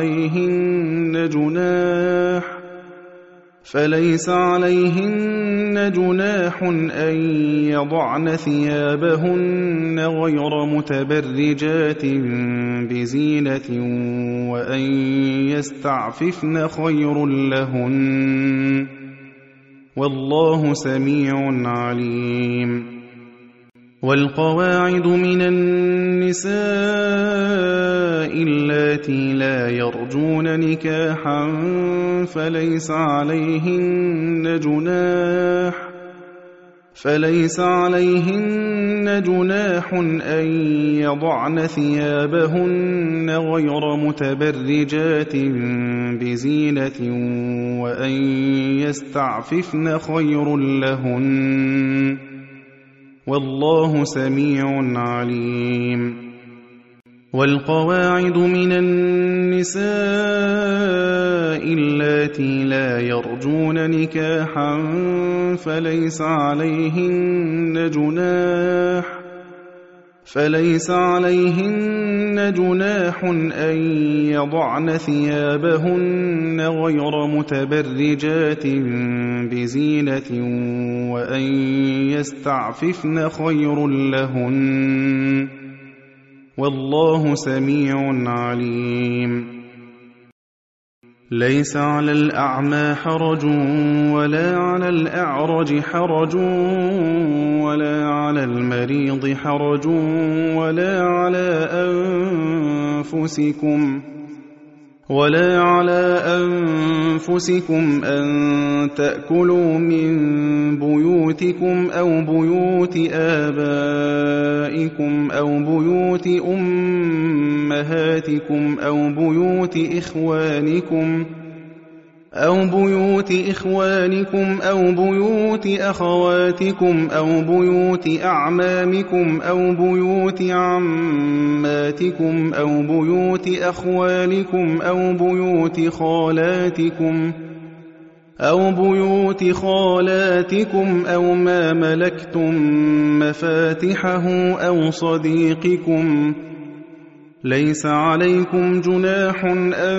عليهن جناح أن يضعن ثيابهن غير متبرجات بزينة وأن يستعففن خير لهن والله سميع عليم والقواعد من النساء اللاتي لا يرجون نكاحا فليس عليهن جناح أن يضعن ثيابهن غير متبرجات بزينة وأن يستعففن خير لهن والله سميع عليم والقواعد من النساء اللاتي لا يرجون نكاحا فليس عليهن جناح أن يضعن ثيابهن غير متبرجات بزينة وأن يستعففن خير لهن والله سميع عليم ليس على الأعمى حرج ولا على الأعرج حرج ولا على المريض حرج ولا على أنفسكم أن تأكلوا من بيوتكم أو بيوت آبائكم أو بيوت أمهاتكم أو بيوت إخوانكم أو بيوت أخواتكم أو بيوت أعمامكم أو بيوت عماتكم أو بيوت أخوالكم أو بيوت خالاتكم أو ما ملكتم مفاتحه أو صديقكم ليس عليكم جناح أن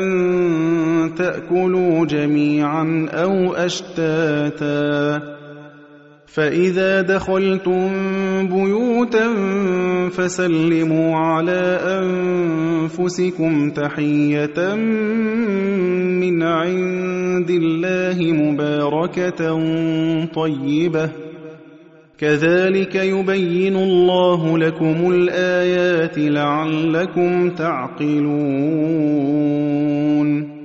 تأكلوا جميعا أو أشتاتا فإذا دخلتم بيوتا فسلموا على أنفسكم تحية من عند الله مباركة طيبة كذلك يبين الله لكم الآيات لعلكم تعقلون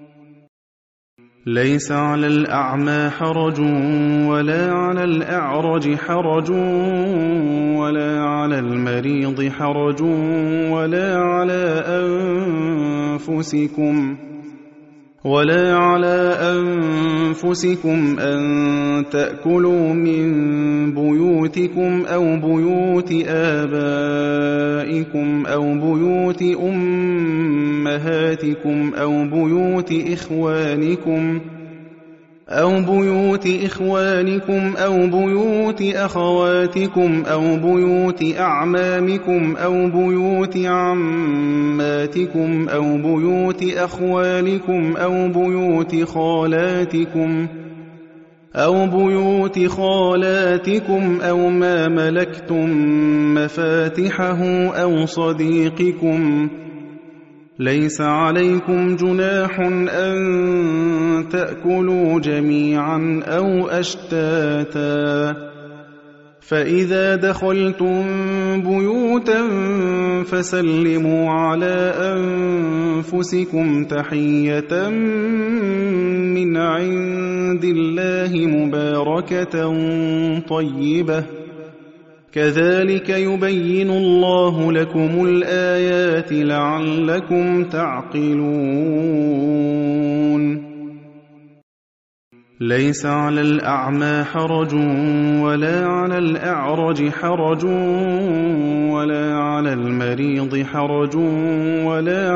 ليس على الأعمى حرج ولا على الأعرج حرج ولا على المريض حرج ولا على أنفسكم أن تأكلوا من بيوتكم أو بيوت آبائكم أو بيوت أمهاتكم أو بيوت إخوانكم أو بيوت أخواتكم أو بيوت أعمامكم أو بيوت عماتكم أو بيوت أخوالكم أو بيوت خالاتكم أو ما ملكتم مفاتحه أو صديقكم ليس عليكم جناح أن تأكلوا جميعا أو أشتاتا فإذا دخلتم بيوتا فسلموا على أنفسكم تحية من عند الله مباركة طيبة كذلك يبين الله لكم الآيات لعلكم تعقلون ليس على الأعمى حرج ولا على الأعرج حرج ولا على المريض حرج ولا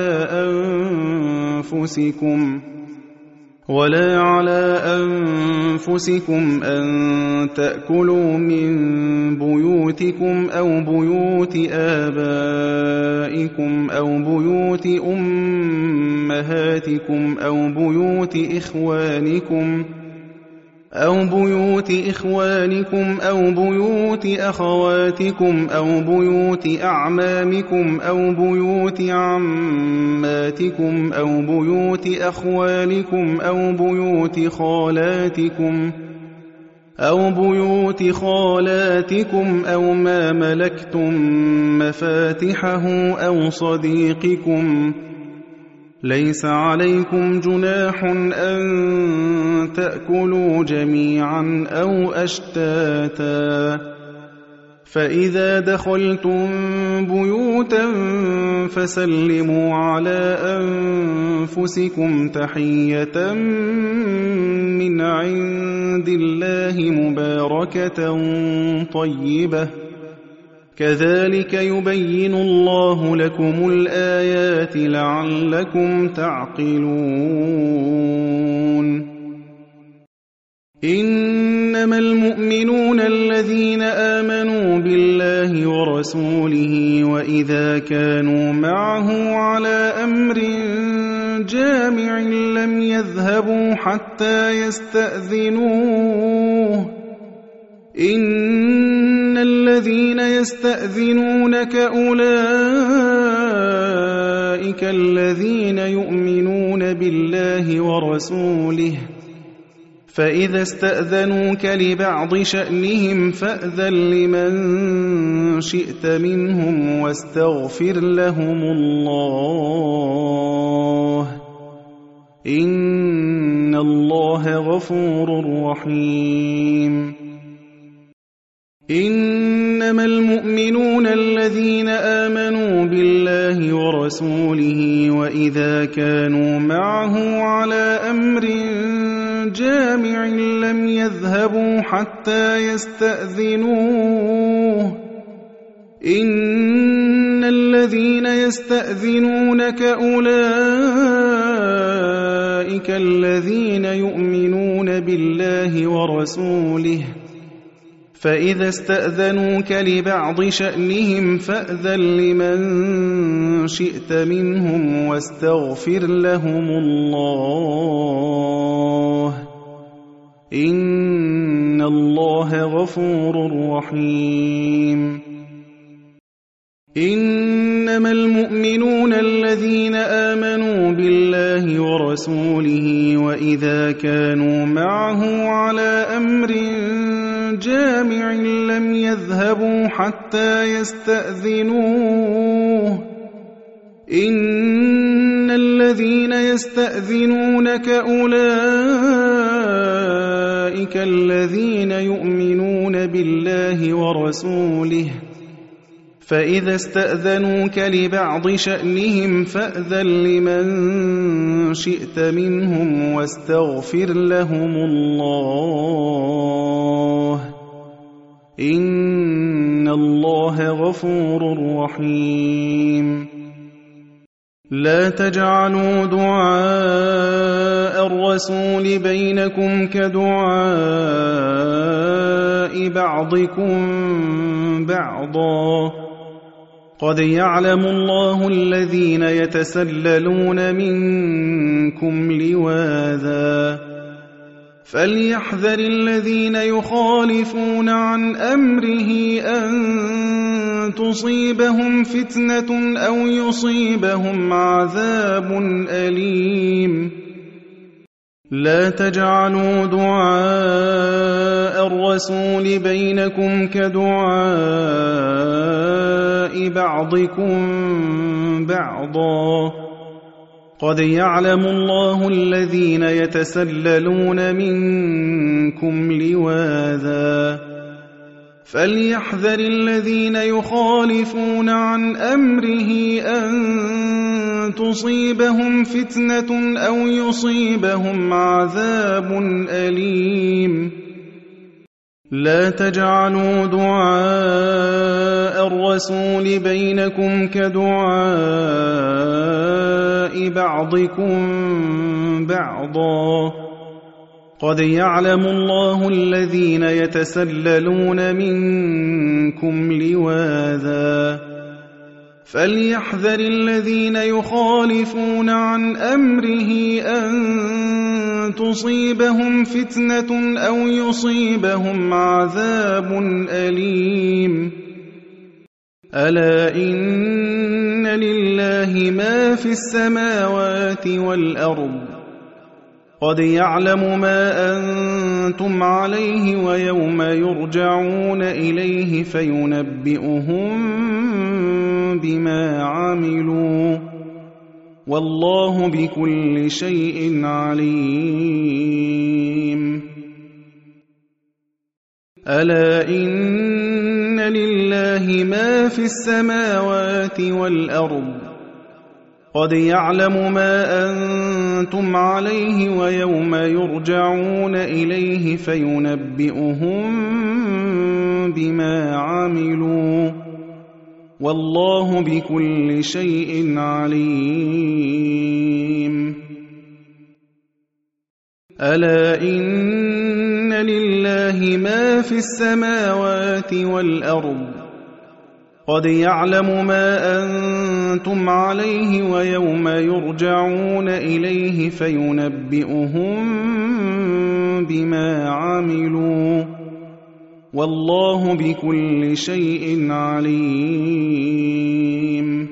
على أنفسكم أن تأكلوا من بيوتكم أو بيوت آبائكم أو بيوت أمهاتكم أو بيوت إخوانكم أو بيوت أخواتكم أو بيوت أعمامكم أو بيوت عماتكم أو بيوت أخوالكم أو بيوت خالاتكم أو ما ملكتم مفاتحه أو صديقكم ليس عليكم جناح أن تأكلوا جميعا أو أشتاتا فإذا دخلتم بيوتا فسلموا على أنفسكم تحية من عند الله مباركة طيبة كذلك يبين الله لكم الآيات لعلكم تعقلون إنما المؤمنون الذين آمنوا بالله ورسوله وإذا كانوا معه على أمر جامع لم يذهبوا حتى يستأذنوه إن الذين يستأذنونك أولئك الذين يؤمنون بالله ورسوله فإذا استأذنوك لبعض شأنهم فأذن لمن شئت منهم واستغفر لهم الله إن الله غفور رحيم إنما المؤمنون الذين آمنوا بالله ورسوله وإذا كانوا معه على أمر جامع لم يذهبوا حتى يستأذنوه إن الذين يستأذنونك أولئك الذين يؤمنون بالله ورسوله فإذا استأذنوك لبعض شأنهم فأذن لمن شئت منهم واستغفر لهم الله إن الله غفور رحيم إنما المؤمنون الذين آمنوا بالله ورسوله وإذا كانوا معه على أمر جامع لم يذهبوا حتى يستأذنوه إن الذين يستأذنونك أولئك الذين يؤمنون بالله ورسوله فإذا استأذنوك لبعض شأنهم فأذن لمن شئت منهم واستغفر لهم الله إن الله غفور رحيم لا تجعلوا دعاء الرسول بينكم كدعاء بعضكم بعضا قد يعلم الله الذين يتسللون منكم لواذا فليحذر الذين يخالفون عن أمره أن تصيبهم فتنة أو يصيبهم عذاب أليم لا تجعلوا دعاء الرسول بينكم كدعاء بعضكم بعضا قد يعلم الله الذين يتسللون منكم لواذا فليحذر الذين يخالفون عن أمره أن تصيبهم فتنة أو يصيبهم عذاب أليم لا تجعلوا دعاء الرسول بينكم كدعاء بعضكم بعضا قد يعلم الله الذين يتسللون منكم لواذا فليحذر الذين يخالفون عن أمره أن تصيبهم فتنة أو يصيبهم عذاب أليم ألا إن لله ما في السماوات والأرض قد يعلم ما أنتم عليه ويوم يرجعون إليه فينبئهم بما عملوا والله بكل شيء عليم ألا إن لله ما في السماوات والأرض قد يعلم ما أنتم عليه ويوم يرجعون إليه فينبئهم بما عملوا والله بكل شيء عليم ألا إن لله ما في السماوات والأرض قد يعلم ما أنتم عليه ويوم يرجعون إليه فينبئهم بما عملوا والله بكل شيء عليم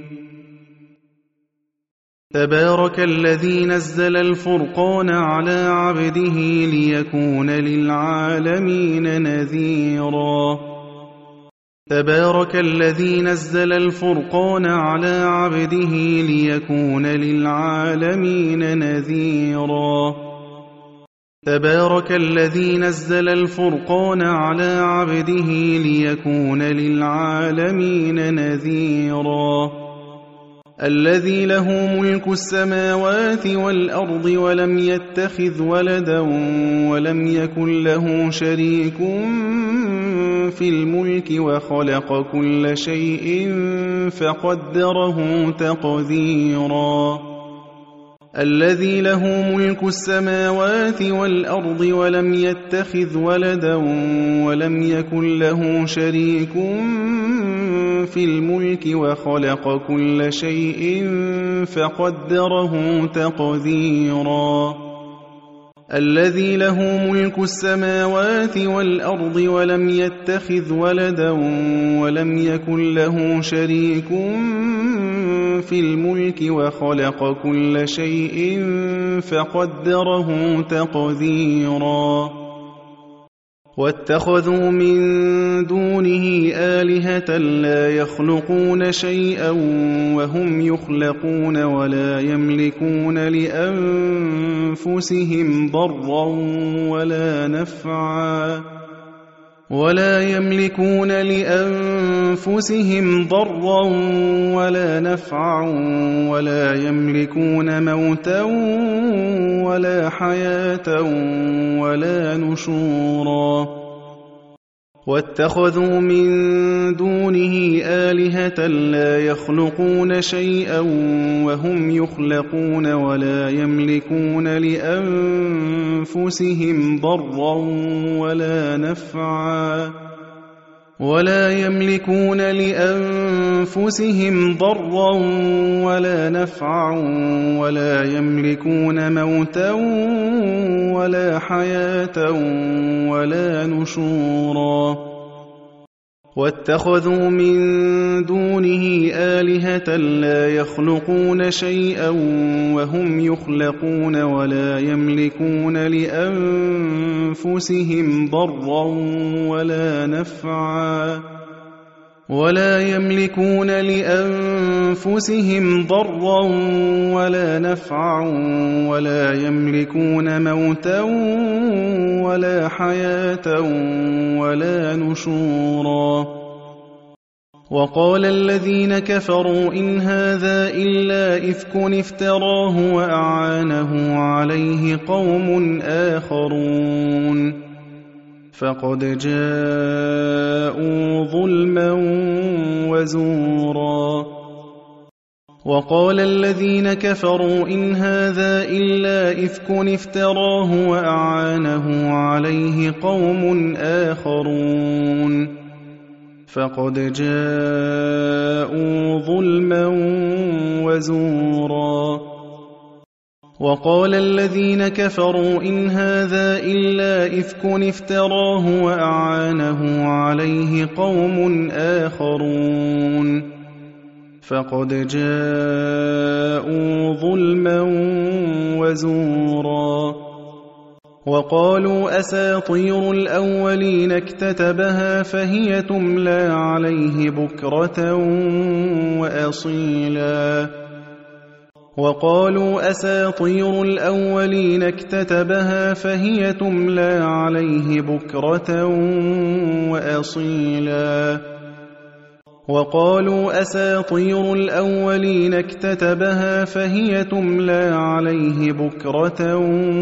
تبارك الذي نزل الفرقان على عبده ليكون للعالمين نذيرا تبارك الذي نزل الفرقان على عبده ليكون للعالمين نذيرا تبارك الذي نزل الفرقان على عبده ليكون للعالمين نذيرا الذي له ملك السماوات والأرض ولم يتخذ ولدا ولم يكن له شريك في الملك وخلق كل شيء فقدره تقديرا الذي له ملك السماوات والأرض ولم يتخذ ولدا ولم يكن له شريك في الملك وخلق كل شيء فقدره تقديرا الذي له ملك السماوات والأرض ولم يتخذ ولدا ولم يكن له شريك في الملك وخلق كل شيء فقدره تقديرا واتخذوا من دونه آلهة لا يخلقون شيئا وهم يخلقون ولا يملكون لأنفسهم ضرا ولا نفعا ولا يملكون موتا ولا حياة ولا نشورا واتخذوا من دونه آلهة لا يخلقون شيئا وهم يخلقون ولا يملكون لأنفسهم ضرا ولا نفعا ولا يملكون موتا ولا حياة ولا نشورا واتخذوا من دونه آلهة لا يخلقون شيئا وهم يخلقون ولا يملكون لأنفسهم ضرا ولا نفعا ولا يملكون موتا ولا حياة ولا نشورا وقال الذين كفروا إن هذا إلا إفك افتراه وأعانه عليه قوم آخرون فقد جاءوا ظلما وزورا وقال الذين كفروا إن هذا إلا إفك افتراه وأعانه عليه قوم آخرون فقد جاءوا ظلما وزورا وقال الذين كفروا إن هذا إلا إفك افتراه وأعانه عليه قوم آخرون فقد جاءوا ظلما وزورا وقالوا أساطير الأولين اكتتبها فهي تملى عليه بكرة وأصيلا وقالوا أساطير الأولين اكتتبها فهي تملى عليه بكرة وأصيلا وقالوا أساطير الأولين اكتتبها فهي تملى عليه بكرة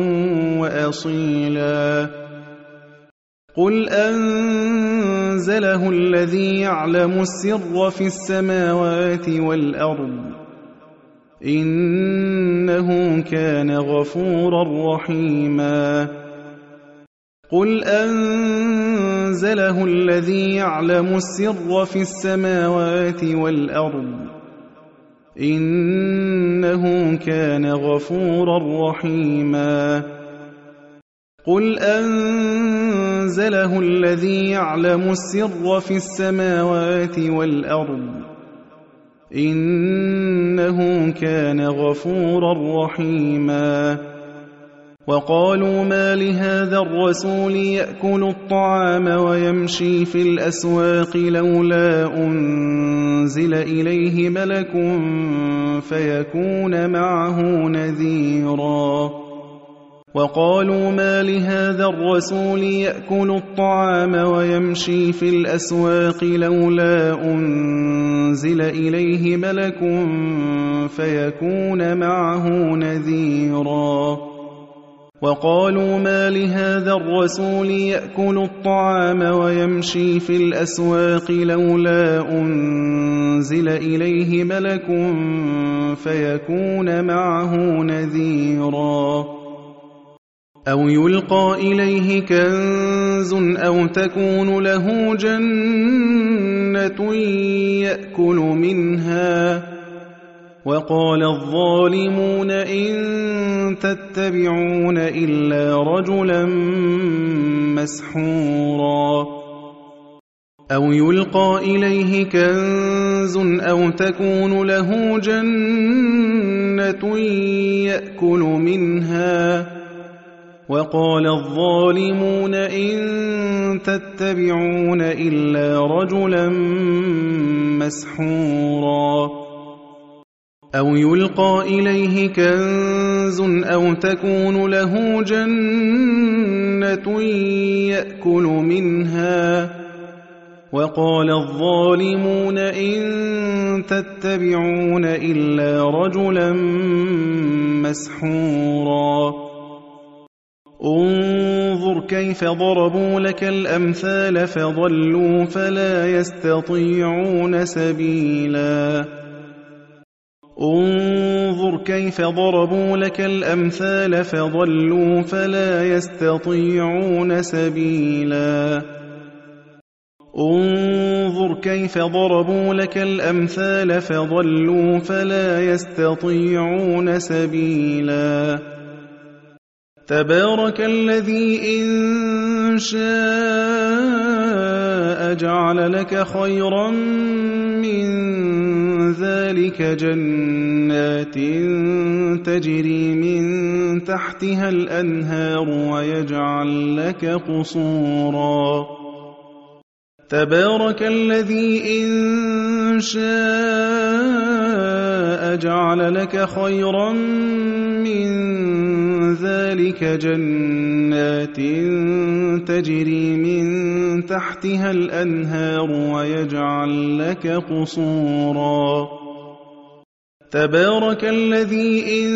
وأصيلا قل أنزله الذي يعلم السر في السماوات والأرض إنه كان غفورا رحيما قل أنزله الذي يعلم السر في السماوات والأرض إنه كان غفورا رحيما قل أنزله الذي يعلم السر في السماوات والأرض إنه كان غفورا رحيما وقالوا ما لهذا الرسول يأكل الطعام ويمشي في الأسواق لولا أنزل إليه ملك فيكون معه نذيرا وقالوا ما لهذا الرسول يأكل الطعام ويمشي في الأسواق لولا أنزل إليه ملك فيكون معه نذيرا وقالوا ما لهذا الرسول يأكل الطعام ويمشي في الأسواق لولا أنزل إليه ملك فيكون معه نذيرا أو يلقى إليه كنز أو تكون له جنة يأكل منها وقال الظالمون إن تتبعون إلا رجلا مسحورا أو يلقى إليه كنز أو تكون له جنة يأكل منها وقال الظالمون إن تتبعون إلا رجلا مسحورا أو يلقى إليه كنز أو تكون له جنة يأكل منها وقال الظالمون إن تتبعون إلا رجلا مسحورا انظر كيف ضربوا لك الأمثال فضلوا فلا يستطيعون سبيلا انظر كيف ضربوا لك الأمثال فضلوا فلا يستطيعون سبيلا انظر كيف ضربوا لك الأمثال فضلوا فلا يستطيعون سبيلا تبارك الذي إن شاء جعل لك خيرا من ذلك جنات تجري من تحتها الأنهار ويجعل لك قصورا تبارك الذي إن شاء جعل لك خيرا من ذلك جنات تجري من تحتها الأنهار ويجعل لك قصورا تبارك الذي إن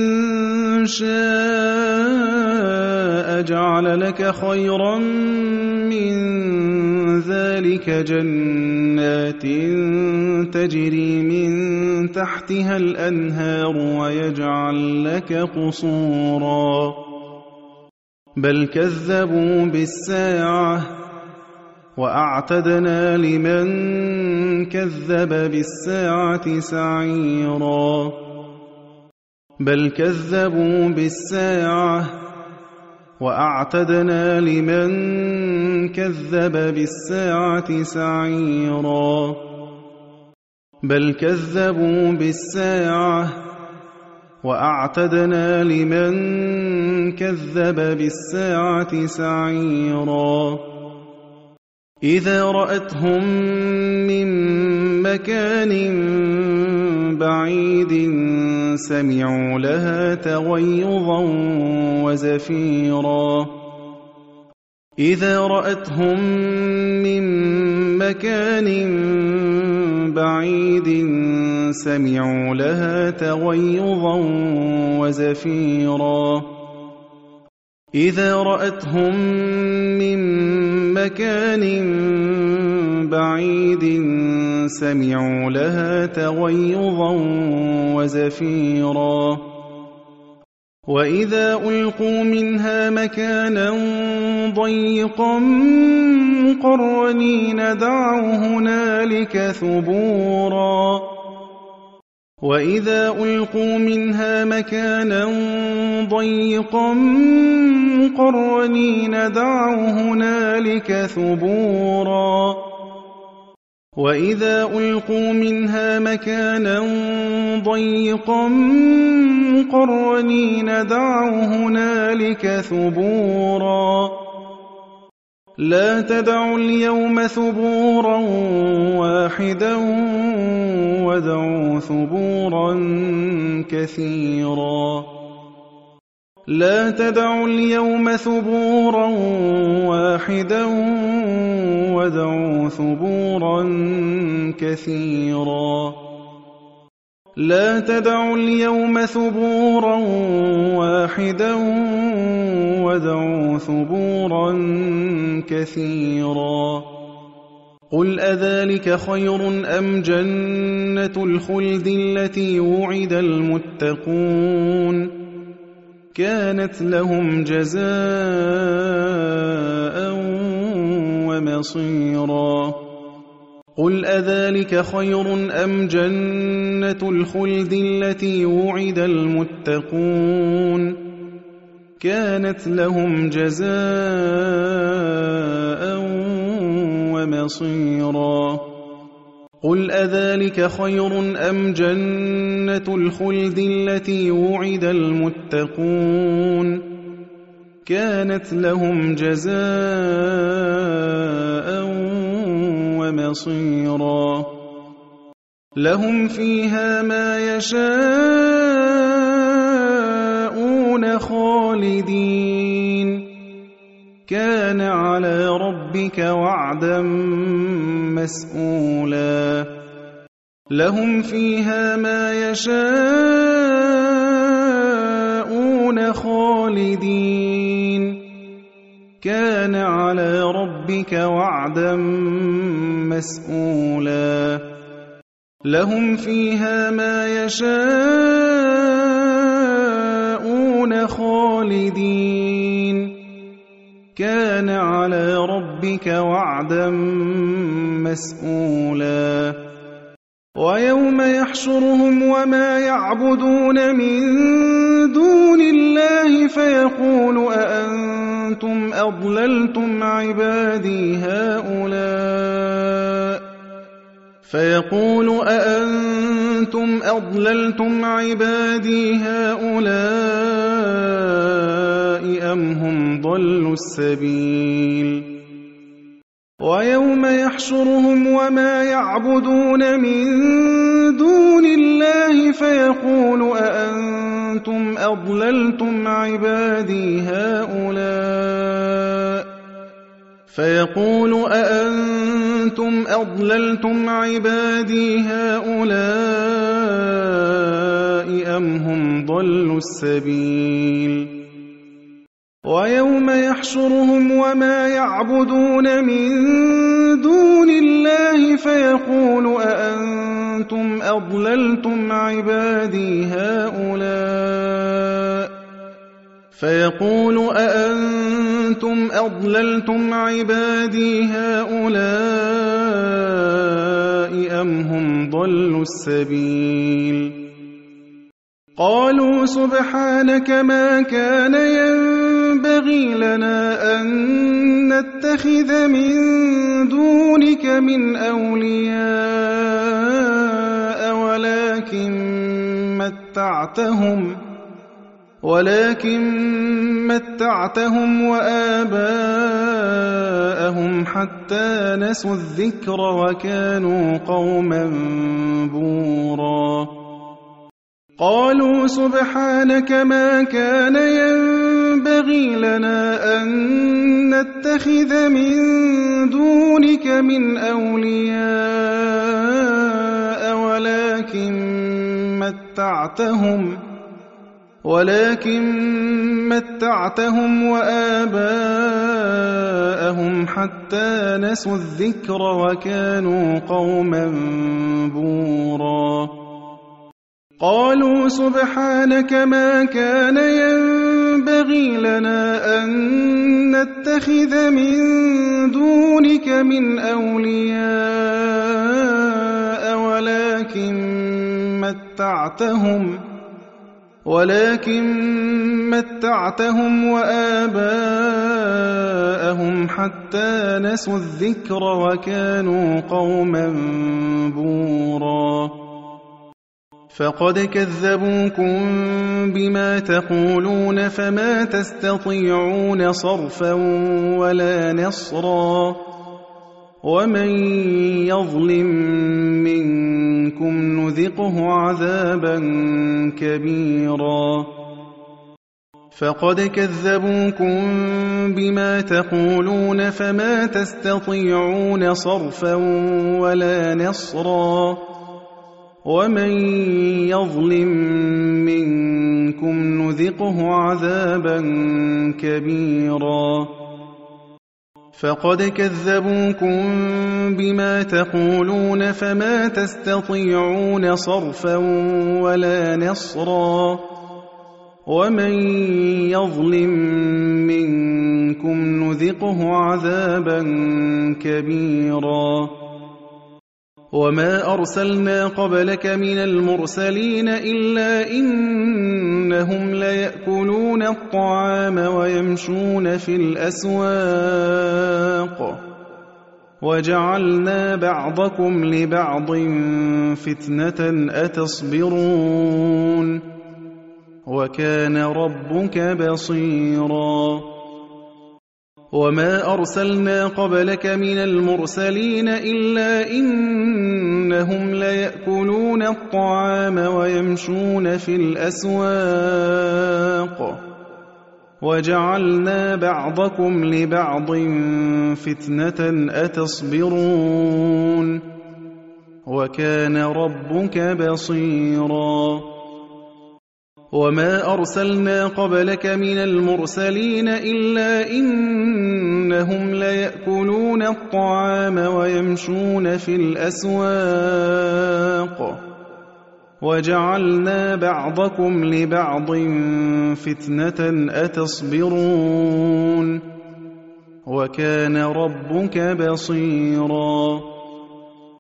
شاء جعل لك خيرا من ذلك جنات تجري من تحتها الأنهار ويجعل لك قصورا بل كذبوا بالساعة وأعتدنا لمن كذب بالساعة سعيرا بل كذبوا بالساعة وأعتدنا لمن كذب بالساعة سعيرا بل كذبوا بالساعة وأعتدنا لمن كذب بالساعة سعيرا إذا رأتهم من مكان بعيد سمعوا لها تغيظا وزفيرا إذا رأتهم من مكان بعيد سمعوا لها تغيظا وزفيرا إذا رأتهم من مكان بعيد سمعوا لها تغيظا وزفيرا وإذا ألقوا منها مكانا ضيقا مقرنين دعوا هنالك ثبورا وإذا ألقوا منها مكانا ضيقا مقرنين دعوا هنالك ثبورا وإذا ألقوا منها مكانا ضيقا مقرنين دعوا هنالك ثبورا لا تدعوا اليوم ثبورا واحدا ودعوا ثبورا كثيرا لا تدعوا اليوم ثبورا واحدا ودعوا ثبورا كثيرا لا تدعوا اليوم ثبورا واحدا ودعوا ثبورا كثيرا قل أذلك خير أم جنة الخلد التي وعد المتقون كانت لهم جزاء ومصيرا قل قُلْ أَذَٰلِكَ خَيْرٌ أَمْ جَنَّةُ الْخُلْدِ الَّتِي وُعِدَ الْمُتَّقُونَ كَانَتْ لَهُمْ جَزَاءً وَمَصِيرًا قُلْ أَذَٰلِكَ خَيْرٌ أَمْ جَنَّةُ الْخُلْدِ الَّتِي وُعِدَ الْمُتَّقُونَ كَانَتْ لَهُمْ جَزَاءً وَمَصِيرًا لَهُمْ فِيهَا مَا يَشَاءُونَ خَالِدِينَ كَانَ عَلَىٰ رَبِّكَ وَعْدًا مَّسْئُولًا لَهُمْ فِيهَا مَا يَشَاءُونَ خَالِدِينَ كَانَ عَلَىٰ رَبِّكَ وَعْدًا مَّسْئُولًا لَهُمْ فِيهَا مَا يَشَاءُونَ خَالِدِينَ كَانَ عَلَىٰ رَبِّكَ وَعْدًا مَّسْئُولًا وَيَوْمَ يَحْشُرُهُمْ وَمَا يَعْبُدُونَ مِن دُونِ اللَّهِ فَيَقُولُ أَأَنتُمْ أَضْلَلْتُمْ عِبَادِي هَٰؤُلَاءِ أَمْ هُمْ ضَلُّوا السَّبِيلَ وَيَوْمَ يَحْشُرُهُمْ وَمَا يَعْبُدُونَ مِن دُونِ اللَّهِ فَيَقُولُ أَأَنتُمْ أَضْلَلْتُمْ عِبَادِي هَٰؤُلَاءِ أَمْ هُمْ ضَلُّوا السَّبِيلَ وَيَوْمَ يَحْشُرُهُمْ وَمَا يَعْبُدُونَ مِن دُونِ اللَّهِ فَيَقُولُ أَأَنتُمْ أَضْلَلْتُمْ عِبَادِي هَٰؤُلَاءِ أَمْ هُمْ ضَلُّوا السَّبِيلَ قَالُوا سُبْحَانَكَ مَا كَانَ يَنبَغِي لَنَا أَن نَّتَّخِذَ مِن دُونِكَ مِنْ أَوْلِيَاءَ وَلَٰكِن مَّتَّعْتَهُمْ وَآبَاءَهُمْ حَتَّىٰ نَسُوا الذِّكْرَ وَكَانُوا قَوْمًا بُورًا قَالُوا سُبْحَانَكَ مَا كَانَ يَنبَغِي لَنَا أَن نَّتَّخِذَ مِن دُونِكَ مِنْ أَوْلِيَاءَ وَلَٰكِن مَّتَّعْتَهُمْ وَآبَاءَهُمْ حَتَّىٰ نَسُوا الذِّكْرَ وَكَانُوا قَوْمًا بُورًا قَالُوا سُبْحَانَكَ مَا كَانَ يَنبَغِي لَنَا أَن نَّتَّخِذَ مِن دُونِكَ مِنْ أَوْلِيَاءَ وَلَٰكِن مَّتَّعْتَهُمْ وَآبَاءَهُمْ حَتَّىٰ نَسُوا الذِّكْرَ وَكَانُوا قَوْمًا بُورًا فَقَدْ كَذَّبُوكُم بِمَا تَقُولُونَ فَمَا تَسْتَطِيعُونَ صَرْفًا وَلَا نَصْرًا وَمَن يَظْلِم مِّنكُمْ نُذِقْهُ عَذَابًا كَبِيرًا فَقَدْ كَذَّبُوكُم بِمَا تَقُولُونَ فَمَا تَسْتَطِيعُونَ صَرْفًا وَلَا نَصْرًا وَمَن يَظْلِم مِّنكُمْ نُذِقْهُ عَذَابًا كَبِيرًا فَقَدْ كَذَّبُوكُم بِمَا تَقُولُونَ فَمَا تَسْتَطِيعُونَ صَرْفًا وَلَا نَصْرًا وَمَن يَظْلِم مِّنكُمْ نُذِقْهُ عَذَابًا كَبِيرًا وما أرسلنا قبلك من المرسلين إلا إنهم ليأكلون الطعام ويمشون في الأسواق وجعلنا بعضكم لبعض فتنة أتصبرون وكان ربك بصيرا وما أرسلنا قبلك من المرسلين إلا إنهم ليأكلون الطعام ويمشون في الأسواق وجعلنا بعضكم لبعض فتنة أتصبرون وكان ربك بصيرا وما أرسلنا قبلك من المرسلين إلا إنهم ليأكلون الطعام ويمشون في الأسواق وجعلنا بعضكم لبعض فتنة أتصبرون وكان ربك بصيرا